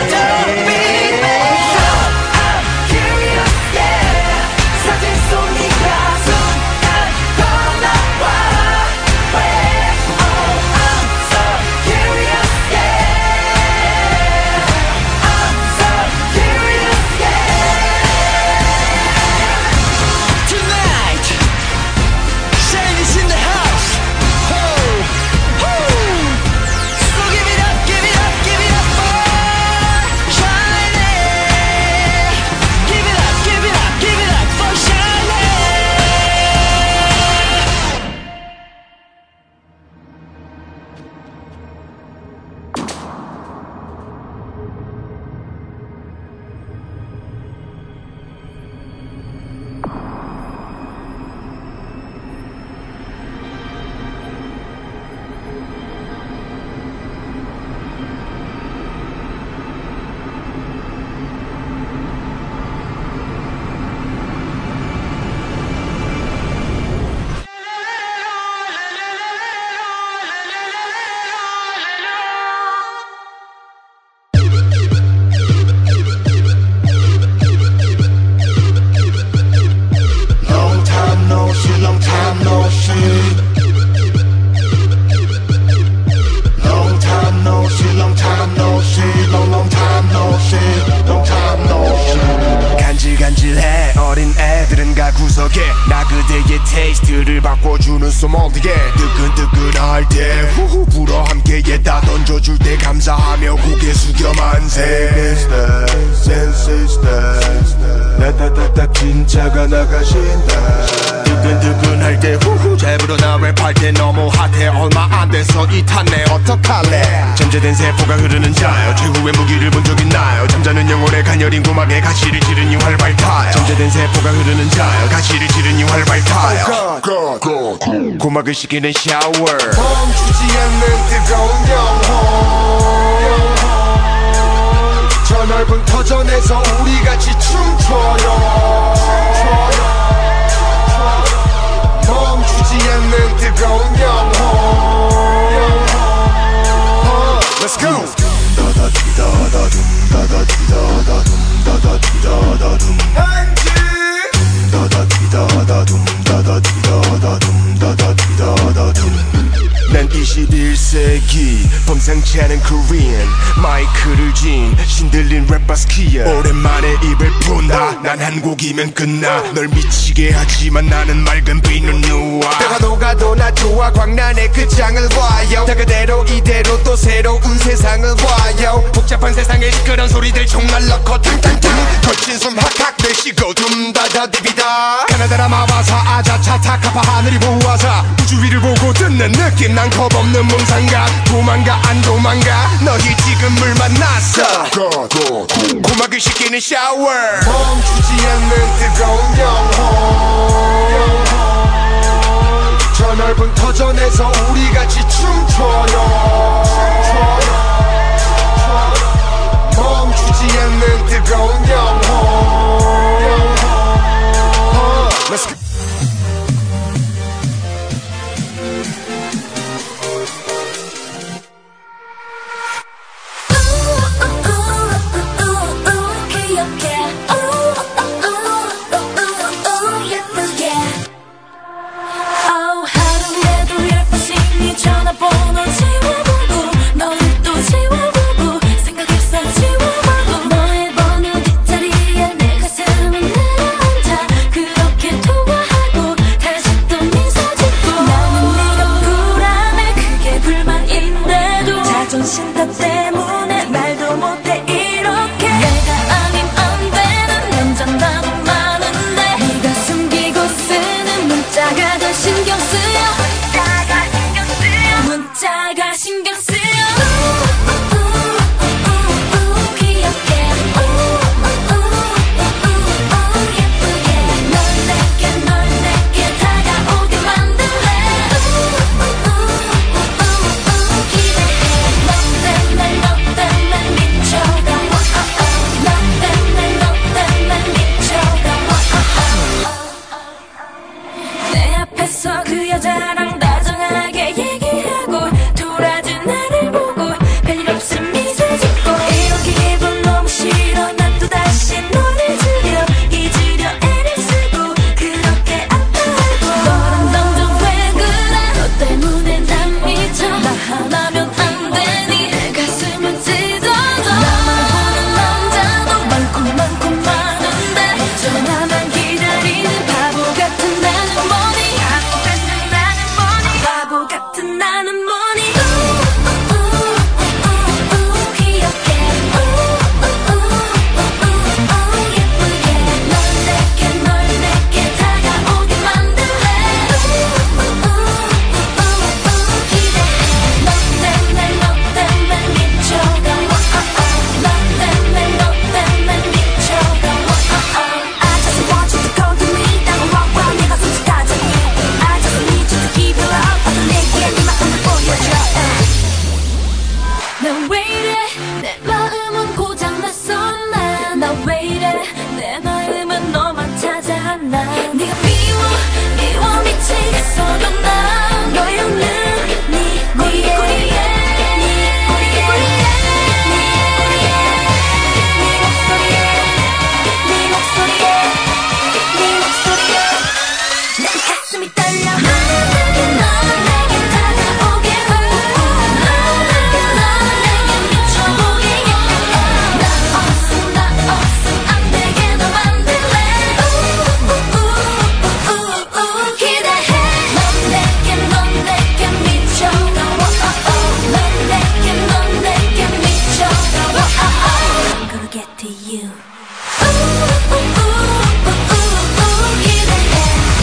나 그대의 테이스트를 바꿔주는 소몰디게. 뜨끈뜨끈할 때 후후 불어 함께에다 던져줄 때 감사하며 고개 숙여 만세. 나타타타 진짜가 나가신다. 뜨끈뜨끈할 때 후후 잘 불어 나 랩할 때 너무 핫해. 얼마 안 돼서 이 탔네 어떡할래. 잠재된 세포가 흐르는 자요. 최후의 무기를 본 적 있나요. 잠자는 영혼의 가녀린 구막에 가시를 지르니 활발 타요. 잠재된 세포가 흐르는 자요. 가시를 지르니 활발 타요. 고막을 씻기는 샤워. 멈추지 않는 뜨거운 영혼. 저 넓은 터전에서 우리 같이 춤춰요. 멈추지 않는 뜨거운 영혼. Let's go. 난 이십일 세기 범상치 않은 Korean 마이크를 쥔 신들린 랩바스키야. 오랜만에 입을 푼다. 난 한 곡이면 끝나. 널 미치게 하지만 나는 맑은 비는 누워. 내가 녹아도 나 좋아. 광란의 그 장을 봐요. 다 그대로 이대로 또 새로운 세상을 봐요. 복잡한 세상에 시끄러운 소리들 총날넣고 탕탕탕 거친 숨 학학 내쉬고 둠다다디비다. 가나다라 마바사 아자차 타카파 하늘이 보아사 우주 위를 보고 듣는 느낌. 난 겁없는 몽상가. 도망가 안 도망가. 너희 지금 물 만났어. 고막을 씻기는 샤워. 멈추지 않는 뜨거운 영혼. 저 넓은 터전에서 우리 같이 춤춰요. 멈추지 않는 뜨거운 영혼. Let's go. 귀엽게 네가 미워 미워 미치겠어도 난 너의 없는 네 꼬리에 꼬리에 네 꼬리에 꼬리에 네 꼬리에 네 목소리에 네 목소리에 네 목소리에 내 가슴이 떨려 넌 내게 다가오게 넌 내게 미쳐보게 나 없음 나 없음 안 되게 너 만들래 우우우우우우 기대해 넌 내게 넌 내게 미쳐가워 넌 내게 넌 내게 미쳐가워 I'm gonna get to you 우우우우우우 기대해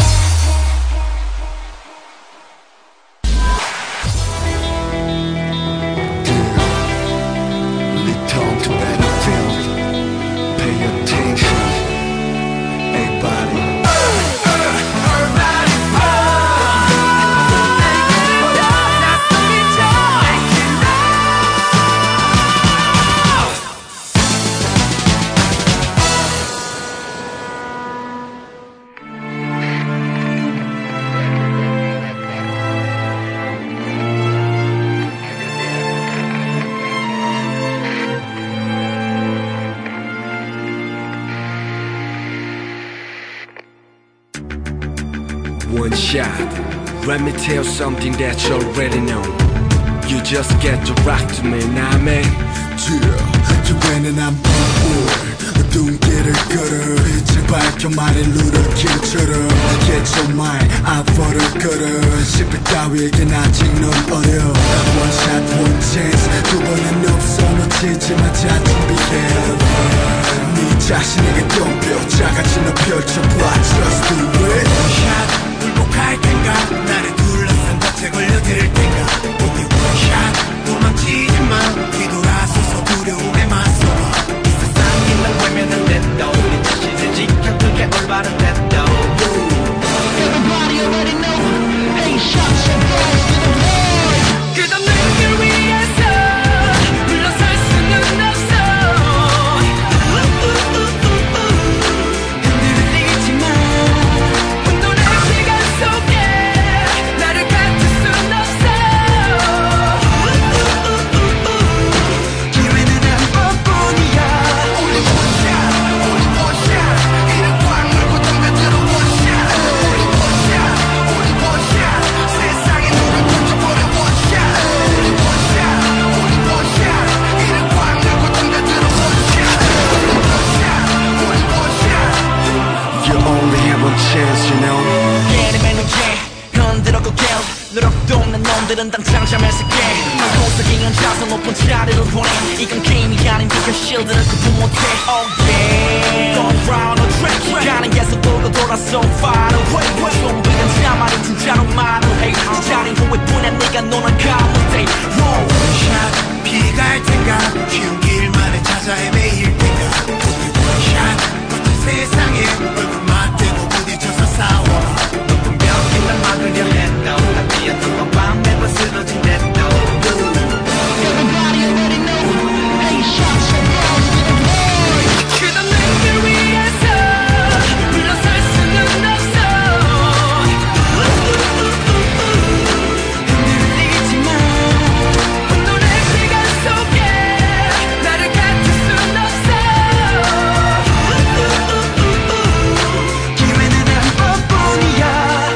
Return to battlefield. Pay attention, everybody. One shot. Let me tell you something that you already know. You just get to rock to me, nah man. Yeah, 주변에 난 바보. 눈길을 끌어 빛을 밝혀 말인 루더킬처럼 Get your mind out for the gutter 시비 따위에겐 아직 넌 어려 One shot, one chance 두 번은 없어 놓치지마 잘 준비해 네 자신에게 덤벼 작아진 너 펼쳐봐 Just do it One shot 굴복할 텐가 나를 둘러싼 덫에 걸려들 텐가 Only one shot 도망치지마 뒤돌아서서 두려움에 맞서봐 난 외면은 된다 우리 자신을 지켜 그게 올바른 된다 Everybody already know Eight shots and balls to the boy 끝없는 길 위에서 물러설 수는 없어 흔들리지 마 혼돈의 시간 속에 나를 갖출 순 없어 기회는 한 번뿐이야 chance, you know. 게임의 눈치 흔들어고 깨워 노력도 없는 놈들은 당장 잠에 쓸게 고스킹은 자서 높은 자리를 보내 이건 게임이 아닌 비켜 실드를 구분 못해 Oh yeah Going round on track 시간은 계속 돌고 돌아 so far away 좀비는 자만이 진짜로 말을 해 이 자린 후회뿐이야 네가 노는 가문데 One shot 피갈 텐가 쉬운 길만을 찾아 헤매일 텐가 One shot 거친 세상에 얼굴 맞대고 부딪혀서 싸워 높은 벽이 날 막으려 했다 난 뛰었던 밤 매번 쓰러진 대도 Everybody already know Eight shots and balls to the boy 끝없는 길 위에서 물러설 수는 없어 흔들리지 마 혼돈의 시간 속에 나를 갖출 순 없어 기회는 한 번뿐이야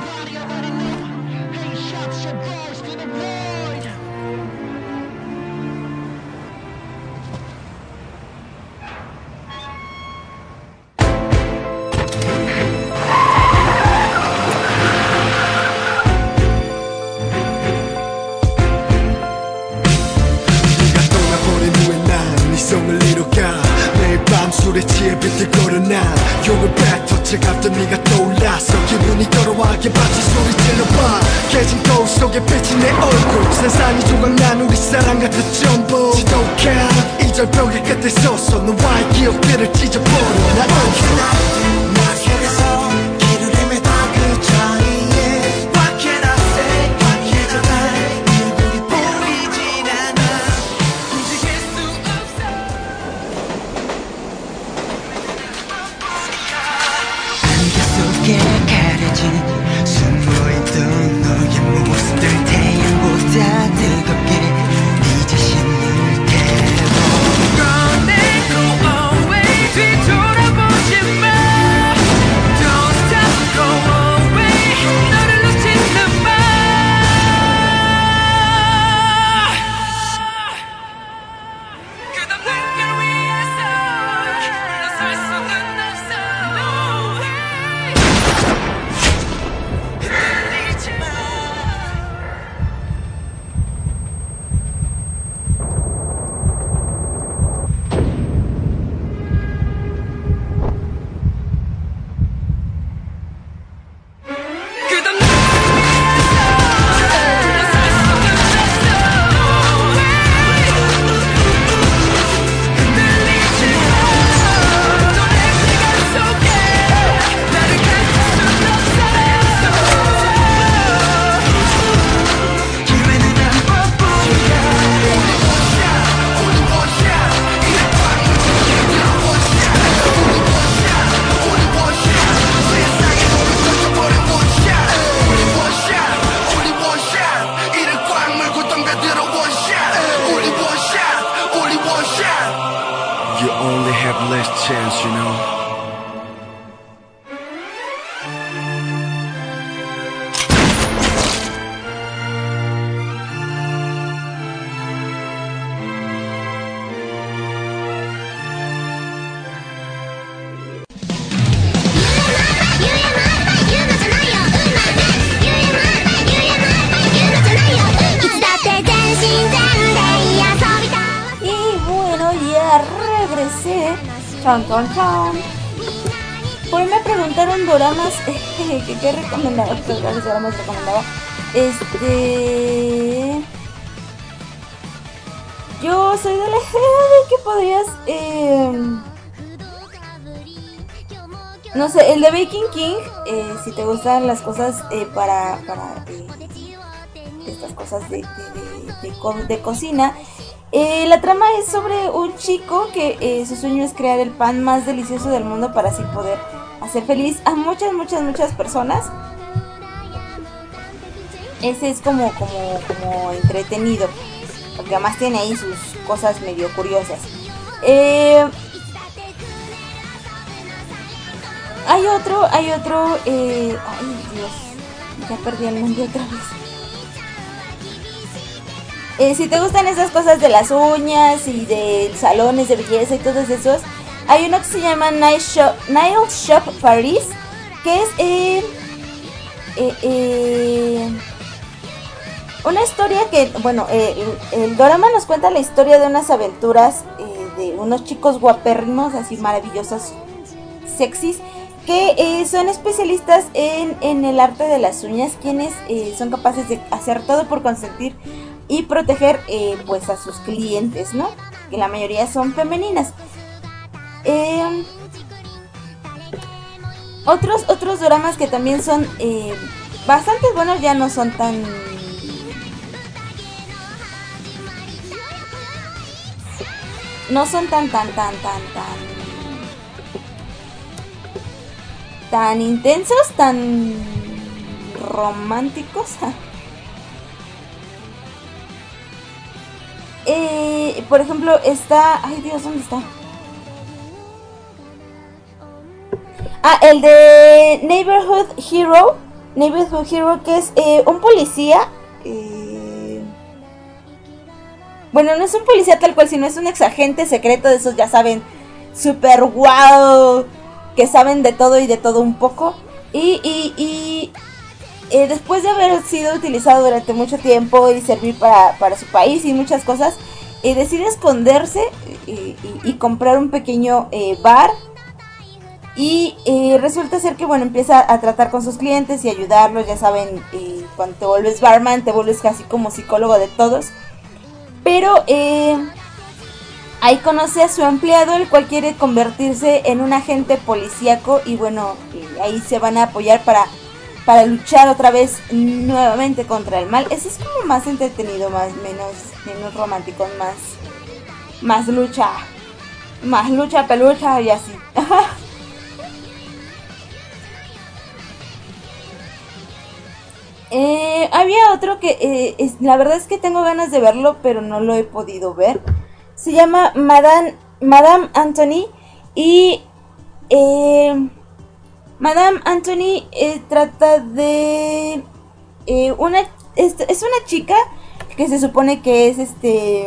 Eight shots and balls to the boy 네가 떠나버린 후에 난 이성을 잃어가 매일 밤 술에 취해 비틀거려 난 욕을 뱉어 차갑던 네가 떠올라서 기분이 걸어와게 같이 소리 질러봐 깨진 거울 속에 비친 내 얼굴 세상이 조각난 우리 사랑 같은 전부 지독한 이절벽의 끝에 서서 너와의 기억들을 찢어버려 난 어디서 나 속에서 길을 헤매다 그 자리에 What can I say What can I say 얼굴이 보이진 않아 움직일 수 없어 안개 속에 붉게 가려진 숨어있던 너의 모습들 태양보다 뜨겁게 네 자신을 태워 Running go away 뒤돌아보지 마 Don't stop go away 너를 놓치는 마 끝없는 길 위에서 너 설 수는 없어 No way 흔들리지 마 끝없는 You only have last chance, you know. Y bueno, ya regresé. Chon, chon, chon. Hoy me preguntaron doramas que qué recomendaba, que cuáles doramas recomendaba. Este, yo soy de la idea de que podrías, eh, no sé, el de Baking King, eh, si te gustan las cosas eh, para, para eh, estas cosas de, de, de, de, co de cocina. Eh, la trama es sobre un chico que eh, su sueño es crear el pan más delicioso del mundo para así poder hacer feliz a muchas, muchas, muchas personas. Ese es como, como, como entretenido, porque además tiene ahí sus cosas medio curiosas. Eh, hay otro, hay otro, eh, ay Dios, ya perdí el nombre otra vez. Eh, si te gustan esas cosas de las uñas y de salones de belleza y todos esos, hay uno que se llama Nail Shop, Nail Shop Paris, que es eh, eh, eh, una historia que, bueno, eh, el, el dorama nos cuenta la historia de unas aventuras eh, de unos chicos guapérrimos, así maravillosos, sexys, que eh, son especialistas en, en el arte de las uñas, quienes eh, son capaces de hacer todo por consentir y proteger eh, pues a sus clientes, ¿no? Que la mayoría son femeninas. Eh, otros otros dramas que también son eh, bastante buenos, ya no son tan no son tan tan tan tan tan tan intensos, tan románticos. Eh, por ejemplo, está... Ay, Dios, ¿dónde está? Ah, el de Neighborhood Hero. Neighborhood Hero, que es eh, un policía. Eh... Bueno, no es un policía tal cual, sino es un exagente secreto de esos, ya saben, super wow, que saben de todo y de todo un poco. Y... y, y Eh, después de haber sido utilizado durante mucho tiempo y servir para, para su país y muchas cosas, eh, decide esconderse y, y, y comprar un pequeño eh, bar. Y eh, resulta ser que, bueno, empieza a tratar con sus clientes y ayudarlos. Ya saben, eh, cuando te vuelves barman, te vuelves casi como psicólogo de todos. Pero eh, ahí conoce a su empleado, el cual quiere convertirse en un agente policíaco. Y bueno, eh, ahí se van a apoyar para... para luchar otra vez nuevamente contra el mal. Ese es como más entretenido, más menos, menos romántico, más, más lucha, más lucha, pelucha y así. Eh, había otro que eh, es, la verdad es que tengo ganas de verlo, pero no lo he podido ver. Se llama Madame, Madame Anthony y eh, Madame Anthony eh, trata de eh, una es, es una chica que se supone que es este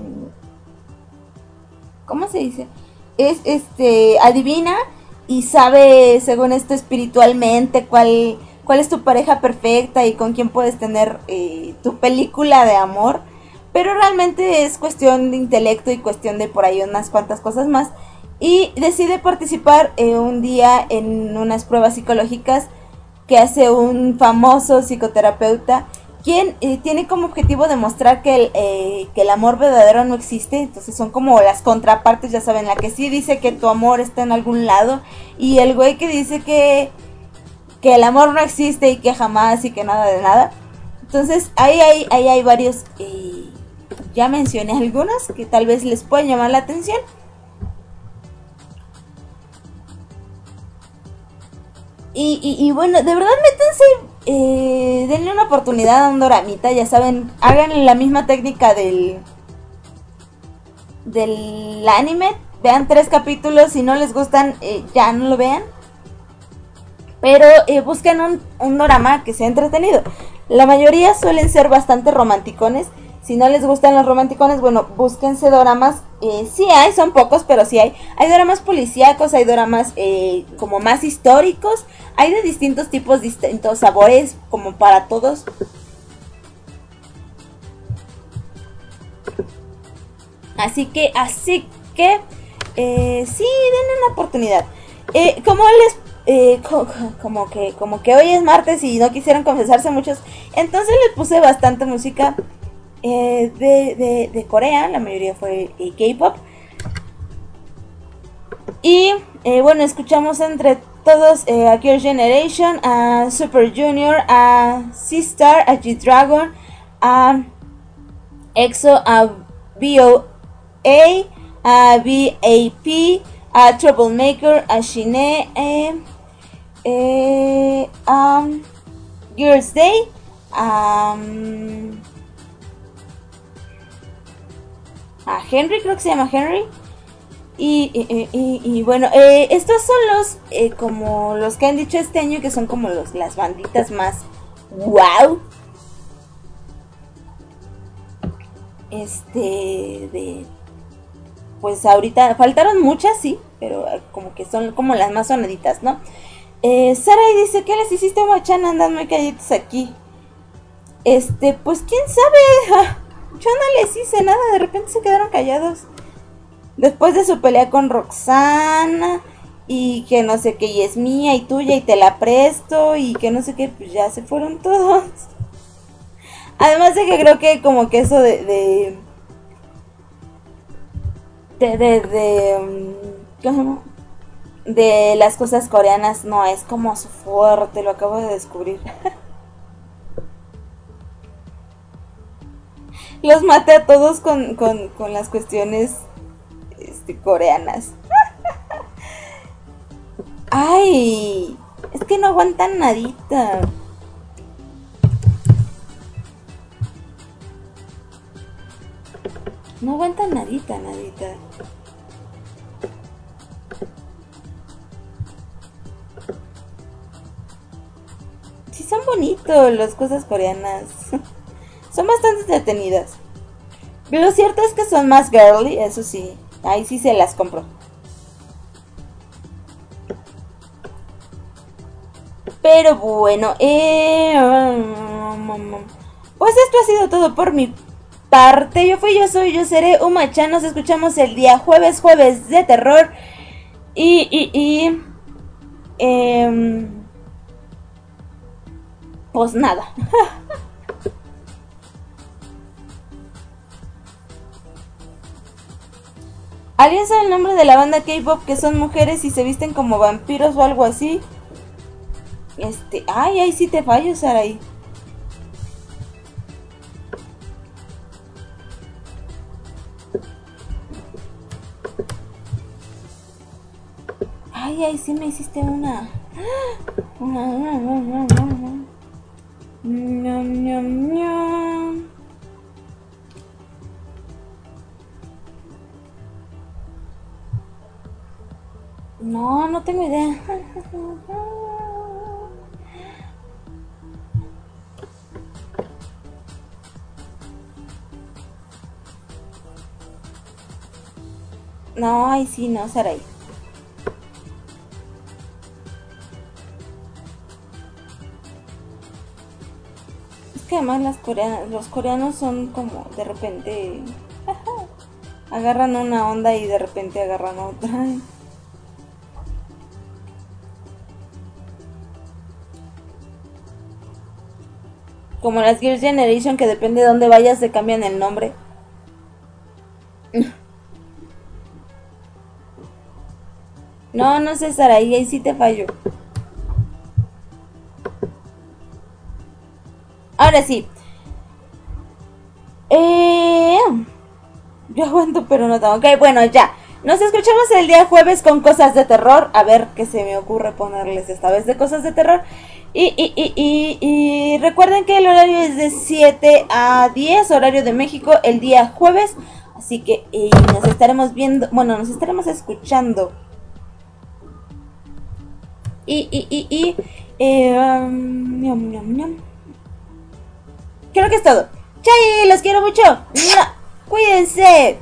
¿cómo se dice? Es este adivina y sabe, según esto, espiritualmente cuál cuál es tu pareja perfecta y con quién puedes tener eh, tu película de amor, pero realmente es cuestión de intelecto y cuestión de por ahí unas cuantas cosas más, y decide participar eh, un día en unas pruebas psicológicas que hace un famoso psicoterapeuta, quien eh, tiene como objetivo demostrar que el, eh, que el amor verdadero no existe. Entonces son como las contrapartes, ya saben, la que sí dice que tu amor está en algún lado, y el güey que dice que que el amor no existe y que jamás y que nada de nada. Entonces ahí hay, ahí hay varios, eh, ya mencioné algunos que tal vez les pueden llamar la atención. Y, y, y bueno, de verdad métanse, eh, denle una oportunidad a un doramita, ya saben, hagan la misma técnica del, del anime, vean tres capítulos, si no les gustan, eh, ya no lo vean. Pero eh, busquen un, un dorama que sea entretenido. La mayoría suelen ser bastante romanticones. Si no les gustan los romanticones, bueno, búsquense doramas. Eh, sí hay, son pocos, pero sí hay. Hay doramas policíacos, hay doramas eh, como más históricos. Hay de distintos tipos, distintos sabores, como para todos. Así que, así que, eh, sí, denle una oportunidad. Eh, como les Eh, co como que como que hoy es martes y no quisieron confesarse muchos, entonces les puse bastante música eh, de, de, de Corea. La mayoría fue eh, K-pop. Y eh, bueno, escuchamos entre todos eh, a Girls' Generation, a Super Junior, a C-Star, a G-Dragon, a EXO, a B O A, a B A P, a Troublemaker, a Shine, eh, Eh, um, Girls' Day, um, a Henry, creo que se llama Henry, y, y, y, y bueno, eh, estos son los eh, como los que han dicho este año, que son como los las banditas más wow, este de pues ahorita faltaron muchas, sí, pero como que son como las más sonaditas, ¿no? Eh, Sarai dice, ¿qué les hiciste a Machan? Andan muy calladitos aquí. Este, pues quién sabe. Yo no les hice nada, de repente se quedaron callados. Después de su pelea con Roxana, y que no sé qué, y es mía y tuya y te la presto, y que no sé qué, pues ya se fueron todos. Además de que creo que como que eso de... de de... de... de ¿cómo? De las cosas coreanas no es como su fuerte, lo acabo de descubrir. Los maté a todos con, con, con las cuestiones este, coreanas. Ay, es que no aguantan nadita. No aguantan nadita, nadita. Sí, son bonitos las cosas coreanas. Son bastante entretenidas. Lo cierto es que son más girly, eso sí. Ahí sí se las compro. Pero bueno, eh... pues esto ha sido todo por mi parte. Yo fui, yo soy, yo seré Uma-chan. Nos escuchamos el día jueves, jueves de terror. Y, y, y... Eh, pues nada. ¿Alguien sabe el nombre de la banda K-pop que son mujeres y se visten como vampiros o algo así? Este, ay, ay, sí te fallo, Sarai. Ay, ay, sí me hiciste una. Una, una, una, una, una. Ñam, ñam, ñam. No, no tengo idea. No, ay sí, no, Sarai. Es que además las coreanas, los coreanos son como de repente agarran una onda y de repente agarran otra. Como las Girls' Generation, que depende de dónde vayas se cambian el nombre. No, no sé, Sarai, ahí sí te fallo. Ahora sí. Eh, yo aguanto, pero no tengo. Ok, bueno, ya. Nos escuchamos el día jueves con cosas de terror. A ver qué se me ocurre ponerles esta vez de cosas de terror. Y, y, y, y, y recuerden que el horario es de siete a diez, horario de México, el día jueves. Así que eh, nos estaremos viendo, bueno, nos estaremos escuchando. Y, y, y, y, eh, um, ñam, ñam, ñam. Creo que es todo. ¡Chay! ¡Los quiero mucho! ¡Mua! ¡Cuídense!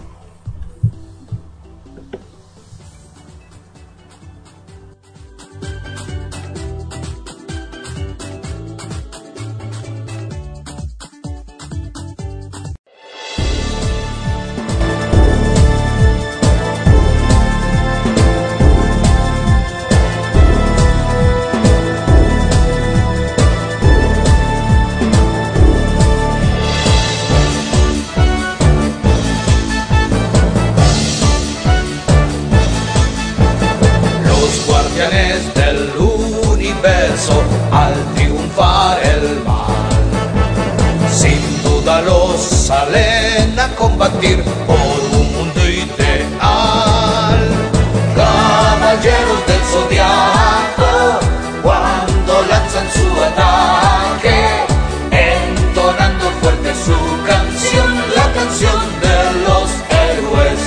Del universo al triunfar el mal, sin duda los salen a combatir por un mundo ideal. Caballeros del zodiaco, cuando lanzan su ataque, entonando fuerte su canción, la canción de los héroes.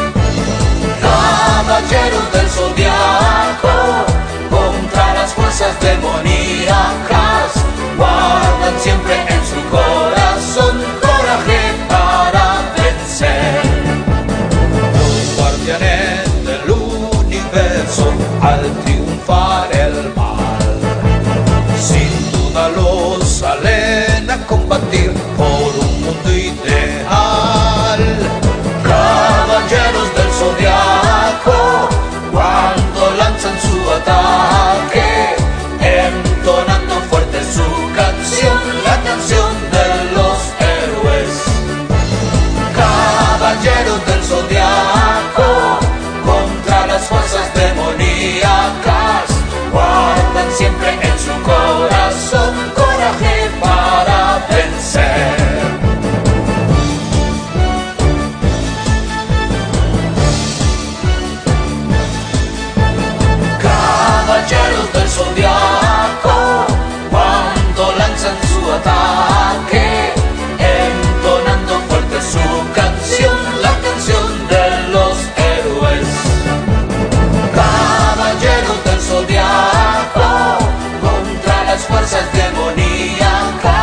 Caballeros del zodiaco, contra las fuerzas demoníacas, guardan siempre en su corazón coraje para vencer. Los guardianes del universo al triunfar el mal, sin duda los salen a combatir por un mundo ideal. Caballeros del zodiaco, cuando lanzan su ataque, entonando fuerte su canción, la canción de los héroes. Caballeros del zodiaco, contra las fuerzas demoníacas, guardan siempre en su corazón coraje para vencer. Caballeros del zodiaco, cuando lanzan su ataque, entonando fuerte su canción, la canción de los héroes. Caballeros del zodiaco, contra las fuerzas demoníacas,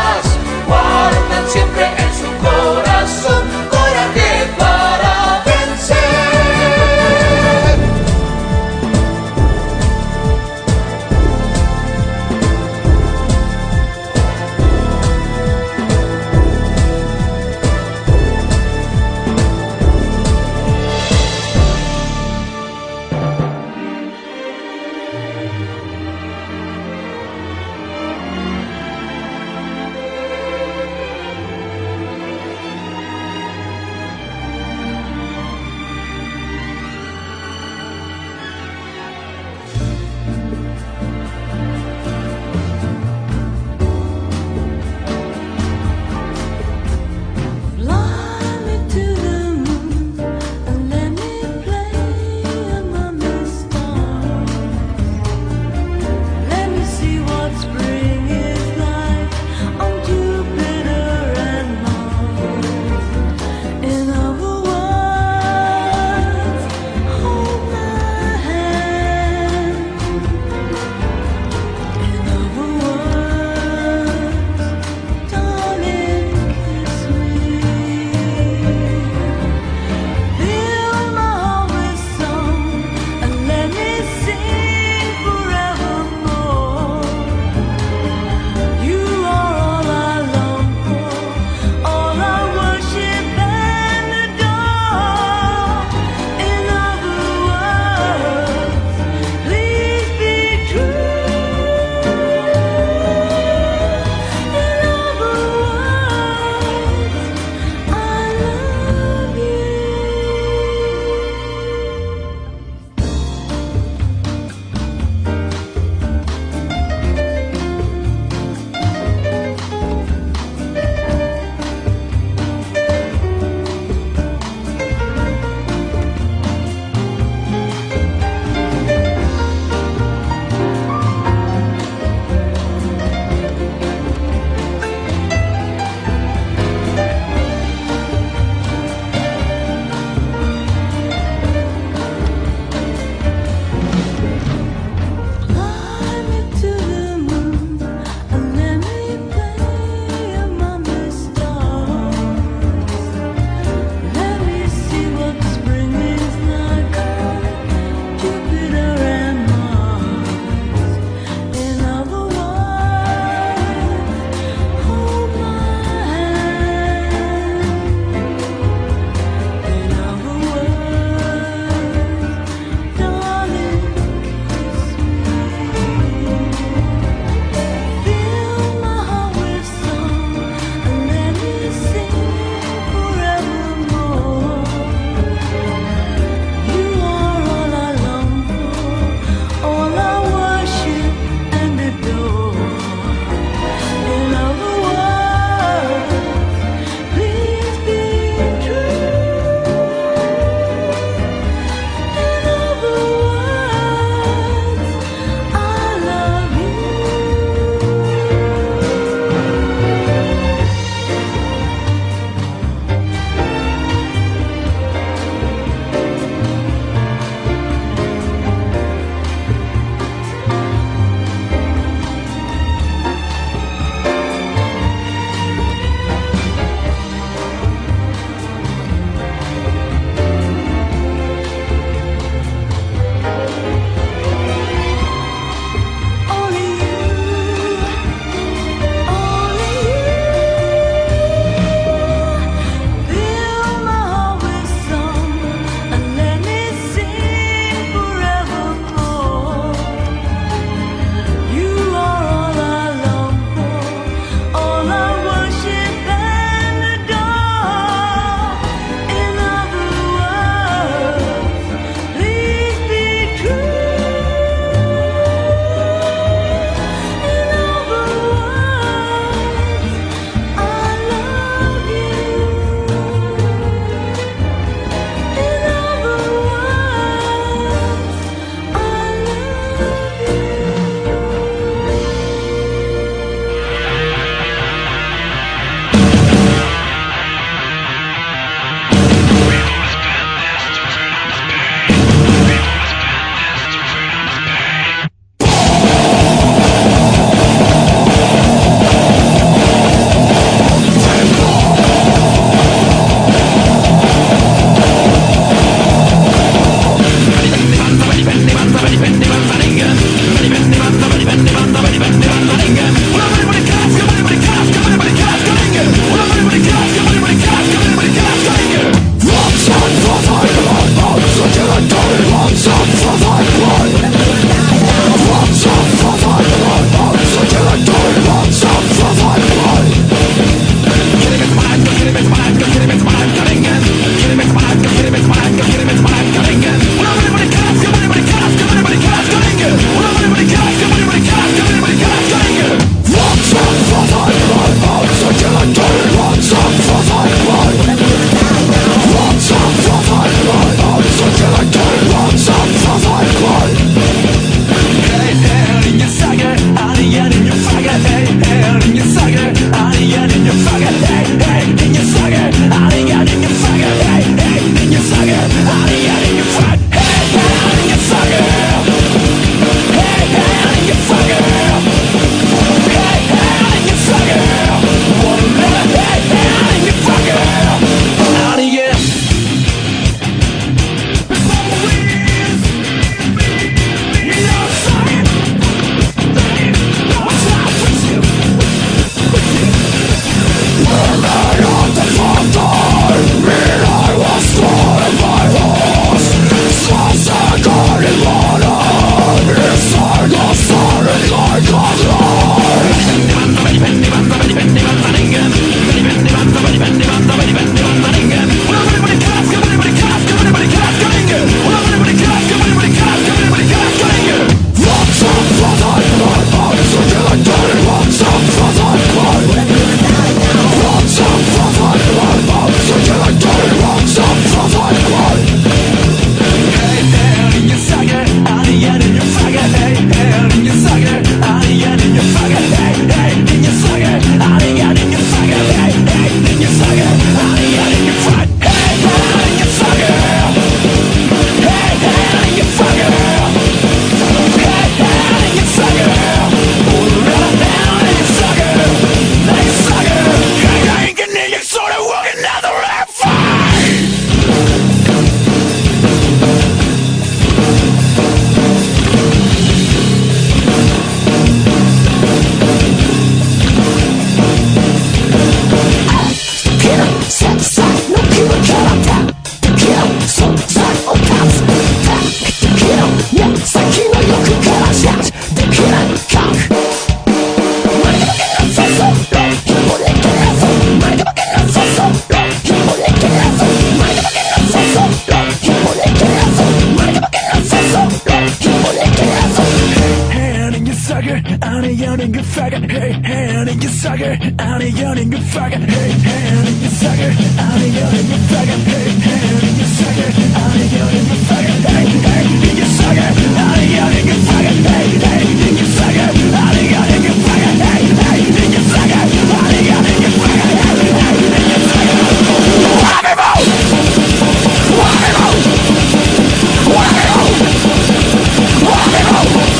young faggot, hey, hey, and you sucker, I'm a young faggot, hey, hey, and you sucker, I'm a young faggot, hey, hey, and you sucker, I'm a young faggot, hey, hey, and you sucker, I'm a young faggot, hey, hey, and you sucker, I'm a young faggot, hey, hey, and you sucker, I'm a young faggot, hey, hey, and you sucker. Rock and roll, rock and roll, rock and roll, rock and roll.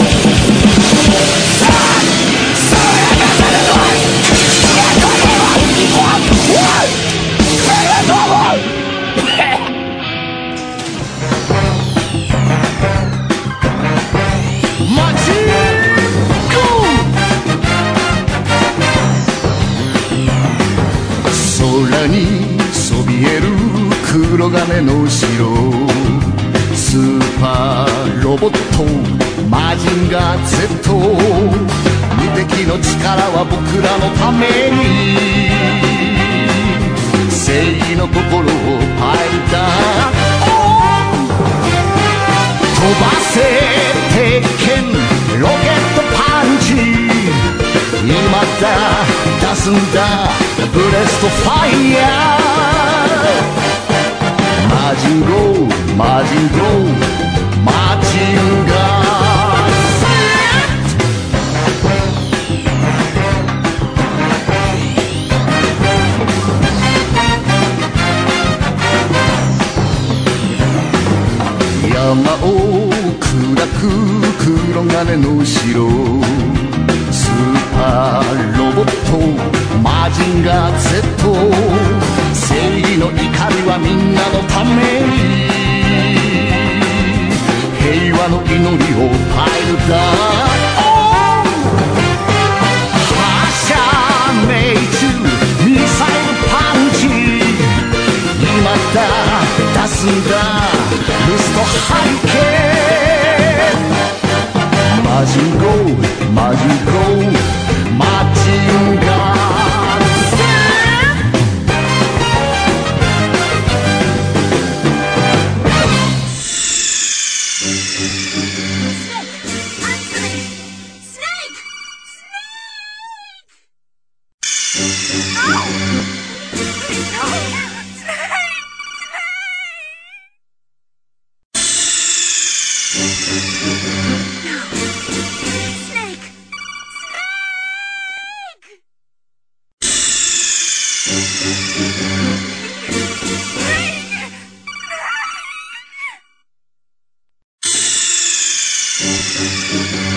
空にそびえる黒金の城スーパーロボットマジンガー Z 無敵の力は僕らのために正義の心をパイルダ飛ばせ鉄拳ロケットパンチ今だ出すんだブレストファイヤーマジンゴーマジンゴーマジンガー山を砕く黒金の城スーパーロボットマジンガー Z 正義の怒りはみんなのために平和の祈りをパイルダ発射命中ミサイルパンチ今だ出すんだルストハリケーンマジンゴーマジンゴーマジンガー Snake!